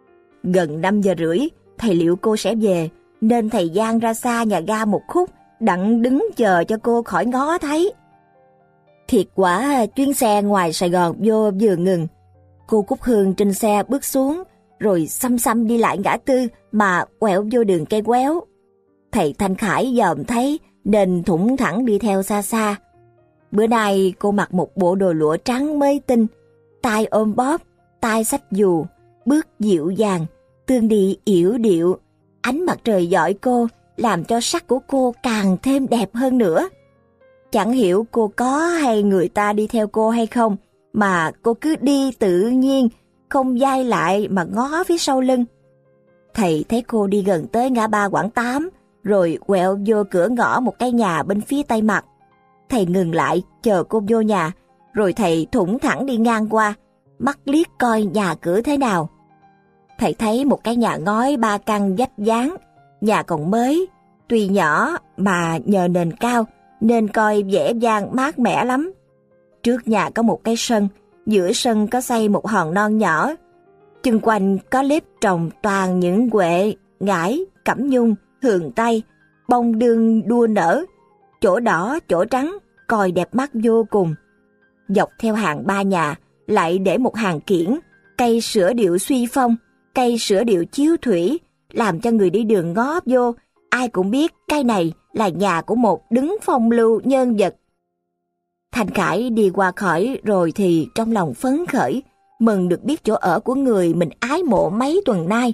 Gần 5 giờ rưỡi, thầy liệu cô sẽ về, nên thầy giang ra xa nhà ga một khúc, đặng đứng chờ cho cô khỏi ngó thấy. Thiệt quả chuyến xe ngoài Sài Gòn vô vừa ngừng. Cô Cúc Hương trên xe bước xuống, rồi xăm xăm đi lại ngã tư mà quẹo vô đường cây quéo. Thầy Thanh Khải dòm thấy nên thủng thẳng đi theo xa xa. Bữa nay cô mặc một bộ đồ lụa trắng mới tinh, tay ôm bóp, tay xách dù, bước dịu dàng, tương đi yểu điệu. Ánh mặt trời dọi cô, làm cho sắc của cô càng thêm đẹp hơn nữa. Chẳng hiểu cô có hay người ta đi theo cô hay không, mà cô cứ đi tự nhiên, không dai lại mà ngó phía sau lưng. Thầy thấy cô đi gần tới ngã ba Quảng Tám, rồi quẹo vô cửa ngõ một cái nhà bên phía tây mặt. Thầy ngừng lại chờ cô vô nhà, rồi thầy thủng thẳng đi ngang qua, mắt liếc coi nhà cửa thế nào. Thầy thấy một cái nhà ngói 3 căn vách dáng, nhà còn mới, tuy nhỏ mà nhờ nền cao nên coi vẻ vang mát mẻ lắm. Trước nhà có một cái sân, giữa sân có xây một hòn non nhỏ. Chung quanh có liếp trồng toàn những huệ, ngải, cẩm nhung, hường tây, bông đương đua nở, chỗ đỏ, chỗ trắng, coi đẹp mắt vô cùng. Dọc theo hàng 3 nhà lại để một hàng kiển, cây sữa điệu Suy Phong, cây sữa điệu Chiếu Thủy, làm cho người đi đường ngó vô, ai cũng biết cây này là nhà của một đứng phong lưu nhân vật. Thanh Khải đi qua khỏi rồi thì trong lòng phấn khởi, mừng được biết chỗ ở của người mình ái mộ mấy tuần nay.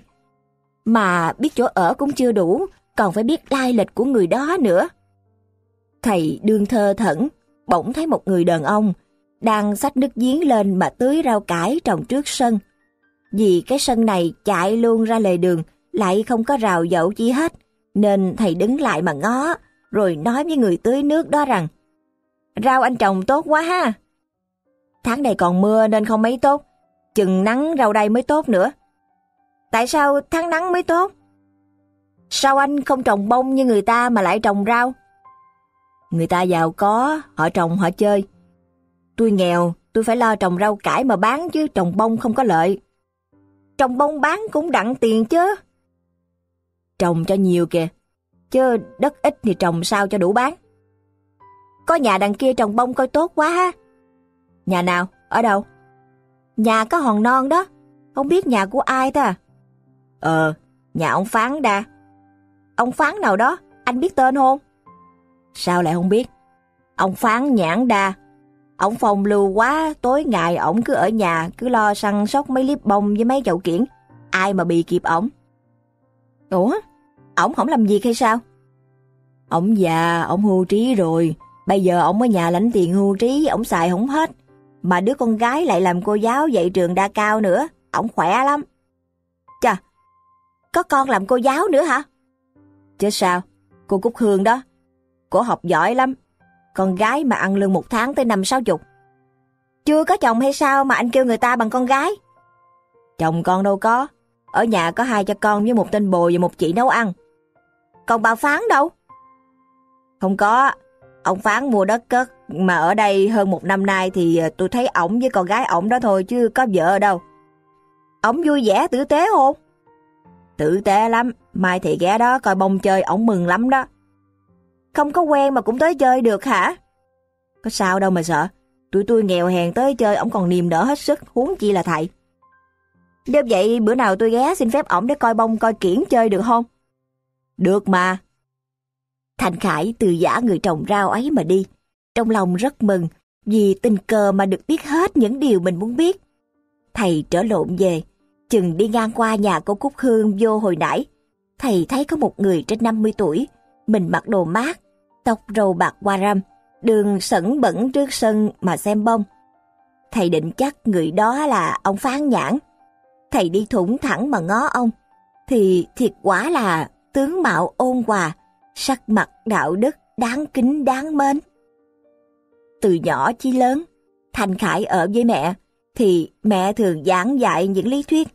Mà biết chỗ ở cũng chưa đủ, còn phải biết lai lịch của người đó nữa. Thầy đương thơ thẩn, bỗng thấy một người đàn ông đang xách nước giếng lên mà tưới rau cải trồng trước sân. Vì cái sân này chạy luôn ra lề đường, lại không có rào dậu chi hết, nên thầy đứng lại mà ngó, rồi nói với người tưới nước đó rằng: "Rau anh trồng tốt quá ha. Tháng này còn mưa nên không mấy tốt, chừng nắng rau đây mới tốt nữa." "Tại sao tháng nắng mới tốt?" "Sao anh không trồng bông như người ta mà lại trồng rau?" "Người ta giàu có, họ trồng họ chơi. Tôi nghèo, tôi phải lo trồng rau cải mà bán chứ trồng bông không có lợi." "Trồng bông bán cũng đặng tiền chứ." "Trồng cho nhiều kìa, chứ đất ít thì trồng sao cho đủ bán." "Có nhà đằng kia trồng bông coi tốt quá ha." "Nhà nào? Ở đâu?" "Nhà có hòn non đó, không biết nhà của ai ta." Nhà ông Phán đa." "Ông Phán nào đó, anh biết tên không?" "Sao lại không biết? Ông Phán Nhãn Đa. Ông phong lưu quá, tối ngày ổng cứ ở nhà, cứ lo săn sóc mấy liếp bông với mấy chậu kiển, ai mà bì kịp ổng." "Ủa, ổng không làm việc hay sao?" "Ổng già, ổng hưu trí rồi, bây giờ ổng ở nhà lãnh tiền hưu trí, ổng xài không hết. Mà đứa con gái lại làm cô giáo dạy trường Đa Cao nữa, ổng khỏe lắm." "Chà, có con làm cô giáo nữa hả?" "Chứ sao, cô Cúc Hương đó, cổ học giỏi lắm. Con gái mà ăn lương một tháng tới 50-60. "Chưa có chồng hay sao mà anh kêu người ta bằng con gái?" "Chồng con đâu có, ở nhà có 2 cha con với một tên bồ và một chị nấu ăn." "Còn bà Phán đâu?" "Không có, ông Phán mua đất cất, mà ở đây hơn 1 năm nay thì tôi thấy ổng với con gái ổng đó thôi chứ có vợ ở đâu." "Ổng vui vẻ tử tế không?" "Tử tế lắm, mai thì ghé đó coi bông chơi, ổng mừng lắm đó." "Không có quen mà cũng tới chơi được hả?" "Có sao đâu mà sợ, tụi tôi nghèo hèn tới chơi ổng còn niềm nở hết sức, huống chi là thầy." "Nếu vậy bữa nào tôi ghé xin phép ổng để coi bông coi kiển chơi được không?" "Được mà." Thanh Khải từ giả người trồng rau ấy mà đi, trong lòng rất mừng vì tình cờ mà được biết hết những điều mình muốn biết. Thầy trở lộn về, chừng đi ngang qua nhà cô Cúc Hương vô hồi nãy, thầy thấy có một người trên 50 tuổi,
Mình mặc đồ mát, tóc râu bạc qua râm, đường sẩn bẩn trước sân mà xem bông. Thầy định chắc người đó là ông Phán Nhãn. Thầy đi thủng thẳng mà ngó ông, thì thiệt quả là tướng mạo ôn hòa, sắc mặt đạo đức đáng kính đáng mến. Từ nhỏ chí lớn, Thành Khải ở với mẹ, thì mẹ thường giảng dạy những lý thuyết.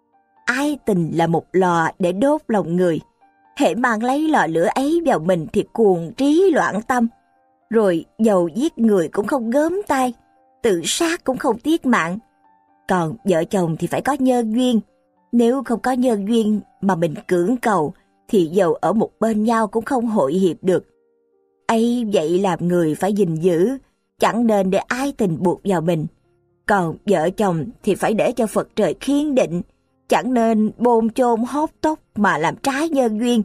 Ái tình là một lò để đốt lòng người. Hễ mang lấy lò lửa ấy vào mình thì cuồng trí loạn tâm. Rồi dầu giết người cũng không gớm tay, tự sát cũng không tiếc mạng. Còn vợ chồng thì phải có nhân duyên. Nếu không có nhân duyên mà mình cưỡng cầu, thì dầu ở một bên nhau cũng không hội hiệp được. Ấy vậy làm người phải gìn giữ, chẳng nên để ái tình buộc vào mình. Còn vợ chồng thì phải để cho Phật trời khiên định, chẳng nên bôn chôn hốt tốc mà làm trái nhân duyên.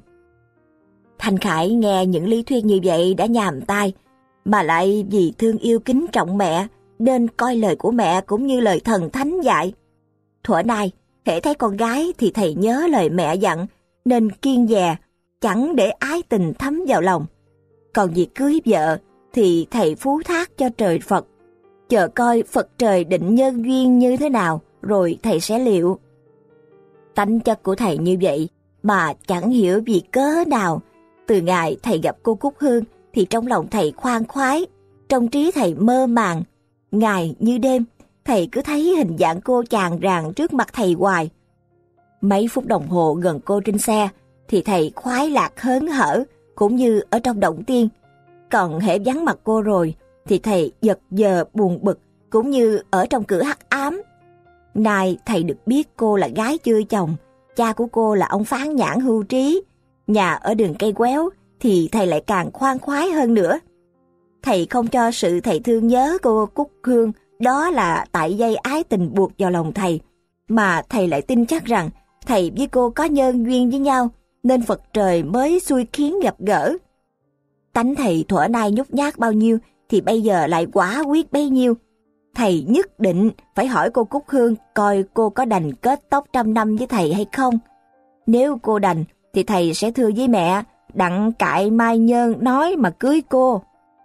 Thành Khải nghe những lý thuyết như vậy đã nhàm tai, mà lại vì thương yêu kính trọng mẹ, nên coi lời của mẹ cũng như lời thần thánh dạy. Thuở nay, hễ thấy con gái thì thầy nhớ lời mẹ dặn, nên kiêng dè, chẳng để ái tình thấm vào lòng. Còn việc cưới vợ thì thầy phú thác cho trời Phật, chờ coi Phật trời định nhân duyên như thế nào, rồi thầy sẽ liệu. Tánh chất của thầy như vậy, mà chẳng hiểu vì cớ nào, từ ngày thầy gặp cô Cúc Hương thì trong lòng thầy khoan khoái, trong trí thầy mơ màng. Ngày như đêm, thầy cứ thấy hình dạng cô chàng ràng trước mặt thầy hoài. Mấy phút đồng hồ gần cô trên xe, thì thầy khoái lạc hớn hở, cũng như ở trong động tiên. Còn hễ vắng mặt cô rồi, thì thầy giật giờ buồn bực, cũng như ở trong cửa hắc ám. Nay thầy được biết cô là gái chưa chồng, cha của cô là ông Phán Nhãn hưu trí, nhà ở đường cây quéo, thì thầy lại càng khoan khoái hơn nữa. Thầy không cho sự thầy thương nhớ cô Cúc Hương đó là tại dây ái tình buộc vào lòng thầy, mà thầy lại tin chắc rằng thầy với cô có nhân duyên với nhau, nên Phật trời mới xui khiến gặp gỡ. Tánh thầy thuở nay nhút nhát bao nhiêu thì bây giờ lại quả quyết bấy nhiêu. Thầy nhất định phải hỏi cô Cúc Hương coi cô có đành kết tóc 100 năm với thầy hay không. Nếu cô đành thì thầy sẽ thưa với mẹ, đặng cại mai nhơn nói mà cưới cô.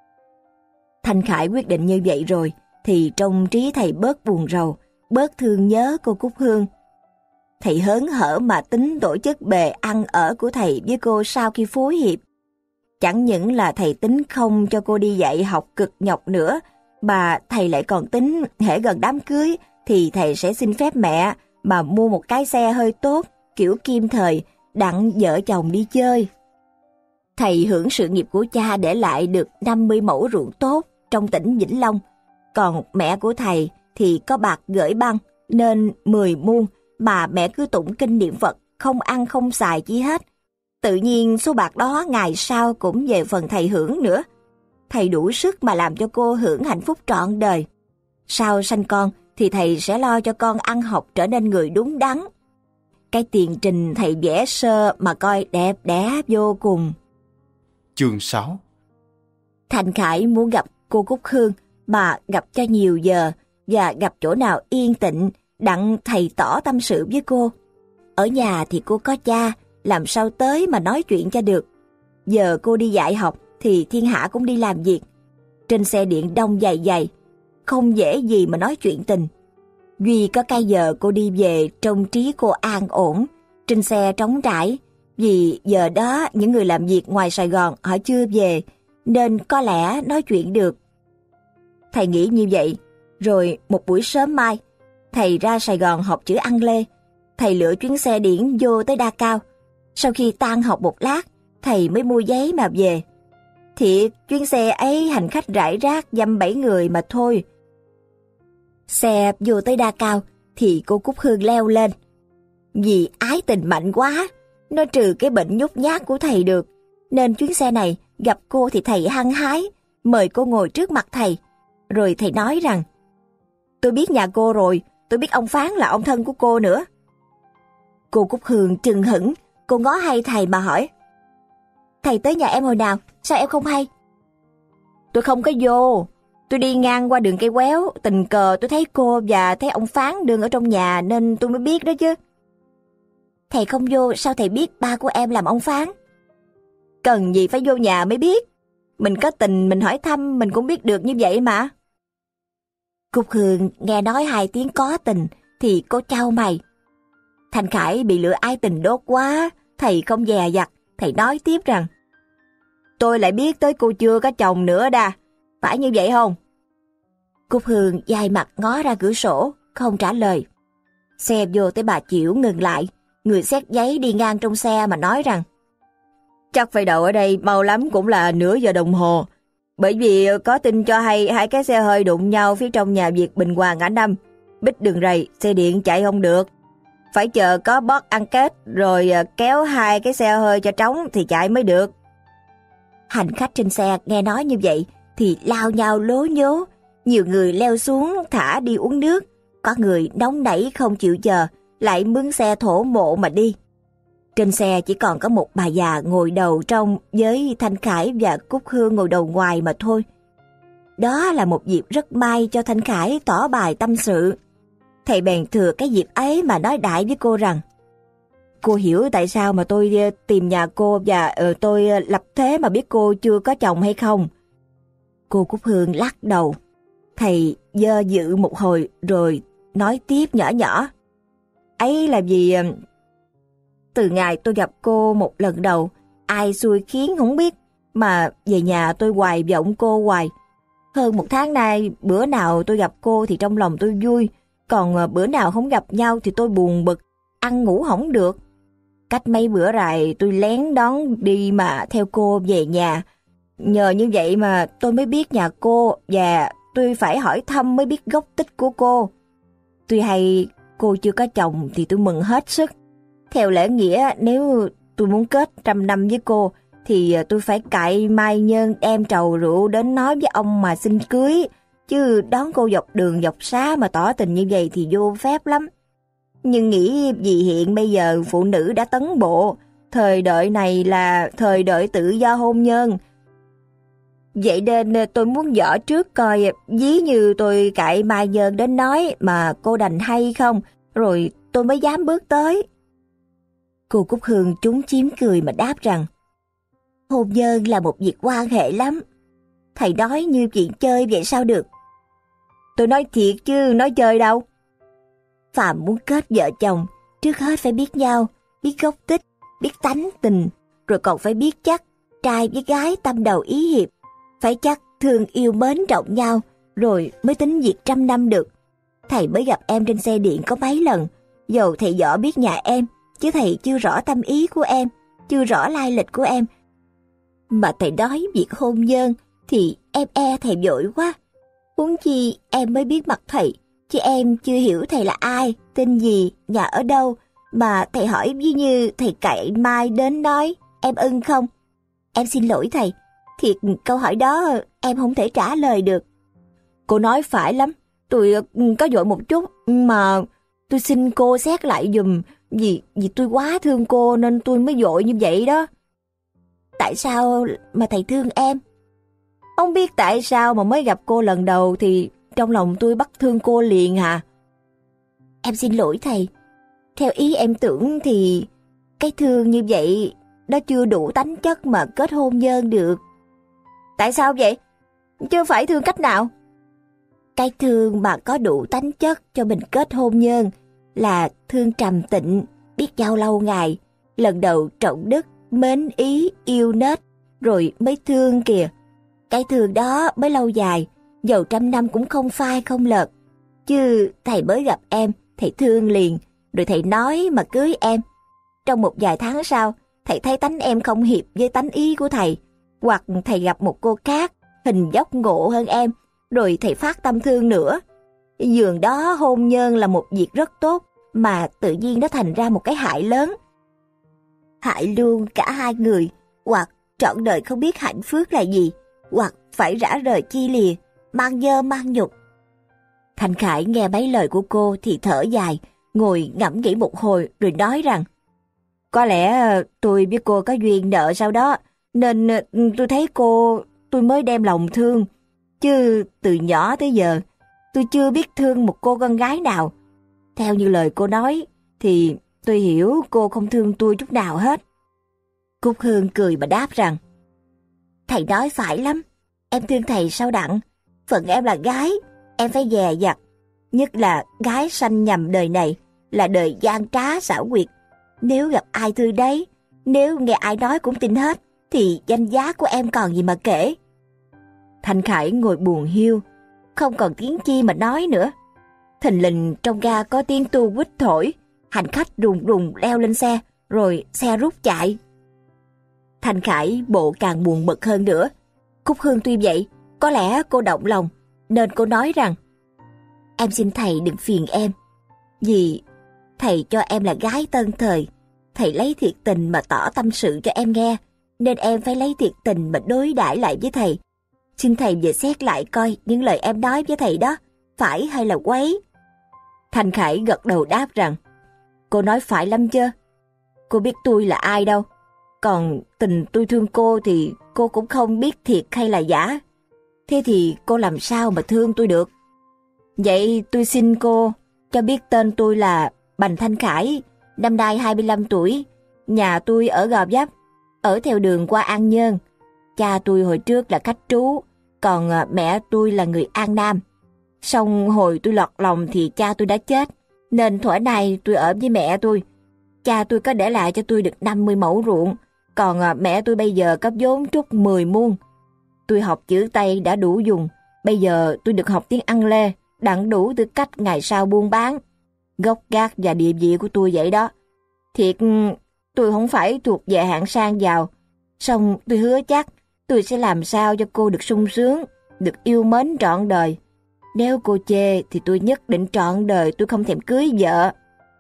Thành Khải quyết định như vậy rồi, thì trong trí thầy bớt buồn rầu, bớt thương nhớ cô Cúc Hương. Thầy hớn hở mà tính tổ chức bề ăn ở của thầy với cô sau khi phối hiệp. Chẳng những là thầy tính không cho cô đi dạy học cực nhọc nữa, mà thầy lại còn tính hễ gần đám cưới thì thầy sẽ xin phép mẹ mà mua một cái xe hơi tốt, kiểu kim thời, đặng vợ chồng đi chơi. Thầy hưởng sự nghiệp của cha để lại được 50 mẫu ruộng tốt trong tỉnh Vĩnh Long. Còn mẹ của thầy thì có bạc gửi băng, nên 10 muôn mà mẹ cứ tụng kinh niệm Phật, không ăn không xài chi hết. Tự nhiên số bạc đó ngày sau cũng về phần thầy hưởng nữa. Thầy đủ sức mà làm cho cô hưởng hạnh phúc trọn đời. Sau sanh con thì thầy sẽ lo cho con ăn học trở nên người đúng đắn. Cái tiền trình thầy vẽ sơ mà coi đẹp đẽ vô cùng.
Chương 6.
Thành Khải muốn gặp cô Cúc Hương, mà gặp cho nhiều giờ và gặp chỗ nào yên tịnh, đặng thầy tỏ tâm sự với cô. Ở nhà thì cô có cha, làm sao tới mà nói chuyện cho được. Giờ cô đi dạy học thì thiên hạ cũng đi làm việc. Trên xe điện đông dày dày, không dễ gì mà nói chuyện tình. Duy có cái giờ cô đi về trong trí cô an ổn, trên xe trống trải, vì giờ đó những người làm việc ngoài Sài Gòn họ chưa về, nên có lẽ nói chuyện được. Thầy nghĩ như vậy, rồi một buổi sớm mai, thầy ra Sài Gòn học chữ Ăn Lê. Thầy lựa chuyến xe điển vô tới Đa Cao. Sau khi tan học một lát, thầy mới mua giấy mà về. Thiệt, chuyến xe ấy hành khách rải rác dăm 7 người mà thôi. Xe vô tới Đa Cao thì cô Cúc Hương leo lên. Vì ái tình mạnh quá, nó trừ cái bệnh nhút nhát của thầy được, nên chuyến xe này gặp cô thì thầy hăng hái, mời cô ngồi trước mặt thầy. Rồi thầy nói rằng, tôi biết nhà cô rồi, tôi biết ông Phán là ông thân của cô nữa. Cô Cúc Hương chừng hững, cô ngó hay thầy mà hỏi, thầy tới nhà em hồi nào, sao em không hay? Tôi không có vô, tôi đi ngang qua đường cây quéo, tình cờ tôi thấy cô và thấy ông Phán đương ở trong nhà nên tôi mới biết đó chứ. Thầy không vô, sao thầy biết ba của em làm ông Phán?
Cần gì phải vô nhà mới biết. Mình có tình mình hỏi thăm mình cũng biết được như vậy mà.
Cúc Hương nghe nói 2 tiếng có tình thì cô chau mày.
Thanh Khải bị lửa ái tình đốt quá, thầy không dè dặt, thầy nói tiếp rằng: tôi lại biết tới cô chưa có chồng nữa đà, phải như vậy không?
Cúc Hương dai mặt ngó ra cửa sổ, không trả lời. Xe vô tới bà Chiểu ngừng lại, người xét giấy đi ngang trong xe mà nói rằng:
chắc phải đậu ở đây mau lắm cũng là nửa giờ đồng hồ, bởi vì có tin cho hay 2 cái xe hơi đụng nhau phía trong nhà Việt Bình Hoàng ngã năm, bít đường rầy, xe điện chạy không được. Phải chờ có bót ăn kết rồi kéo 2 cái xe hơi cho trống thì chạy mới được.
Hành khách trên xe nghe nói như vậy thì lao nhau lố nhố, nhiều người leo xuống thả đi uống nước, có người nóng nảy không chịu chờ, lại mướn xe thổ mộ mà đi. Trên xe chỉ còn có một bà già ngồi đầu trong với Thanh Khải và Cúc Hương ngồi đầu ngoài mà thôi. Đó là một dịp rất may cho Thanh Khải tỏ bài tâm sự. Thầy bèn thừa cái dịp ấy mà nói đại với cô rằng: cô hiểu tại sao mà tôi tìm nhà cô và tôi lập thế mà biết cô chưa có chồng hay không? Cô Cúc Hương lắc đầu. Thầy dơ dự một hồi rồi nói tiếp nhỏ nhỏ: ấy là vì từ ngày tôi gặp cô một lần đầu, ai xui khiến không biết, mà về nhà tôi hoài vọng cô hoài. Hơn 1 tháng nay, bữa nào tôi gặp cô thì trong lòng tôi vui, còn bữa nào không gặp nhau thì tôi buồn bực, ăn ngủ không được. Cách mấy bữa rày tôi lén đón đi mà theo cô về nhà. Nhờ như vậy mà tôi mới biết nhà cô và tôi phải hỏi thăm mới biết gốc tích của cô. Tuy hay cô chưa có chồng thì tôi mừng hết sức. Theo lễ nghĩa, nếu tôi muốn kết 100 năm với cô thì tôi phải cậy mai nhân đem trầu rượu đến nói với ông mà xin cưới, chứ đón cô dọc đường dọc xá mà tỏ tình như vậy thì vô phép lắm. Nhưng nghĩ vì hiện bây giờ phụ nữ đã tấn bộ, thời đợi này là thời đợi tự do hôn nhân. Vậy nên tôi muốn dò trước coi ví như tôi cậy mai nhân đến nói mà cô đành hay không, rồi tôi mới dám bước tới. Cô Cúc Hương trúng chím cười mà đáp rằng: hôn nhân là một việc quan hệ lắm. Thầy nói như chuyện chơi vậy sao được?
Tôi nói thiệt chứ nói chơi đâu.
Phàm muốn kết vợ chồng, trước hết phải biết nhau, biết gốc tích, biết tánh tình, rồi còn phải biết chắc trai với gái tâm đầu ý hiệp, phải chắc thương yêu mến trọng nhau, rồi mới tính việc 100 năm được. Thầy mới gặp em trên xe điện có mấy lần, dầu thầy rõ biết nhà em, chứ thầy chưa rõ tâm ý của em, chưa rõ lai lịch của em. Mà thầy nói việc hôn nhân thì em thầy vội quá. Huống chi em mới biết mặt thầy, chứ em chưa hiểu thầy là ai, tên gì, nhà ở đâu, mà thầy hỏi ví như thầy cậy mai đến nói, em ưng không? Em xin lỗi thầy, thiệt câu hỏi đó em không thể trả lời được.
Cô nói phải lắm, tôi có vội một chút, mà tôi xin cô xét lại giùm, vì tôi quá thương cô nên tôi mới vội như vậy đó.
Tại sao mà thầy thương em?
Không biết tại sao mà mới gặp cô lần đầu thì trong lòng tôi bắt thương cô liền hả?
Em xin lỗi thầy. Theo ý em tưởng thì cái thương như vậy nó chưa đủ tánh chất mà kết hôn nhân được.
Tại sao vậy? Chứ phải thương cách nào?
Cái thương mà có đủ tánh chất cho mình kết hôn nhân là thương trầm tịnh, biết nhau lâu ngày, lần đầu trọng đức, mến ý, yêu nết, rồi mới thương kìa. Cái thương đó mới lâu dài, dầu 100 năm cũng không phai không lợt. Chứ thầy mới gặp em, thầy thương liền, rồi thầy nói mà cưới em. Trong một vài tháng sau, thầy thấy tánh em không hiệp với tánh ý của thầy, hoặc thầy gặp một cô khác, hình dốc ngộ hơn em, rồi thầy phát tâm thương nữa. Dường đó hôn nhân là một việc rất tốt, mà tự nhiên nó thành ra một cái hại lớn. Hại luôn cả hai người, hoặc trọn đời không biết hạnh phúc là gì, hoặc phải rã rời chia lìa, mang dơ mang nhục. Thanh Khải nghe mấy lời của cô thì thở dài, ngồi ngẫm nghĩ một hồi rồi nói rằng:
có lẽ tôi biết cô có duyên nợ sau đó, nên tôi thấy cô tôi mới đem lòng thương. Chứ từ nhỏ tới giờ, tôi chưa biết thương một cô con gái nào. Theo như lời cô nói, thì tôi hiểu cô không thương tôi chút nào hết.
Cúc Hương cười mà đáp rằng: Thầy nói phải lắm, em thương thầy sao đặng. Phận em là gái, em phải dè dặt. Nhất là gái sanh nhầm đời này là đời gian trá xảo quyệt. Nếu gặp ai thương đấy, nếu nghe ai nói cũng tin hết, thì danh giá của em còn gì mà kể. Thanh Khải ngồi buồn hiu, không còn tiếng chi mà nói nữa. Thình lình trong ga có tiếng tu quýt thổi, hành khách rùng rùng leo lên xe, rồi xe rút chạy. Thanh Khải bộ càng buồn bực hơn nữa. Cúc Hương tuy vậy, có lẽ cô động lòng, nên cô nói rằng: Em xin thầy đừng phiền em, vì thầy cho em là gái tân thời. Thầy lấy thiệt tình mà tỏ tâm sự cho em nghe, nên em phải lấy thiệt tình mà đối đãi lại với thầy. Xin thầy về xét lại coi những lời em nói với thầy đó phải hay là quấy. Thanh Khải gật đầu đáp rằng: Cô nói phải lắm chứ. Cô biết tôi là ai đâu. Còn tình tôi thương cô thì cô cũng không biết thiệt hay là giả. Thế thì cô làm sao mà thương tôi được? Vậy tôi xin cô cho biết tên tôi là Bành Thanh Khải, năm nay 25 tuổi. Nhà tôi ở Gò Vấp, ở theo đường qua An Nhơn. Cha tôi hồi trước là khách trú, còn mẹ tôi là người An Nam. Xong hồi tôi lọt lòng thì cha tôi đã chết, nên thuở này tôi ở với mẹ tôi. Cha tôi có để lại cho tôi được 50 mẫu ruộng, còn mẹ tôi bây giờ có vốn trút 10 muôn. Tôi học chữ Tây đã đủ dùng, bây giờ tôi được học tiếng Ăn Lê, đặng đủ tư cách ngày sau buôn bán. Gốc gác và địa vị của tôi vậy đó. Thiệt, tôi không phải thuộc về hạng sang giàu, song tôi hứa chắc tôi sẽ làm sao cho cô được sung sướng, được yêu mến trọn đời. Nếu cô chê thì tôi nhất định trọn đời tôi không thèm cưới vợ.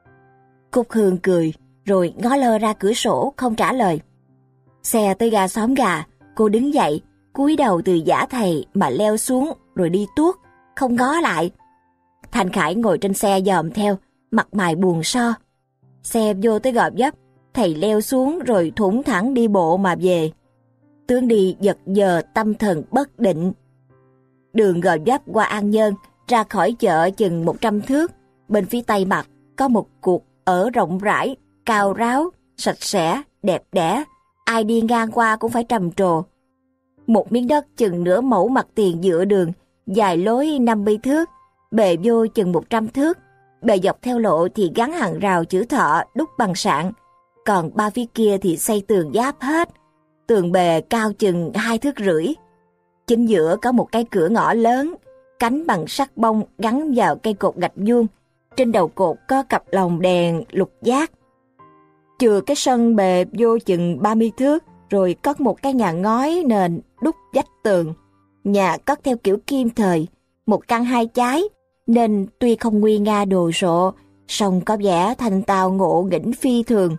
Cúc Hương cười, rồi ngó lơ ra cửa sổ không trả lời. Xe tới ga Xóm Gà, cô đứng dậy, cúi đầu từ giả thầy mà leo xuống rồi đi tuốt, không ngó lại. Thanh Khải ngồi trên xe dòm theo, mặt mày buồn so. Xe vô tới Gò Vấp, thầy leo xuống rồi thủng thẳng đi bộ mà về. Tướng đi giật giờ tâm thần bất định. Đường Gò Vấp qua An Nhơn, ra khỏi chợ chừng 100 thước, bên phía tây mặt có một cuộc ở rộng rãi, cao ráo, sạch sẽ, đẹp đẽ, ai đi ngang qua cũng phải trầm trồ. Một miếng đất chừng nửa mẫu mặt tiền giữa đường, dài lối 50 thước, bề vô chừng 100 thước, bề dọc theo lộ thì gắn hàng rào chữ thọ đúc bằng sạn, còn ba phía kia thì xây tường giáp hết, tường bề cao chừng 2,5 thước. Chính giữa có một cái cửa ngõ lớn, cánh bằng sắt bông gắn vào cây cột gạch vuông, trên đầu cột có cặp lồng đèn lục giác. Chừa cái sân bề vô chừng 30 thước, rồi cất một cái nhà ngói nền đúc vách tường. Nhà cất theo kiểu kim thời, một căn 2 chái, nên tuy không nguy nga đồ sộ, song có vẻ thanh tao ngộ nghĩnh phi thường.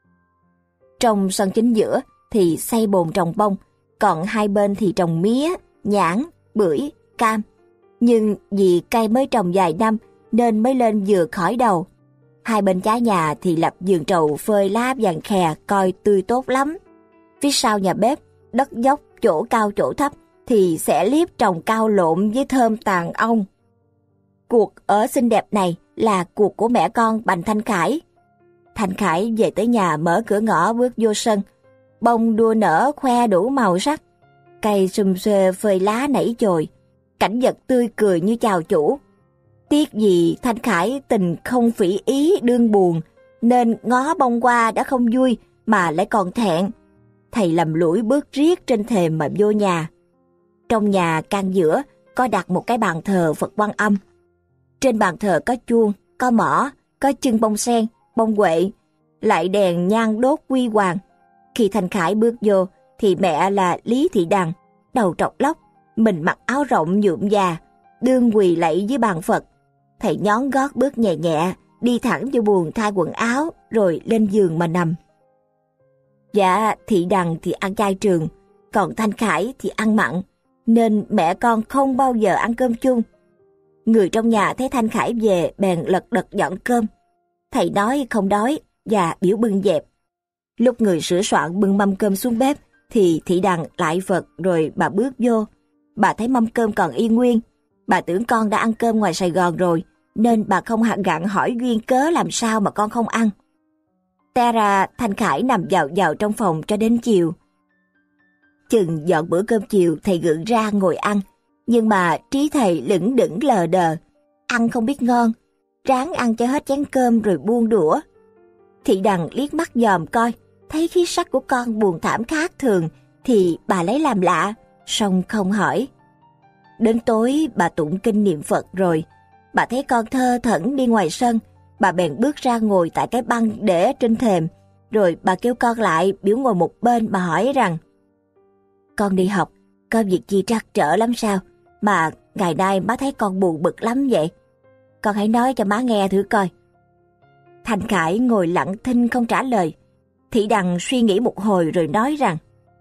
Trong sân chính giữa thì xây bồn trồng bông, còn hai bên thì trồng mía, nhãn, bưởi, cam. Nhưng vì cây mới trồng vài năm nên mới lên vừa khỏi đầu. Hai bên trái nhà thì lập vườn trầu phơi lá vàng khè coi tươi tốt lắm. Phía sau nhà bếp, đất dốc chỗ cao chỗ thấp thì sẽ liếp trồng cao lộn với thơm tàn ong. Cuộc ở xinh đẹp này là cuộc của mẹ con Bành Thanh Khải. Thanh Khải về tới nhà mở cửa ngõ bước vô sân. Bông đua nở khoe đủ màu sắc, cây sum xuê phơi lá nảy chồi, cảnh vật tươi cười như chào chủ. Tiếc gì Thanh Khải tình không phỉ ý đương buồn, nên ngó bông qua đã không vui mà lại còn thẹn. Thầy lầm lũi bước riết trên thềm mà vô nhà. Trong nhà căn giữa có đặt một cái bàn thờ Phật Quan Âm. Trên bàn thờ có chuông, có mõ, có chân bông sen, bông huệ, lại đèn nhang đốt quy hoàng. Khi Thanh Khải bước vô thì mẹ là Lý Thị Đằng, đầu trọc lóc, mình mặc áo rộng nhuộm già, đương quỳ lạy dưới bàn Phật. Thầy nhón gót bước nhẹ nhẹ, đi thẳng vô buồng thay quần áo, rồi lên giường mà nằm. Dạ, Thị Đằng thì ăn chay trường, còn Thanh Khải thì ăn mặn, nên mẹ con không bao giờ ăn cơm chung. Người trong nhà thấy Thanh Khải về bèn lật đật dọn cơm. Thầy nói không đói và biểu bưng dẹp. Lúc người sửa soạn bưng mâm cơm xuống bếp thì Thị Đằng lại Phật rồi bà bước vô. Bà thấy mâm cơm còn y nguyên. Bà tưởng con đã ăn cơm ngoài Sài Gòn rồi, nên bà không gặng hỏi duyên cớ làm sao mà con không ăn. Té ra Thanh Khải nằm vào trong phòng cho đến chiều. Chừng dọn bữa cơm chiều, thầy gượng ra ngồi ăn, nhưng mà trí thầy lững đững lờ đờ, ăn không biết ngon, ráng ăn cho hết chén cơm rồi buông đũa. Thị Đằng liếc mắt dòm coi, thấy khí sắc của con buồn thảm khác thường thì bà lấy làm lạ, song không hỏi. Đến tối bà tụng kinh niệm Phật rồi, bà thấy con thơ thẩn đi ngoài sân, bà bèn bước ra ngồi tại cái băng để trên thềm, rồi bà kêu con lại biểu ngồi một bên. Bà hỏi rằng: "Con đi học có việc chi trắc trở lắm sao, mà ngày nay má thấy con buồn bực lắm vậy? Con hãy nói cho má nghe thử coi." Thanh Khải ngồi lặng thinh không trả lời. Thị Đằng suy nghĩ một hồi rồi nói rằng: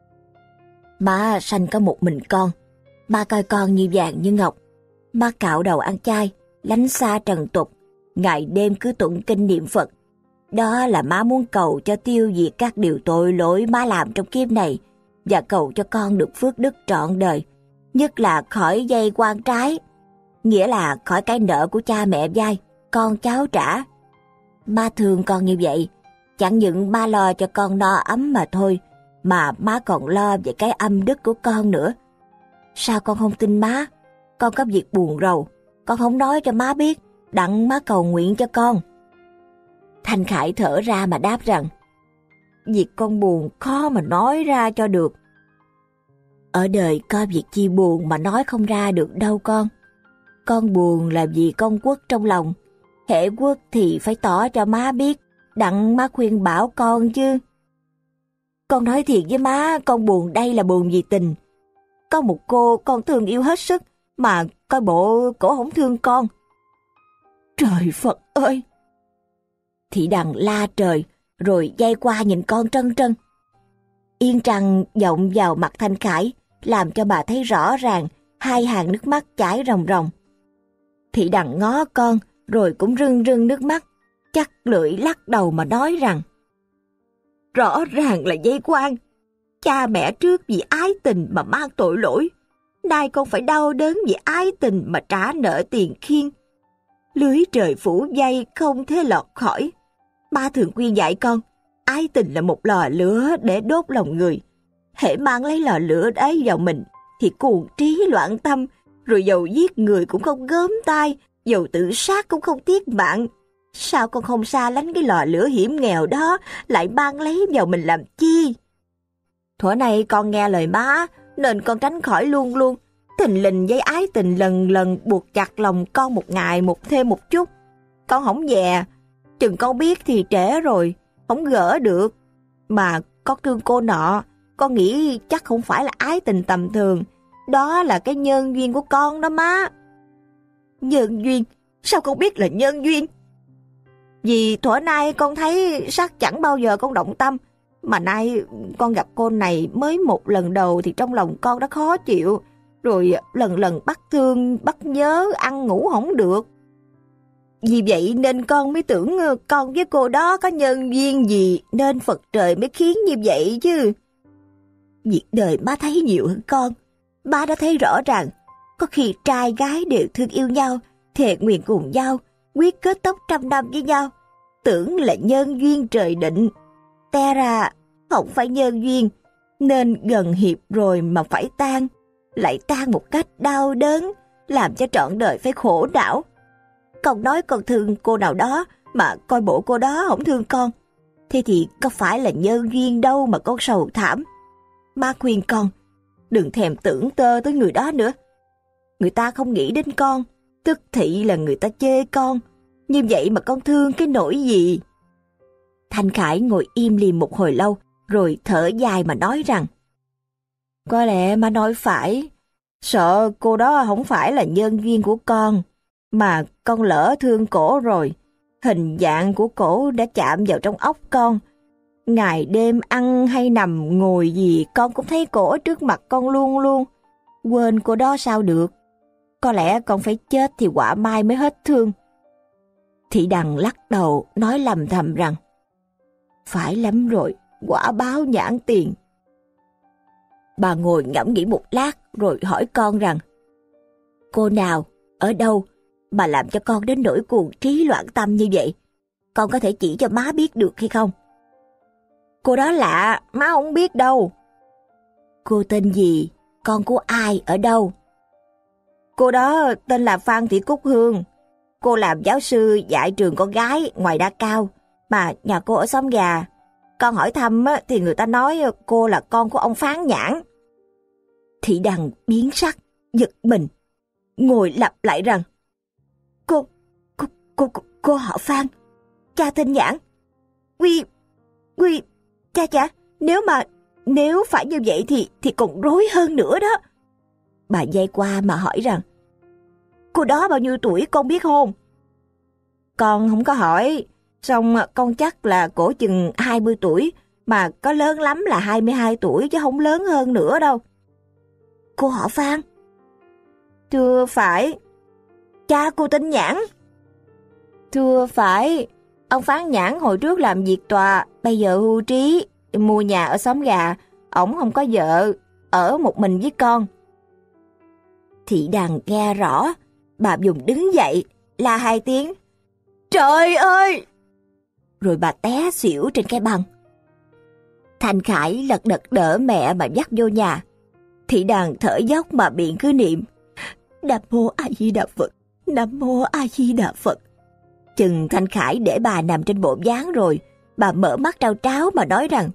"Má sanh có một mình con, má coi con như vàng như ngọc. Má cạo đầu ăn chay, lánh xa trần tục, ngày đêm cứ tụng kinh niệm Phật. Đó là má muốn cầu cho tiêu diệt các điều tội lỗi má làm trong kiếp này, và cầu cho con được phước đức trọn đời, nhất là khỏi dây quan trái, nghĩa là khỏi cái nợ của cha mẹ vay, con cháu trả. Má thương con như vậy, chẳng những má lo cho con no ấm mà thôi, mà má còn lo về cái âm đức của con nữa. Sao con không tin má? Con có việc buồn rầu, con không nói cho má biết, đặng má cầu nguyện cho con." Thanh Khải thở ra mà đáp rằng: "Việc con buồn khó mà nói ra cho được." "Ở đời có việc chi buồn mà nói không ra được đâu con. Con buồn là vì con uất trong lòng, hễ uất thì phải tỏ cho má biết, đặng má khuyên bảo con chứ. Con nói thiệt với má, con buồn đây là buồn vì tình. Có một cô con thương yêu hết sức, mà coi bộ cổ không thương con." "Trời Phật ơi!" Thị Đằng la trời, rồi dây qua nhìn con trân trân. Yên trăng vọng vào mặt Thanh Khải, làm cho bà thấy rõ ràng hai hàng nước mắt chảy ròng ròng. Thị Đằng ngó con, rồi cũng rưng rưng nước mắt, chắc lưỡi lắc đầu mà nói rằng: "Rõ ràng là dây quan. Cha mẹ trước vì ái tình mà mang tội lỗi, nay con phải đau đớn vì ái tình mà trả nợ tiền khiên. Lưới trời phủ dây không thể lọt khỏi. Ba thường khuyên dạy con, ái tình là một lò lửa để đốt lòng người. Hễ mang lấy lò lửa ấy vào mình thì cuồng trí loạn tâm, rồi dầu giết người cũng không gớm tay, dầu tự sát cũng không tiếc mạng. Sao con không xa lánh cái lò lửa hiểm nghèo đó, lại mang lấy vào mình làm chi? Thuở này con nghe lời má, nên con tránh khỏi luôn luôn. Thình lình dây ái tình lần lần buộc chặt lòng con một ngày một thêm một chút. Con không dè, chừng con biết thì trễ rồi, không gỡ được. Mà con thương cô nọ, con nghĩ chắc không phải là ái tình tầm thường. Đó là cái nhân duyên của con đó má." "Nhân duyên? Sao con biết là nhân duyên?" "Vì thuở nay con thấy sắc chẳng bao giờ con động tâm, mà nay con gặp cô này mới một lần đầu thì trong lòng con đã khó chịu, rồi lần lần bắt thương, bắt nhớ, ăn ngủ không được. Vì vậy nên con mới tưởng con với cô đó có nhân duyên gì, nên Phật trời mới khiến như vậy chứ. Việc đời má thấy nhiều hơn con, má đã thấy rõ ràng, có khi trai gái đều thương yêu nhau, thề nguyện cùng nhau, quyết kết tóc trăm năm với nhau, tưởng là nhân duyên trời định. Té ra không phải nhân duyên, nên gần hiệp rồi mà phải tan, lại tan một cách đau đớn, làm cho trọn đời phải khổ não. Con nói con thương cô nào đó, mà coi bộ cô đó không thương con, thế thì có phải là nhân duyên đâu mà con sầu thảm. Má khuyên con, đừng thèm tưởng tơ tới người đó nữa. Người ta không nghĩ đến con, tức thị là người ta chê con, như vậy mà con thương cái nỗi gì?" Thanh Khải ngồi im lìm một hồi lâu, rồi thở dài mà nói rằng: "Có lẽ má nói phải, sợ cô đó không phải là nhân duyên của con, mà con lỡ thương cổ rồi, hình dạng của cổ đã chạm vào trong óc con. Ngày đêm ăn hay nằm ngồi gì con cũng thấy cổ ở trước mặt con luôn luôn, quên cô đó sao được. Có lẽ con phải chết thì quả mai mới hết thương." Thị Đằng lắc đầu nói lầm thầm rằng: "Phải lắm rồi, quả báo nhãn tiền." Bà ngồi ngẫm nghĩ một lát rồi hỏi con rằng: "Cô nào, ở đâu mà làm cho con đến nỗi cuồng trí loạn tâm như vậy? Con có thể chỉ cho má biết được hay không?
Cô đó lạ, má không biết đâu.
Cô tên gì? Con của ai? Ở đâu?
Cô đó tên là Phan Thị Cúc Hương. Cô làm giáo sư dạy trường con gái ngoài Đa Cao, mà nhà cô ở xóm Gà. Con hỏi thăm thì người ta nói cô là con của ông Phán Nhãn.
Thị Đằng biến sắc, giật mình, ngồi lặp lại rằng: Cô họ Phan, cha tên Nhãn. Cha, nếu phải như vậy thì còn rối hơn nữa đó. Bà dây qua mà hỏi rằng: Cô đó bao nhiêu tuổi con biết không?
Con không có hỏi, xong con chắc là cổ chừng 20 tuổi, mà có lớn lắm là 22 tuổi chứ không lớn hơn nữa đâu.
Cô họ Phan?
Thưa phải.
Cha cô tên Nhãn?
Thưa phải. Ông Phán Nhãn hồi trước làm việc tòa, bây giờ hưu trí, mua nhà ở xóm Gà. Ổng không có vợ, ở một mình với con.
Thị Đằng nghe rõ, bà dùng đứng dậy, la 2 tiếng: Trời ơi! Rồi bà té xỉu trên cái băng. Thanh Khải lật đật đỡ mẹ mà dắt vô nhà. Thị Đằng thở dốc mà miệng cứ niệm: Nam Mô A Di Đà Phật, Nam Mô A Di Đà Phật. Chừng Thanh Khải để bà nằm trên bộ dáng rồi, bà mở mắt trao tráo mà nói rằng: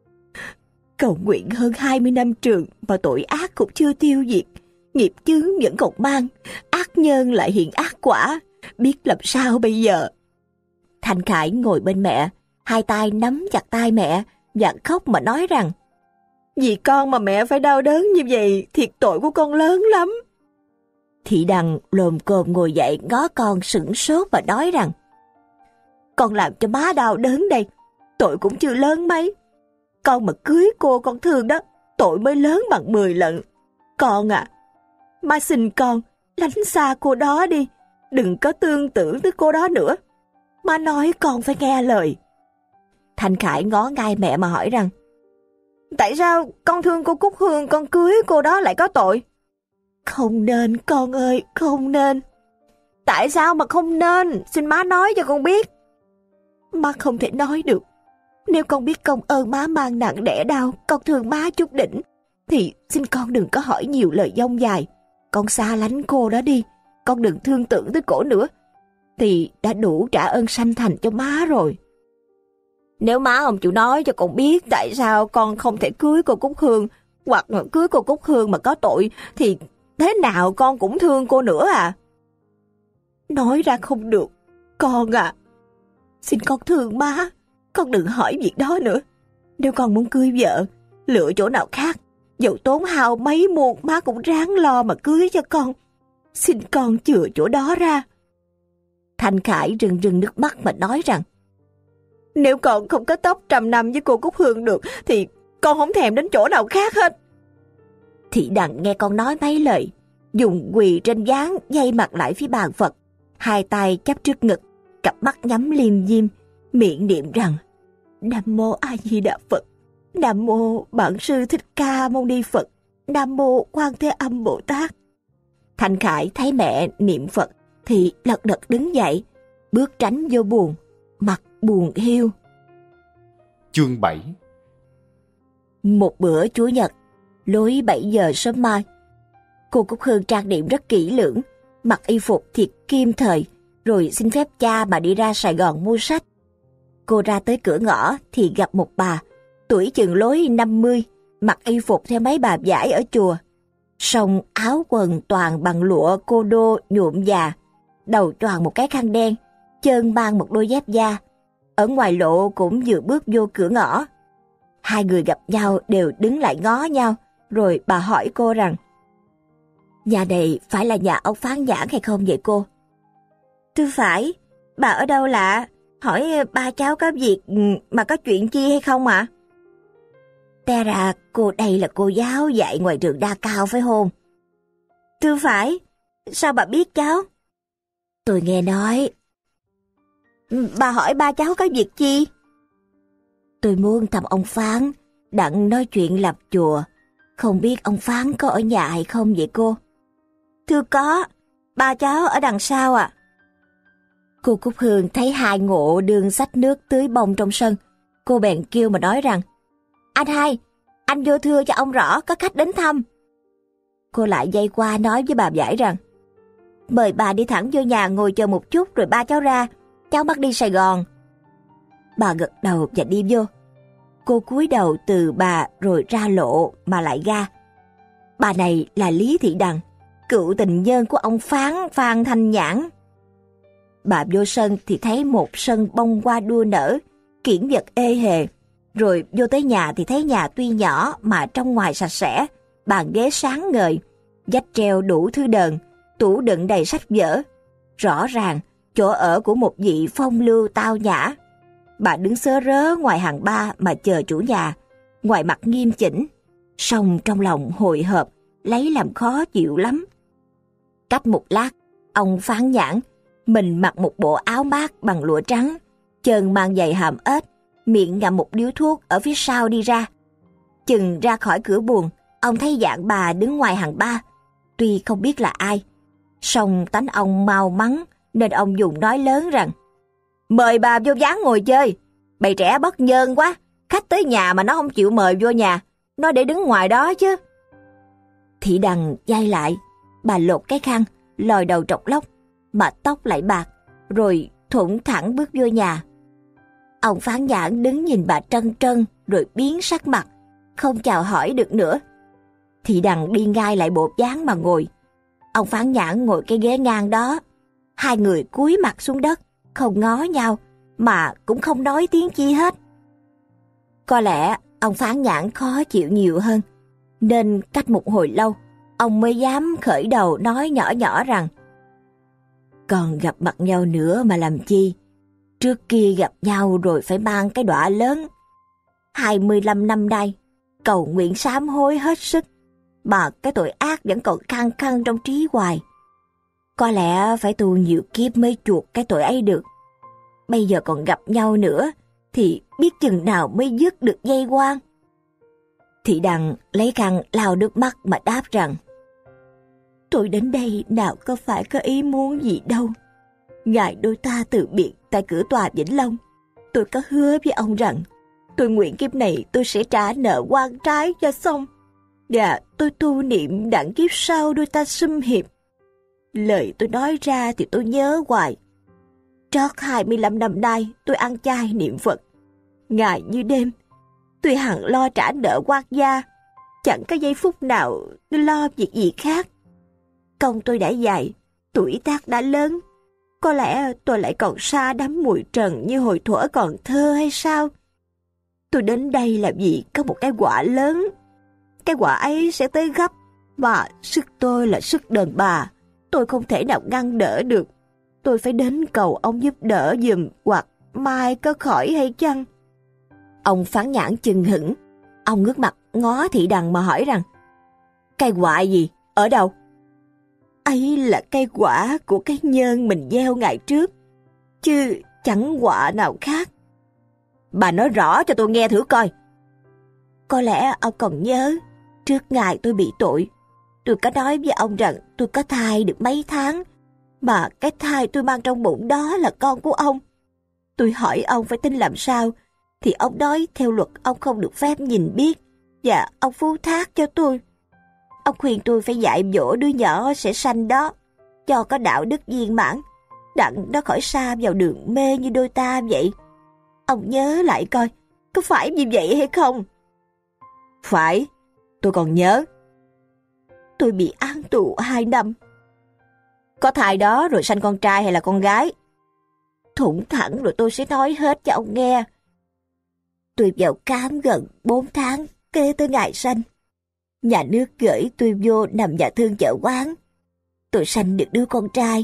Cầu nguyện hơn 20 năm trường mà tội ác cũng chưa tiêu diệt, nghiệp chướng vẫn còn mang, ác nhân lại hiện ác quả, biết làm sao bây giờ. Thanh Khải ngồi bên mẹ, 2 tay nắm chặt tay mẹ và khóc mà nói rằng:
Vì con mà mẹ phải đau đớn như vậy, thiệt tội của con lớn lắm.
Thị Đằng lồm cồm ngồi dậy ngó con sửng sốt và nói rằng: Con làm cho má đau đớn đây, tội cũng chưa lớn mấy. Con mà cưới cô con thương đó, tội mới lớn bằng 10 lần. Con à, má xin con lánh xa cô đó đi, đừng có tương tưởng tới cô đó nữa. Má nói con phải nghe lời. Thanh Khải ngó ngay mẹ mà hỏi rằng:
Tại sao con thương cô Cúc Hương, con cưới cô đó lại có tội?
Không nên con ơi, không nên.
Tại sao mà không nên? Xin má nói cho con biết.
Má không thể nói được. Nếu con biết công ơn má mang nặng đẻ đau, con thương má chút đỉnh, thì xin con đừng có hỏi nhiều lời dông dài. Con xa lánh cô đó đi, con đừng thương tưởng tới cổ nữa, thì đã đủ trả ơn sanh thành cho má rồi.
Nếu má không chịu nói cho con biết tại sao con không thể cưới cô Cúc Hương, hoặc cưới cô Cúc Hương mà có tội, thì thế nào con cũng thương cô nữa à?
Nói ra không được, con à. Xin con thương má, con đừng hỏi việc đó nữa. Nếu con muốn cưới vợ, lựa chỗ nào khác, dẫu tốn hao mấy muôn má cũng ráng lo mà cưới cho con. Xin con chừa chỗ đó ra. Thanh Khải rưng rưng nước mắt mà nói rằng:
Nếu con không có tóc 100 năm với cô Cúc Hương được, thì con không thèm đến chỗ nào khác hết.
Thị Đằng nghe con nói mấy lời, dùng quỳ trên ván dây mặt lại phía bàn Phật, 2 tay chắp trước ngực, cặp mắt nhắm liêm diêm, miệng niệm rằng: Nam Mô A Di Đà Phật, Nam Mô Bản Sư Thích Ca Mâu Ni Phật, Nam Mô Quan Thế Âm Bồ Tát. Thanh Khải thấy mẹ niệm Phật thì lật đật đứng dậy, bước tránh vô buồng, mặt buồn hiu.
Chương 7.
Một bữa Chủ nhật, lối 7 giờ sớm mai, cô Cúc Hương trang điểm rất kỹ lưỡng, mặc y phục thiệt kim thời, rồi xin phép cha mà đi ra Sài Gòn mua sách. Cô ra tới cửa ngõ thì gặp một bà, tuổi chừng lối 50, mặc y phục theo mấy bà vải ở chùa. Song áo quần toàn bằng lụa cô đô nhuộm già, đầu choàng một cái khăn đen, chân mang một đôi dép da. Ở ngoài lộ cũng vừa bước vô cửa ngõ. 2 người gặp nhau đều đứng lại ngó nhau, rồi bà hỏi cô rằng: Nhà này phải là nhà ông Phán Nhãn hay không vậy cô?
Thưa phải. Bà ở đâu lạ? Hỏi ba cháu có việc mà có chuyện chi hay không ạ?
Té ra cô đây là cô giáo dạy ngoài trường Đa Cao phải không?
Thưa phải. Sao bà biết cháu?
Tôi nghe nói.
Bà hỏi ba cháu có việc chi?
Tôi muốn thăm ông Phán, đặng nói chuyện lập chùa. Không biết ông Phán có ở nhà hay không vậy cô?
Thưa có. Ba cháu ở đằng sau ạ.
Cô Cúc Hương thấy 2 ngộ đương xách nước tưới bông trong sân,
Cô bèn kêu mà nói rằng, anh hai, anh vô thưa cho ông rõ có khách đến thăm. Cô lại dây qua nói với bà Giải rằng, mời bà đi thẳng vô nhà ngồi chờ một chút rồi ba cháu ra, cháu bắt đi Sài Gòn. Bà gật đầu và đi vô. Cô cúi đầu từ bà rồi ra lộ mà lại ga. Bà này là Lý Thị Đằng, cựu tình nhân của ông Phan Thanh Nhãn. Bà vô sân thì thấy một sân bông hoa đua nở, kiển vật ê hề. Rồi vô tới nhà thì thấy nhà tuy nhỏ mà trong ngoài sạch sẽ, bàn ghế sáng ngời, vách treo đủ thứ đờn, tủ đựng đầy sách vở. Rõ ràng chỗ ở của một vị phong lưu tao nhã. Bà đứng sớ rớ ngoài hàng ba mà chờ chủ nhà, ngoài mặt nghiêm chỉnh, song trong lòng hồi hộp, lấy làm khó chịu lắm. Cách một lát, ông Phán Nhãn, mình mặc một bộ áo mát bằng lụa trắng, chân mang giày hàm ếch, miệng ngậm một điếu thuốc ở phía sau đi ra. Chừng ra khỏi cửa buồng, ông thấy dạng bà đứng ngoài hàng ba, tuy không biết là ai, song tánh ông mau mắn nên ông dùng nói lớn rằng, mời bà vô ván ngồi chơi, bầy trẻ bất nhơn quá, khách tới nhà mà nó không chịu mời vô nhà, nó để đứng ngoài đó chứ. Thị Đằng dai lại, bà lột cái khăn, lòi đầu trọc lóc, mà tóc lại bạc, rồi thủng thẳng bước vô nhà. Ông Phán Nhãn đứng nhìn bà trân trân rồi biến sắc mặt, không chào hỏi được nữa. Thị Đằng đi ngay lại bộ ván mà ngồi. Ông Phán Nhãn ngồi cái ghế ngang đó. Hai người cúi mặt xuống đất, không ngó nhau, mà cũng không nói tiếng chi hết. Có lẽ ông Phán Nhãn khó chịu nhiều hơn, nên cách một hồi lâu, ông mới dám khởi đầu nói nhỏ nhỏ rằng, còn gặp mặt nhau nữa mà làm chi? Trước kia gặp nhau rồi phải mang cái đọa lớn. 25 năm nay, cầu nguyện sám hối hết sức, mà cái tội ác vẫn còn khăng khăng trong trí hoài. Có lẽ phải tu nhiều kiếp mới chuộc cái tội ấy được. Bây giờ còn gặp nhau nữa, thì biết chừng nào mới dứt được dây quan. Thị Đằng lấy khăn lau nước mắt mà đáp rằng, tôi đến đây nào có phải có ý muốn gì đâu. Ngày đôi ta từ biệt tại cửa tòa Vĩnh Long, tôi có hứa với ông rằng tôi nguyện kiếp này tôi sẽ trả nợ oan trái cho xong, và tôi tu niệm đặng kiếp sau đôi ta sum hiệp. Lời tôi nói ra thì tôi nhớ hoài. Trót 25 năm nay tôi ăn chay niệm Phật, ngày như đêm. Tôi hằng lo trả nợ oan gia, chẳng có giây phút nào tôi lo việc gì khác. Công tôi đã dày, tuổi tác đã lớn, có lẽ tôi lại còn sa đắm mùi trần như hồi thuở còn thơ hay sao? Tôi đến đây là vì có một cái quả lớn. Cái quả ấy sẽ tới gấp, và sức tôi là sức đàn bà, tôi không thể nào ngăn đỡ được. Tôi phải đến cầu ông giúp đỡ giùm, hoặc mai có khỏi hay chăng? Ông Phán Nhãn chừng hững, ông ngước mặt ngó Thị Đằng mà hỏi rằng, cây quả gì? Ở đâu? Ấy là cây quả của cái nhơn mình gieo ngày trước, chứ chẳng quả nào khác. Bà nói rõ cho tôi nghe thử coi. Có lẽ ông còn nhớ, trước ngày tôi bị tội, tôi có nói với ông rằng tôi có thai được mấy tháng, mà cái thai tôi mang trong bụng đó là con của ông. Tôi hỏi ông phải tin làm sao, thì ông nói theo luật ông không được phép nhìn biết, và ông phú thác cho tôi. Ông khuyên tôi phải dạy dỗ đứa nhỏ sẽ sanh đó, cho có đạo đức viên mãn, đặng nó khỏi sa vào đường mê như đôi ta vậy. Ông nhớ lại coi, có phải như vậy hay không? Phải, tôi còn nhớ. Tôi bị án tù 2 năm. Có thai đó rồi sanh con trai hay là con gái? Thủng thẳng rồi tôi sẽ nói hết cho ông nghe. Tôi vào cám gần 4 tháng kế tới ngày sanh. Nhà nước gửi tôi vô nằm nhà thương chợ quán. Tôi sanh được đứa con trai.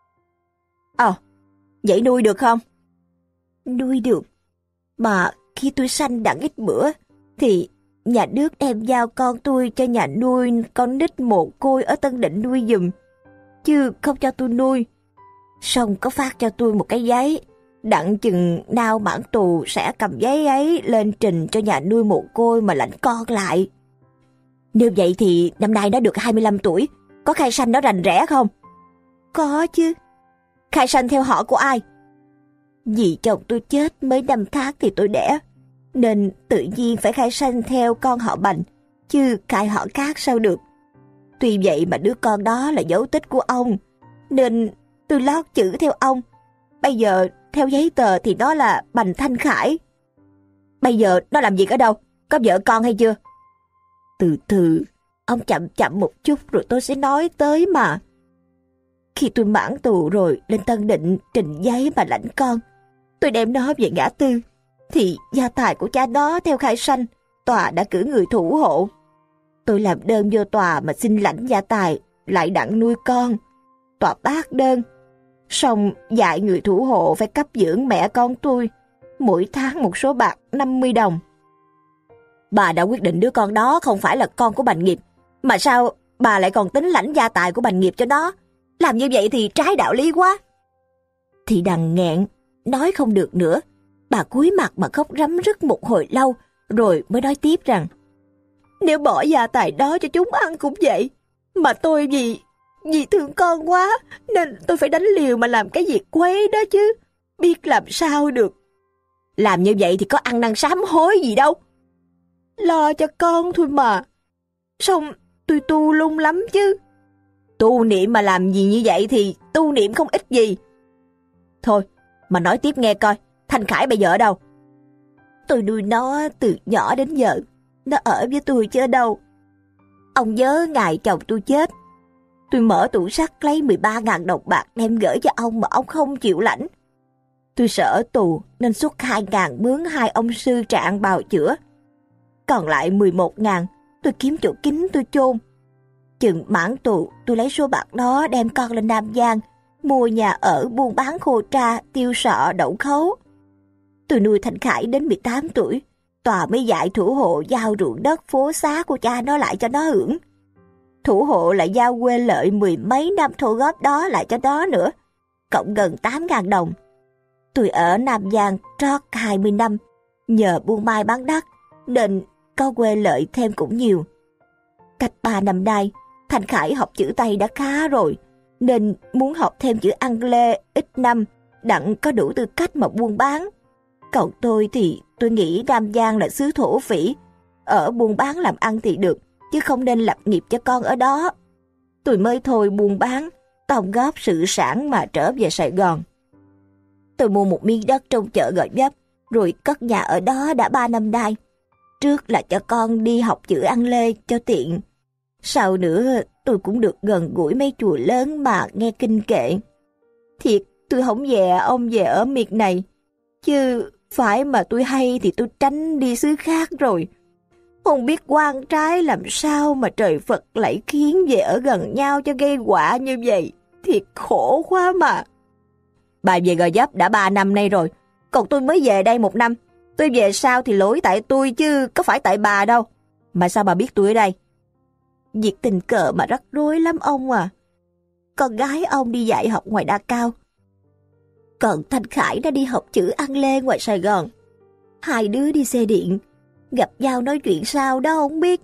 Vậy nuôi được không? Nuôi được. Mà khi tôi sanh đặng ít bữa, thì nhà nước đem giao con tôi cho nhà nuôi con nít mồ côi ở Tân Định nuôi giùm, chứ không cho tôi nuôi. Xong có phát cho tôi một cái giấy, đặng chừng nào mãn tù sẽ cầm giấy ấy lên trình cho nhà nuôi mồ côi mà lãnh con lại. Nếu vậy thì năm nay nó được 25 tuổi, có khai sanh nó rành rẽ không? Có chứ. Khai sanh theo họ của ai? Vì chồng tôi chết mới 5 tháng thì tôi đẻ.
nên tự nhiên phải khai sanh theo con họ Bành, chứ khai họ khác sao được. Tuy vậy mà đứa con đó là dấu tích của ông, nên tôi lót chữ theo ông. Bây giờ theo giấy tờ thì nó là Bành Thanh Khải. Bây giờ nó làm việc ở đâu? Có vợ con hay chưa? Từ từ, ông chậm chậm một chút rồi tôi sẽ nói tới mà. Khi tôi mãn tù rồi lên Tân Định trình giấy mà lãnh con, tôi đem nó về ngã tư, thì gia tài của cha nó theo khai sanh, tòa đã cử người thủ hộ. Tôi làm đơn vô tòa mà xin lãnh gia tài, lại đặng nuôi con. Tòa bác đơn, xong dạy người thủ hộ phải cấp dưỡng mẹ con tôi, mỗi tháng một số bạc 50 đồng. Bà đã quyết định đứa con đó không phải là con của Bành Nghiệp, mà sao bà lại còn tính lãnh gia tài của Bành Nghiệp cho nó? Làm như vậy thì trái đạo lý quá. Thì Đằng nghẹn, nói không được nữa. Bà cúi mặt mà khóc rắm rứt một hồi lâu, rồi mới nói tiếp rằng: nếu bỏ gia tài đó cho chúng ăn cũng vậy, mà tôi vì thương con quá, nên tôi phải đánh liều mà làm cái việc quấy đó chứ, biết làm sao được. Làm như vậy thì có ăn năn sám hối gì đâu. Lo cho con thôi mà. Xong tôi tu lung lắm chứ. Tu niệm mà làm gì như vậy thì tu niệm không ích gì. Thôi, mà nói tiếp nghe coi, Thanh Khải bây giờ ở đâu? Tôi nuôi nó từ nhỏ đến giờ, nó ở với tôi chứ ở đâu. Ông nhớ ngày chồng tôi chết, tôi mở tủ sắt lấy 13.000 đồng bạc đem gửi cho ông mà ông không chịu lãnh. Tôi sợ tù nên xuất 2.000 mướn 2 ông sư trạng bào chữa. Còn lại 11.000 tôi kiếm chỗ kín tôi chôn. Chừng mãn tù tôi lấy số bạc đó đem con lên Nam Giang, mua nhà ở, buôn bán khô tra, tiêu sọ, đậu khấu. Tôi nuôi Thanh Khải đến 18 tuổi, tòa mới dạy thủ hộ giao ruộng đất phố xá của cha nó lại cho nó hưởng. Thủ hộ lại giao quê lợi 10 mấy năm thu góp đó lại cho nó nữa, cộng gần 8.000 đồng. Tôi ở Nam Giang trót 20 năm, nhờ buôn mai bán đất, nên có quê lợi thêm cũng nhiều. Cách 3 năm nay, Thanh Khải học chữ Tây đã khá rồi, nên muốn học thêm chữ Anglê ít năm, đặng có đủ tư cách mà buôn bán. Còn tôi thì tôi nghĩ Nam Giang là xứ thổ phỉ, ở buôn bán làm ăn thì được, chứ không nên lập nghiệp cho con ở đó. Tôi mới thôi buôn bán, tòng góp sự sản mà trở về Sài Gòn. Tôi mua một miếng đất trong chợ Gò Vấp, rồi cất nhà ở đó đã 3 năm nay. Trước là cho con đi học chữ Anglê cho tiện. Sau nữa tôi cũng được gần gũi mấy chùa lớn mà nghe kinh kệ. Thiệt tôi không dè ông về ở miệt này, chứ phải mà tôi hay thì tôi tránh đi xứ khác rồi. Không biết quan trái làm sao mà trời Phật lại khiến về ở gần nhau cho gây họa như vậy. Thiệt khổ quá mà. Bà về Gò Vấp đã 3 năm nay rồi, còn tôi mới về đây 1 năm. Tôi về sau thì lỗi tại tôi chứ có phải tại bà đâu. Mà sao bà biết tôi ở đây? Việc tình cờ mà rắc rối lắm ông à. Con gái ông đi dạy học ngoài Đa Cao, còn Thanh Khải đã đi học chữ Anglê ngoài Sài Gòn. Hai đứa đi xe điện, gặp nhau nói chuyện sao đó không biết.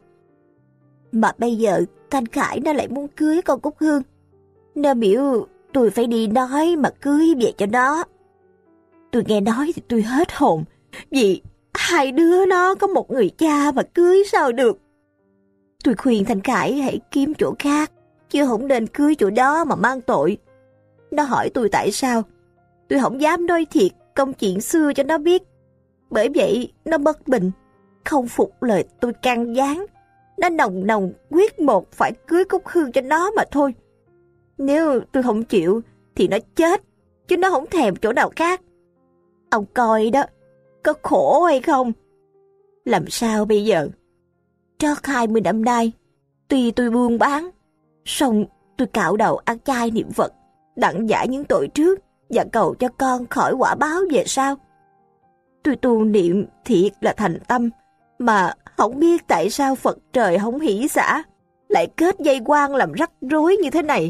Mà bây giờ Thanh Khải nó lại muốn cưới con Cúc Hương. Nó biểu tôi phải đi nói mà cưới về cho nó. Tôi nghe nói thì tôi hết hồn, vì hai đứa nó có một người cha mà cưới sao được. Tôi khuyên Thanh Khải hãy kiếm chỗ khác, chứ không nên cưới chỗ đó mà mang tội. Nó hỏi tôi tại sao, tôi không dám nói thiệt công chuyện xưa cho nó biết. Bởi vậy nó bất bình, không phục lời tôi can gián. Nó nồng nồng quyết một phải cưới Cúc Hương cho nó mà thôi. Nếu tôi không chịu thì nó chết, chứ nó không thèm chỗ nào khác. Ông coi đó, có khổ hay không? Làm sao bây giờ? Trót 20 năm nay, tuy tôi buôn bán, song tôi cạo đầu ăn chay niệm Phật, đặng giải những tội trước và cầu cho con khỏi quả báo về sau. Tôi tu niệm thiệt là thành tâm, mà không biết tại sao Phật trời không hỷ xả, lại kết dây quan làm rắc rối như thế này.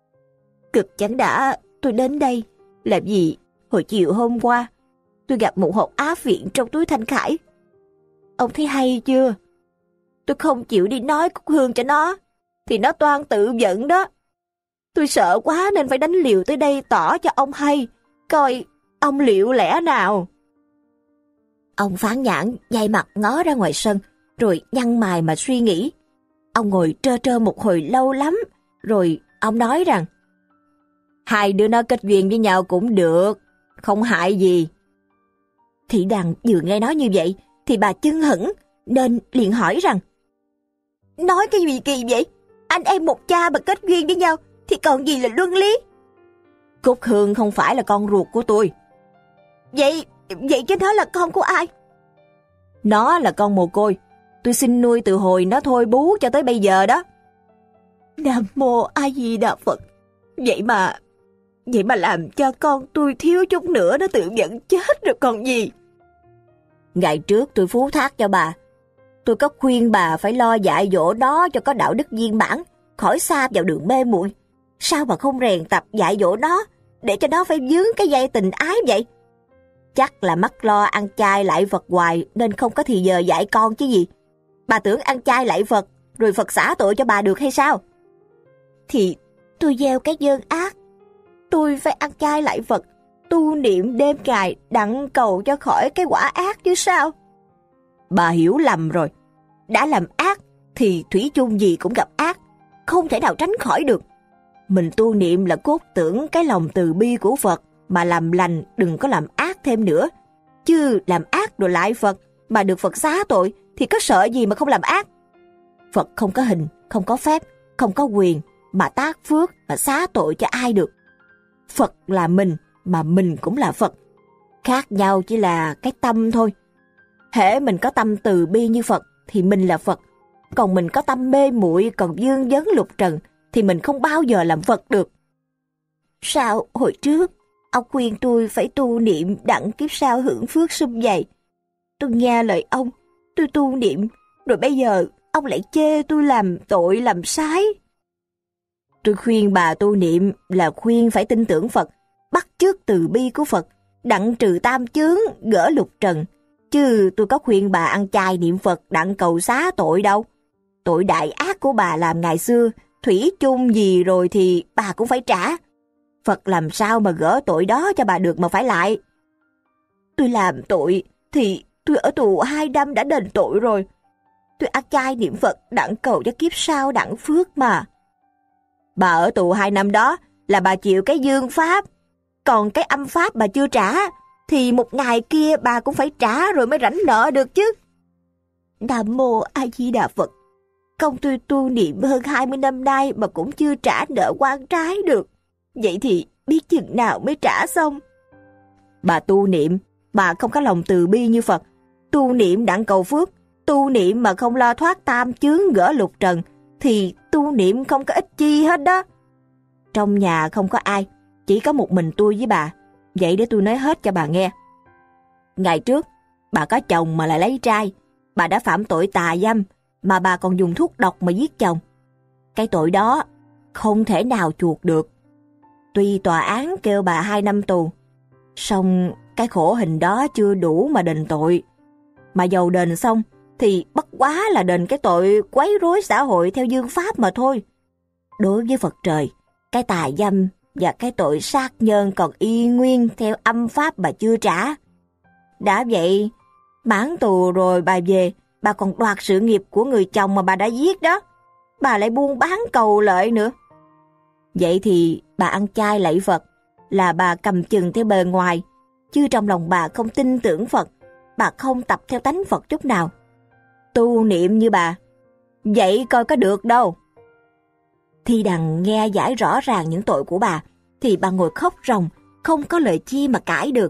Cực chẳng đã tôi đến đây làm gì hồi chiều hôm qua, tôi gặp một hộp á viện trong túi Thanh Khải. Ông thấy hay chưa? Tôi không chịu đi nói Cúc Hương cho nó, thì nó toan tự giận đó. Tôi sợ quá nên phải đánh liều tới đây tỏ cho ông hay, coi ông liệu lẽ nào. Ông Phán Nhãn dây mặt ngó ra ngoài sân, rồi nhăn mày mà suy nghĩ. Ông ngồi trơ trơ một hồi lâu lắm, rồi ông nói rằng:
Hai đứa nó kết duyên với nhau cũng được, không hại gì.
Thị Đằng vừa nghe nói như vậy thì bà chưng hửng, nên liền hỏi rằng: Nói cái gì kỳ vậy? Anh em một cha mà kết duyên với nhau thì còn gì là luân lý?
Cúc Hương không phải là con ruột của tôi.
Vậy chứ nó là con của ai?
Nó là con mồ côi. Tôi xin nuôi từ hồi nó thôi bú cho tới bây giờ đó.
Nam Mô A Di Đà Phật. Vậy mà làm cho con tôi thiếu chút nữa nó tự giận chết rồi còn gì.
Ngày trước tôi phú thác cho bà. Tôi có khuyên bà phải lo dạy dỗ nó cho có đạo đức viên mãn, khỏi xa vào đường mê muội. Sao bà không rèn tập dạy dỗ nó để cho nó phải vướng cái dây tình ái vậy? Chắc là mắc lo ăn chay lạy Phật hoài nên không có thì giờ dạy con chứ gì. Bà tưởng ăn chay lạy Phật rồi Phật xả tội cho bà được hay sao?
Thì tôi gieo cái dơn ác. Tôi phải ăn chay lạy Phật, tu niệm đêm ngày đặng cầu cho khỏi cái quả ác chứ sao?
Bà hiểu lầm rồi.
Đã làm ác thì thủy chung gì cũng gặp ác, không thể nào tránh khỏi được.
Mình tu niệm là cốt tưởng cái lòng từ bi của Phật, mà làm lành đừng có làm ác thêm nữa. Chứ làm ác rồi lại Phật mà được Phật xá tội thì có sợ gì mà không làm ác. Phật không có hình, không có phép, không có quyền mà tác phước mà xá tội cho ai được. Phật là mình mà mình cũng là Phật. Khác nhau chỉ là cái tâm thôi. Hễ mình có tâm từ bi như Phật thì mình là Phật. Còn mình có tâm mê muội còn vương vấn lục trần thì mình không bao giờ làm Phật được.
Sao hồi trước ông khuyên tôi phải tu niệm đặng kiếp sau hưởng phước sum vầy. Tôi nghe lời ông, tôi tu niệm, rồi bây giờ ông lại chê tôi làm tội làm sai.
Tôi khuyên bà tu niệm là khuyên phải tin tưởng Phật, bắt chước từ bi của Phật, đặng trừ tam chướng, gỡ lục trần. Chứ tôi có khuyên bà ăn chay niệm Phật đặng cầu xá tội đâu. Tội đại ác của bà làm ngày xưa, thủy chung gì rồi thì bà cũng phải trả. Phật làm sao mà gỡ tội đó cho bà được mà phải lại.
Tôi làm tội thì tôi ở tù 2 năm đã đền tội rồi. Tôi ăn chay niệm Phật đặng cầu cho kiếp sau đặng phước mà.
Bà ở tù 2 năm đó là bà chịu cái dương pháp. Còn cái âm pháp bà chưa trả thì một ngày kia bà cũng phải trả rồi mới rảnh nợ được chứ.
Nam Mô A Di Đà Phật. Công tôi tu niệm hơn 20 năm nay mà cũng chưa trả nợ oan trái được. Vậy thì biết chừng nào mới trả xong?
Bà tu niệm, bà không có lòng từ bi như Phật. Tu niệm đặng cầu phước, tu niệm mà không lo thoát tam chướng gỡ lục trần thì tu niệm không có ích chi hết đó. Trong nhà không có ai, chỉ có một mình tôi với bà. Vậy để tôi nói hết cho bà nghe. Ngày trước, bà có chồng mà lại lấy trai. Bà đã phạm tội tà dâm, mà bà còn dùng thuốc độc mà giết chồng. Cái tội đó không thể nào chuộc được. Tuy tòa án kêu bà 2 năm tù, song cái khổ hình đó chưa đủ mà đền tội. Mà dầu đền xong thì bất quá là đền cái tội quấy rối xã hội theo dương pháp mà thôi. Đối với Phật trời, cái tà dâm và cái tội sát nhân còn y nguyên theo âm pháp bà chưa trả. Đã vậy, mãn tù rồi bà về, bà còn đoạt sự nghiệp của người chồng mà bà đã giết đó. Bà lại buôn bán cầu lợi nữa. Vậy thì bà ăn chay lạy Phật là bà cầm chừng theo bề ngoài, chứ trong lòng bà không tin tưởng Phật, bà không tập theo tánh Phật chút nào. Tu niệm như bà, vậy coi có được đâu. Thi Đằng nghe giải rõ ràng những tội của bà, thì bà ngồi khóc ròng, không có lời chi mà cãi được.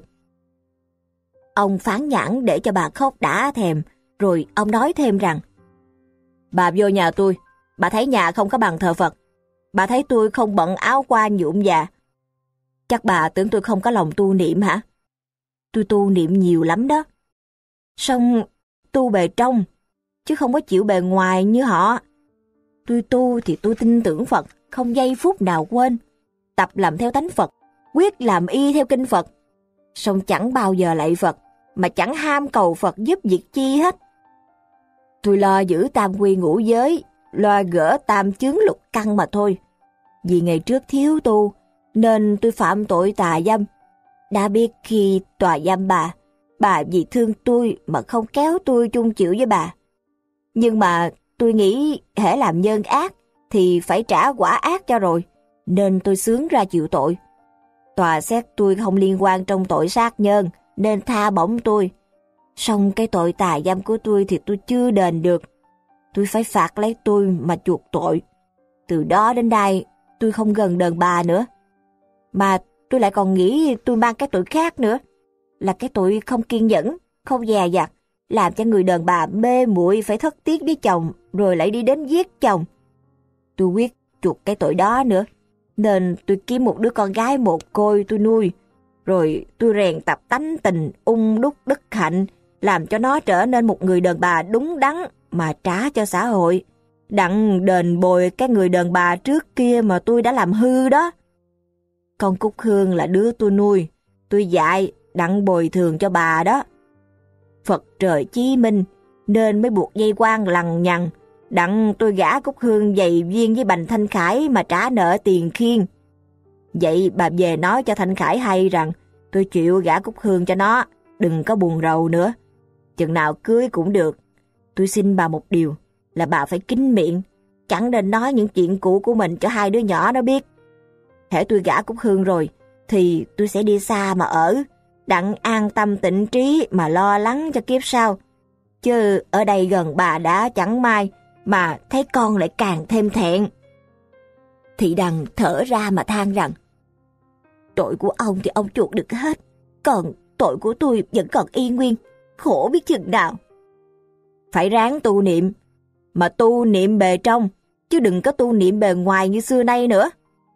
Ông Phán Nhãn để cho bà khóc đã thèm, rồi ông nói thêm rằng: Bà vô nhà tôi, bà thấy nhà không có bàn thờ Phật. Bà thấy tôi không bận áo qua nhuộm già. Chắc bà tưởng tôi không có lòng tu niệm hả? Tôi tu niệm nhiều lắm đó. Song tu bề trong, chứ không có chịu bề ngoài như họ. Tôi tu thì tôi tin tưởng Phật, không giây phút nào quên. Tập làm theo tánh Phật, quyết làm y theo kinh Phật. Song chẳng bao giờ lạy Phật, mà chẳng ham cầu Phật giúp việc chi hết. Tôi lo giữ tam quy ngũ giới, lo gỡ tam chướng lục căn mà thôi. Vì ngày trước thiếu tu, nên tôi phạm tội tà dâm. Đã biết khi tòa giam bà,
bà vì thương tôi mà không kéo tôi chung chịu với bà. Nhưng mà tôi nghĩ hễ làm nhân ác thì phải trả quả ác cho rồi, nên tôi xướng ra chịu tội. Tòa xét tôi không liên quan trong tội sát nhân nên tha bổng tôi. Song cái tội tà dâm của tôi thì tôi chưa đền được. Tôi phải phạt lấy tôi mà chuộc tội. Từ đó đến nay tôi không gần đàn bà nữa. Mà tôi lại còn nghĩ tôi mang cái tội khác nữa, là cái tội không kiên nhẫn, không dè dặt, làm cho người đàn bà mê muội phải thất tiếc với chồng rồi lại đi đến giết chồng. Tôi quyết chuộc cái tội đó nữa, nên tôi kiếm một đứa con gái mồ côi tôi nuôi, rồi tôi rèn tập tánh tình đúc đức hạnh, làm cho nó trở nên một người đàn bà đúng đắn mà trả cho xã hội, đặng đền bồi cái người đàn bà trước kia mà tôi đã làm hư đó. Con Cúc Hương là đứa tôi nuôi, tôi dạy đặng bồi thường cho bà đó. Phật trời chí minh nên mới buộc dây quan lằng nhằng, đặng tôi gả Cúc Hương dày duyên với Bành Thanh Khải mà trả nợ tiền khiên. Vậy bà về nói cho Thanh Khải hay rằng tôi chịu gả Cúc Hương cho nó, đừng có buồn rầu nữa. Chừng nào cưới cũng được. Tôi xin bà một điều là bà phải kín miệng, chẳng nên nói những chuyện cũ của mình cho hai đứa nhỏ nó biết. Hễ tôi gả Cúc Hương rồi thì tôi sẽ đi xa mà ở, đặng an tâm tịnh trí mà lo lắng cho kiếp sau. Chứ ở đây gần bà đã chẳng may mà thấy con lại càng thêm thẹn. Thị Đằng thở ra mà than rằng, tội của ông thì ông chuộc được hết, còn tội của tôi vẫn còn y nguyên, khổ biết chừng nào. Phải ráng tu niệm, mà tu niệm bề trong, chứ đừng có tu niệm bề ngoài như xưa nay nữa.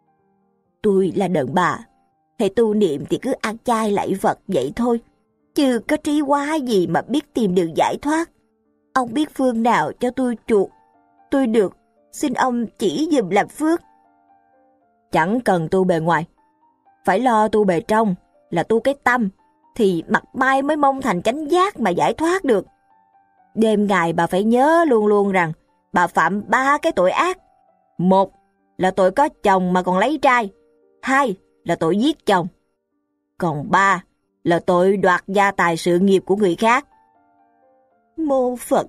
Tôi là đàn bà, hãy tu niệm thì cứ ăn chay lạy Phật vậy thôi, chứ có trí hóa gì mà biết tìm đường giải thoát. Ông biết phương nào cho tôi chuộc, tôi được, xin ông chỉ giùm làm phước. Chẳng cần tu bề ngoài, phải lo tu bề trong, là tu cái tâm, thì mặt mai mới mong thành chánh giác mà giải thoát được. Đêm ngày bà phải nhớ luôn luôn rằng bà phạm 3 cái tội ác. 1 là tội có chồng mà còn lấy trai, 2 là tội giết chồng, còn 3 là tội đoạt gia tài sự nghiệp của người khác. Mô Phật.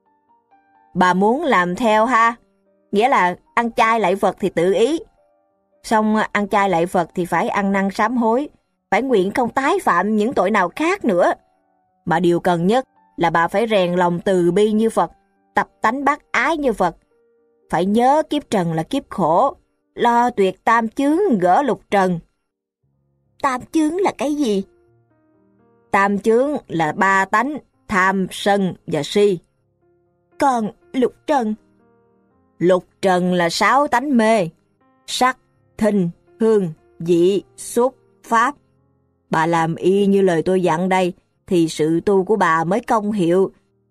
Bà muốn làm theo ha, nghĩa là ăn chay lạy Phật thì tự ý. Xong ăn chay lạy Phật thì phải ăn năn sám hối, phải nguyện không tái phạm những tội nào khác nữa. Mà điều cần nhất là bà phải rèn lòng từ bi như Phật, tập tánh bác ái như Phật. Phải nhớ kiếp trần là kiếp khổ, lo tuyệt tam chướng gỡ lục trần. Tam chướng là cái gì? Tam chướng là 3 tánh, tham, sân và si. Còn lục trần? Lục trần là 6 tánh mê, sắc, thinh, hương, vị, xúc, pháp. Bà làm y như lời tôi dặn đây, thì sự tu của bà mới công hiệu,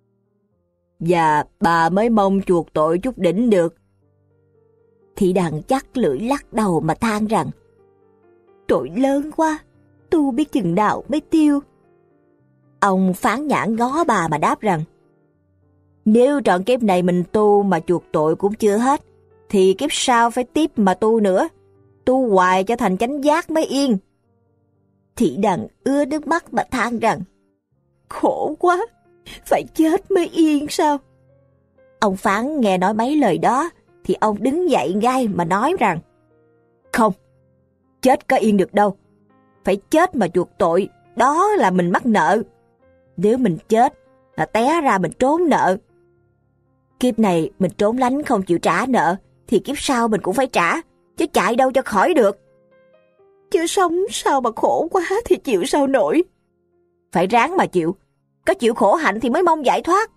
và bà mới mong chuộc tội chút đỉnh được. Thị Đằng chắc lưỡi lắc đầu mà than rằng, tội lớn quá, tu biết chừng nào mới tiêu. Ông Phán Nhãn ngó bà mà đáp rằng, nếu trọn kiếp này mình tu mà chuộc tội cũng chưa hết, thì kiếp sau phải tiếp mà tu nữa, tu hoài cho thành chánh giác mới yên. Thị Đằng ứa nước mắt mà than rằng, khổ quá, phải chết mới yên sao? Ông Phán nghe nói mấy lời đó, thì ông đứng dậy ngay mà nói rằng, không, chết có yên được đâu, phải chết mà chuộc tội, đó là mình mắc nợ. Nếu mình chết là té ra mình trốn nợ. Kiếp này mình trốn lánh không chịu trả nợ, thì kiếp sau mình cũng phải trả, chứ chạy đâu cho khỏi được. Chứ sống sao mà khổ quá thì chịu sao nổi. Phải ráng mà chịu, có chịu khổ hạnh thì mới mong giải thoát.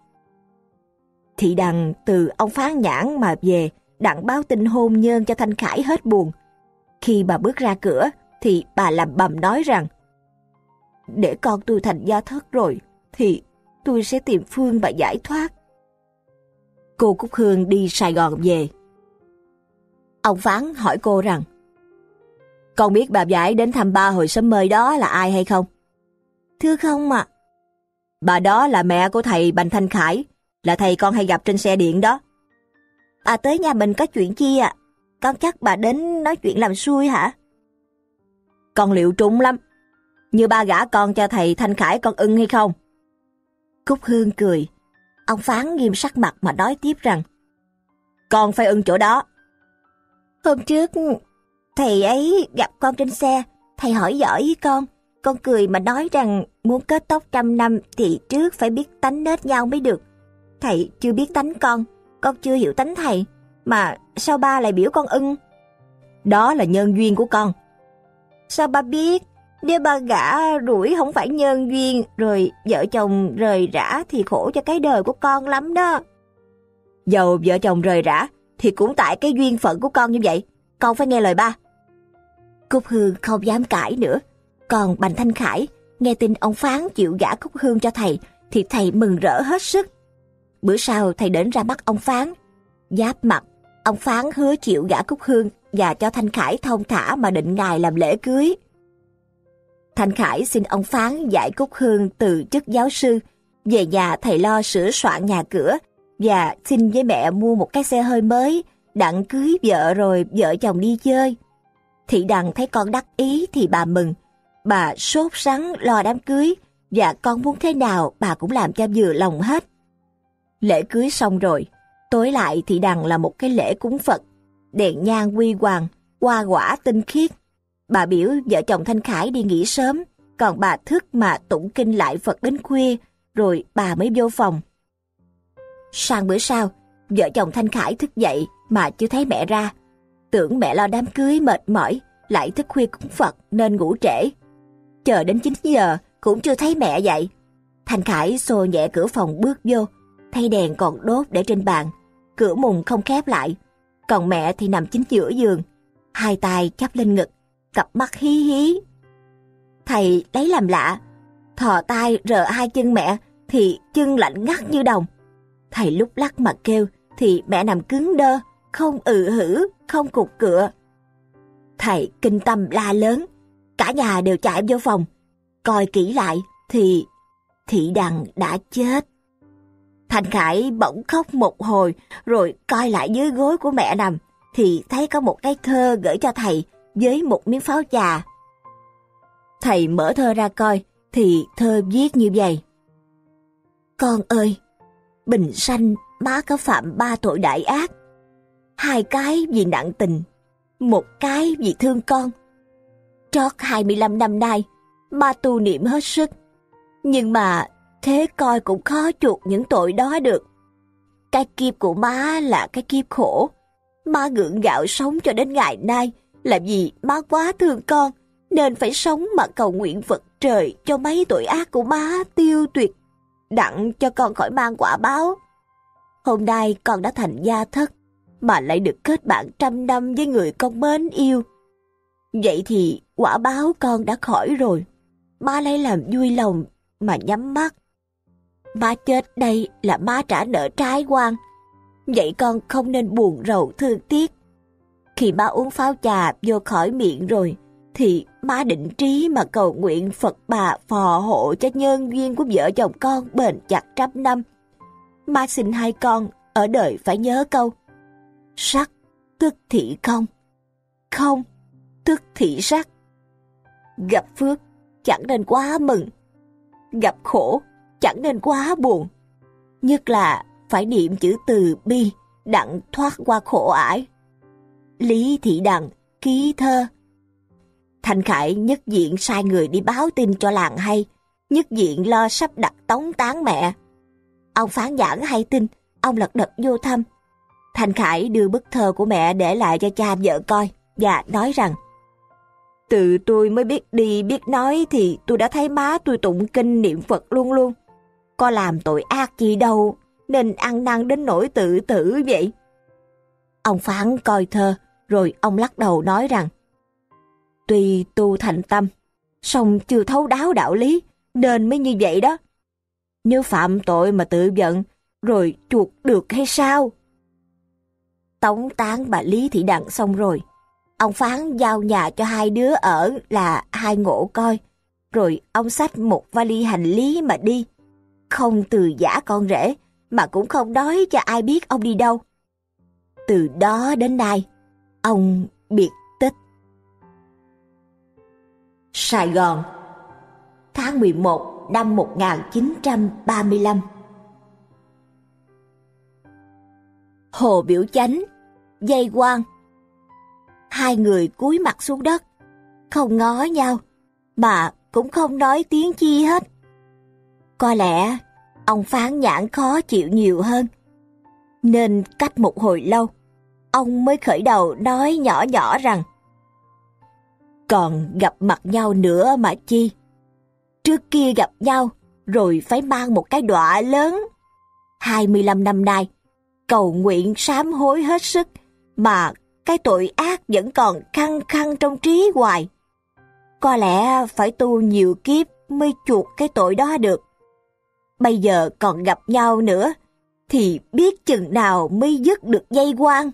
Thị Đằng từ ông Phán Nhãn mà về, đặng báo tin hôn nhân cho Thanh Khải hết buồn. Khi bà bước ra cửa, thì bà lẩm bẩm nói rằng, để con tôi thành gia thất rồi, thì tôi sẽ tìm phương và giải thoát. Cô Cúc Hương đi Sài Gòn về. Ông Phán hỏi cô rằng, con biết bà Giải đến thăm ba hồi sớm mơi đó là ai hay không? Thưa không ạ. Bà đó là mẹ của thầy Bành Thanh Khải, là thầy con hay gặp trên xe điện đó. Bà tới nhà mình có chuyện chi ạ? Con chắc bà đến nói chuyện làm xui hả? Con liệu trúng lắm.
như ba gả con cho thầy Thanh Khải con ưng hay không?
Cúc Hương cười. Ông Phán nghiêm sắc mặt mà nói tiếp rằng:
Con phải ưng chỗ đó.
Hôm trước thầy ấy gặp con trên xe, thầy hỏi giỏi với con cười mà nói rằng muốn kết tóc 100 năm thì trước phải biết tánh nết nhau mới được. Thầy chưa biết tánh con chưa hiểu tánh thầy, mà sao ba lại biểu con ưng?
Đó là nhân duyên của con.
Sao ba biết? Nếu ba gả rủi không phải nhân duyên, rồi vợ chồng rời rã thì khổ cho cái đời của con lắm đó.
Dầu vợ chồng rời rã thì cũng tại cái duyên phận của con như vậy. Con phải nghe lời ba.
Cúc Hương không dám cãi nữa. Còn Bành Thanh Khải nghe tin ông Phán chịu gả Cúc Hương cho thầy thì thầy mừng rỡ hết sức. Bữa sau thầy đến ra mắt ông Phán. Giáp mặt, ông Phán hứa chịu gả Cúc Hương và cho Thanh Khải thông thả mà định ngày làm lễ cưới. Thanh Khải xin ông Phán giải Cúc Hương từ chức giáo sư, về nhà thầy lo sửa soạn nhà cửa và xin với mẹ mua một cái xe hơi mới, đặng cưới vợ rồi vợ chồng đi chơi. Thị Đằng thấy con đắc ý thì bà mừng. Bà sốt sắng lo đám cưới và con muốn thế nào bà cũng làm cho vừa lòng hết. Lễ cưới xong rồi, tối lại Thị Đằng là một cái lễ cúng Phật, đèn nhang huy hoàng, hoa quả tinh khiết. Bà biểu vợ chồng Thanh Khải đi nghỉ sớm, còn bà thức mà tụng kinh lại Phật đến khuya, rồi bà mới vô phòng. Sang bữa sau, vợ chồng Thanh Khải thức dậy mà chưa thấy mẹ ra. Tưởng mẹ lo đám cưới mệt mỏi, lại thức khuya cúng Phật nên ngủ trễ. Chờ đến 9 giờ cũng chưa thấy mẹ dậy. Thanh Khải xô nhẹ cửa phòng bước vô, thấy đèn còn đốt để trên bàn, cửa mùng không khép lại. Còn mẹ thì nằm chính giữa giường, hai tay chắp lên ngực, cặp mắt hí hí. Thầy lấy làm lạ, thò tay rờ hai chân mẹ thì chân lạnh ngắt như đồng. Thầy lúc lắc mà kêu thì mẹ nằm cứng đơ, không hử, không cục cựa. Thầy kinh tâm la lớn, cả nhà đều chạy vô phòng. Coi kỹ lại thì Thị Đằng đã chết. Thanh Khải bỗng khóc một hồi, rồi coi lại dưới gối của mẹ nằm thì thấy có một cái thơ gửi cho thầy với một miếng pháo trà. Thầy mở thơ ra coi thì thơ viết như vậy: Con ơi, bình sanh má có phạm 3 tội đại ác. 2 cái vì nặng tình, 1 cái vì thương con. Trót 25 năm nay, má tu niệm hết sức, nhưng mà thế coi cũng khó chuộc những tội đó được. Cái kiếp của má là cái kiếp khổ. Má gượng gạo sống cho đến ngày nay là vì má quá thương con, nên phải sống mà cầu nguyện Phật trời cho mấy tội ác của má tiêu tuyệt, đặng cho con khỏi mang quả báo. Hôm nay con đã thành gia thất, mà lại được kết bạn 100 năm với người con mến yêu. Vậy thì quả báo con đã khỏi rồi. Má lấy làm vui lòng mà nhắm mắt. Má chết đây là má trả nợ trái oan. Vậy con không nên buồn rầu thương tiếc. Khi má uống pháo trà vô khỏi miệng rồi, thì má định trí mà cầu nguyện Phật bà phò hộ cho nhân duyên của vợ chồng con bền chặt 100 năm. Má xin hai con ở đời phải nhớ câu: sắc tức thị không, không tức thị sắc. Gặp phước chẳng nên quá mừng, gặp khổ chẳng nên quá buồn. Nhất là phải niệm chữ từ bi đặng thoát qua khổ ải. Lý Thị Đằng, ký thơ. Thanh Khải nhất diện sai người đi báo tin cho làng hay, nhất diện lo sắp đặt tống táng mẹ. Ông Phán Giảng hay tin, ông lật đật vô thăm. Thanh Khải đưa bức thơ của mẹ để lại cho cha vợ coi và nói rằng: Từ tôi mới biết đi biết nói thì tôi đã thấy má tôi tụng kinh niệm Phật luôn luôn. Có làm tội ác gì đâu nên ăn năn đến nỗi tự tử vậy. Ông Phán coi thơ rồi ông lắc đầu nói rằng: Tuy tu thành tâm, song chưa thấu đáo đạo lý nên mới như vậy đó. Nếu phạm tội mà tự giận rồi chuộc được hay sao? Tống táng bà Lý Thị Đằng xong rồi, ông Phán giao nhà cho hai đứa ở là Hai Ngộ coi, rồi ông xách một vali hành lý mà đi, không từ giã con rể, mà cũng không nói cho ai biết ông đi đâu. Từ đó đến nay, ông biệt tích. Sài Gòn, tháng 11 năm 1935. Hồ Biểu Chánh, Dây Quang. Hai người cúi mặt xuống đất, không ngó nhau, mà cũng không nói tiếng chi hết. Có lẽ ông Phán Nhãn khó chịu nhiều hơn, nên cách một hồi lâu, ông mới khởi đầu nói nhỏ nhỏ rằng: còn gặp mặt nhau nữa mà chi. Trước kia gặp nhau rồi phải mang một cái đọa lớn. 25 năm nay, cầu nguyện sám hối hết sức, mà cái tội ác vẫn còn khăng khăng trong trí hoài. Có lẽ phải tu nhiều kiếp mới chuộc cái tội đó được. Bây giờ còn gặp nhau nữa, thì biết chừng nào mới dứt được dây quang.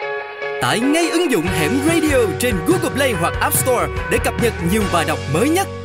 Tải ngay ứng dụng Hẻm Radio trên Google Play hoặc App Store để cập nhật nhiều bài đọc mới nhất.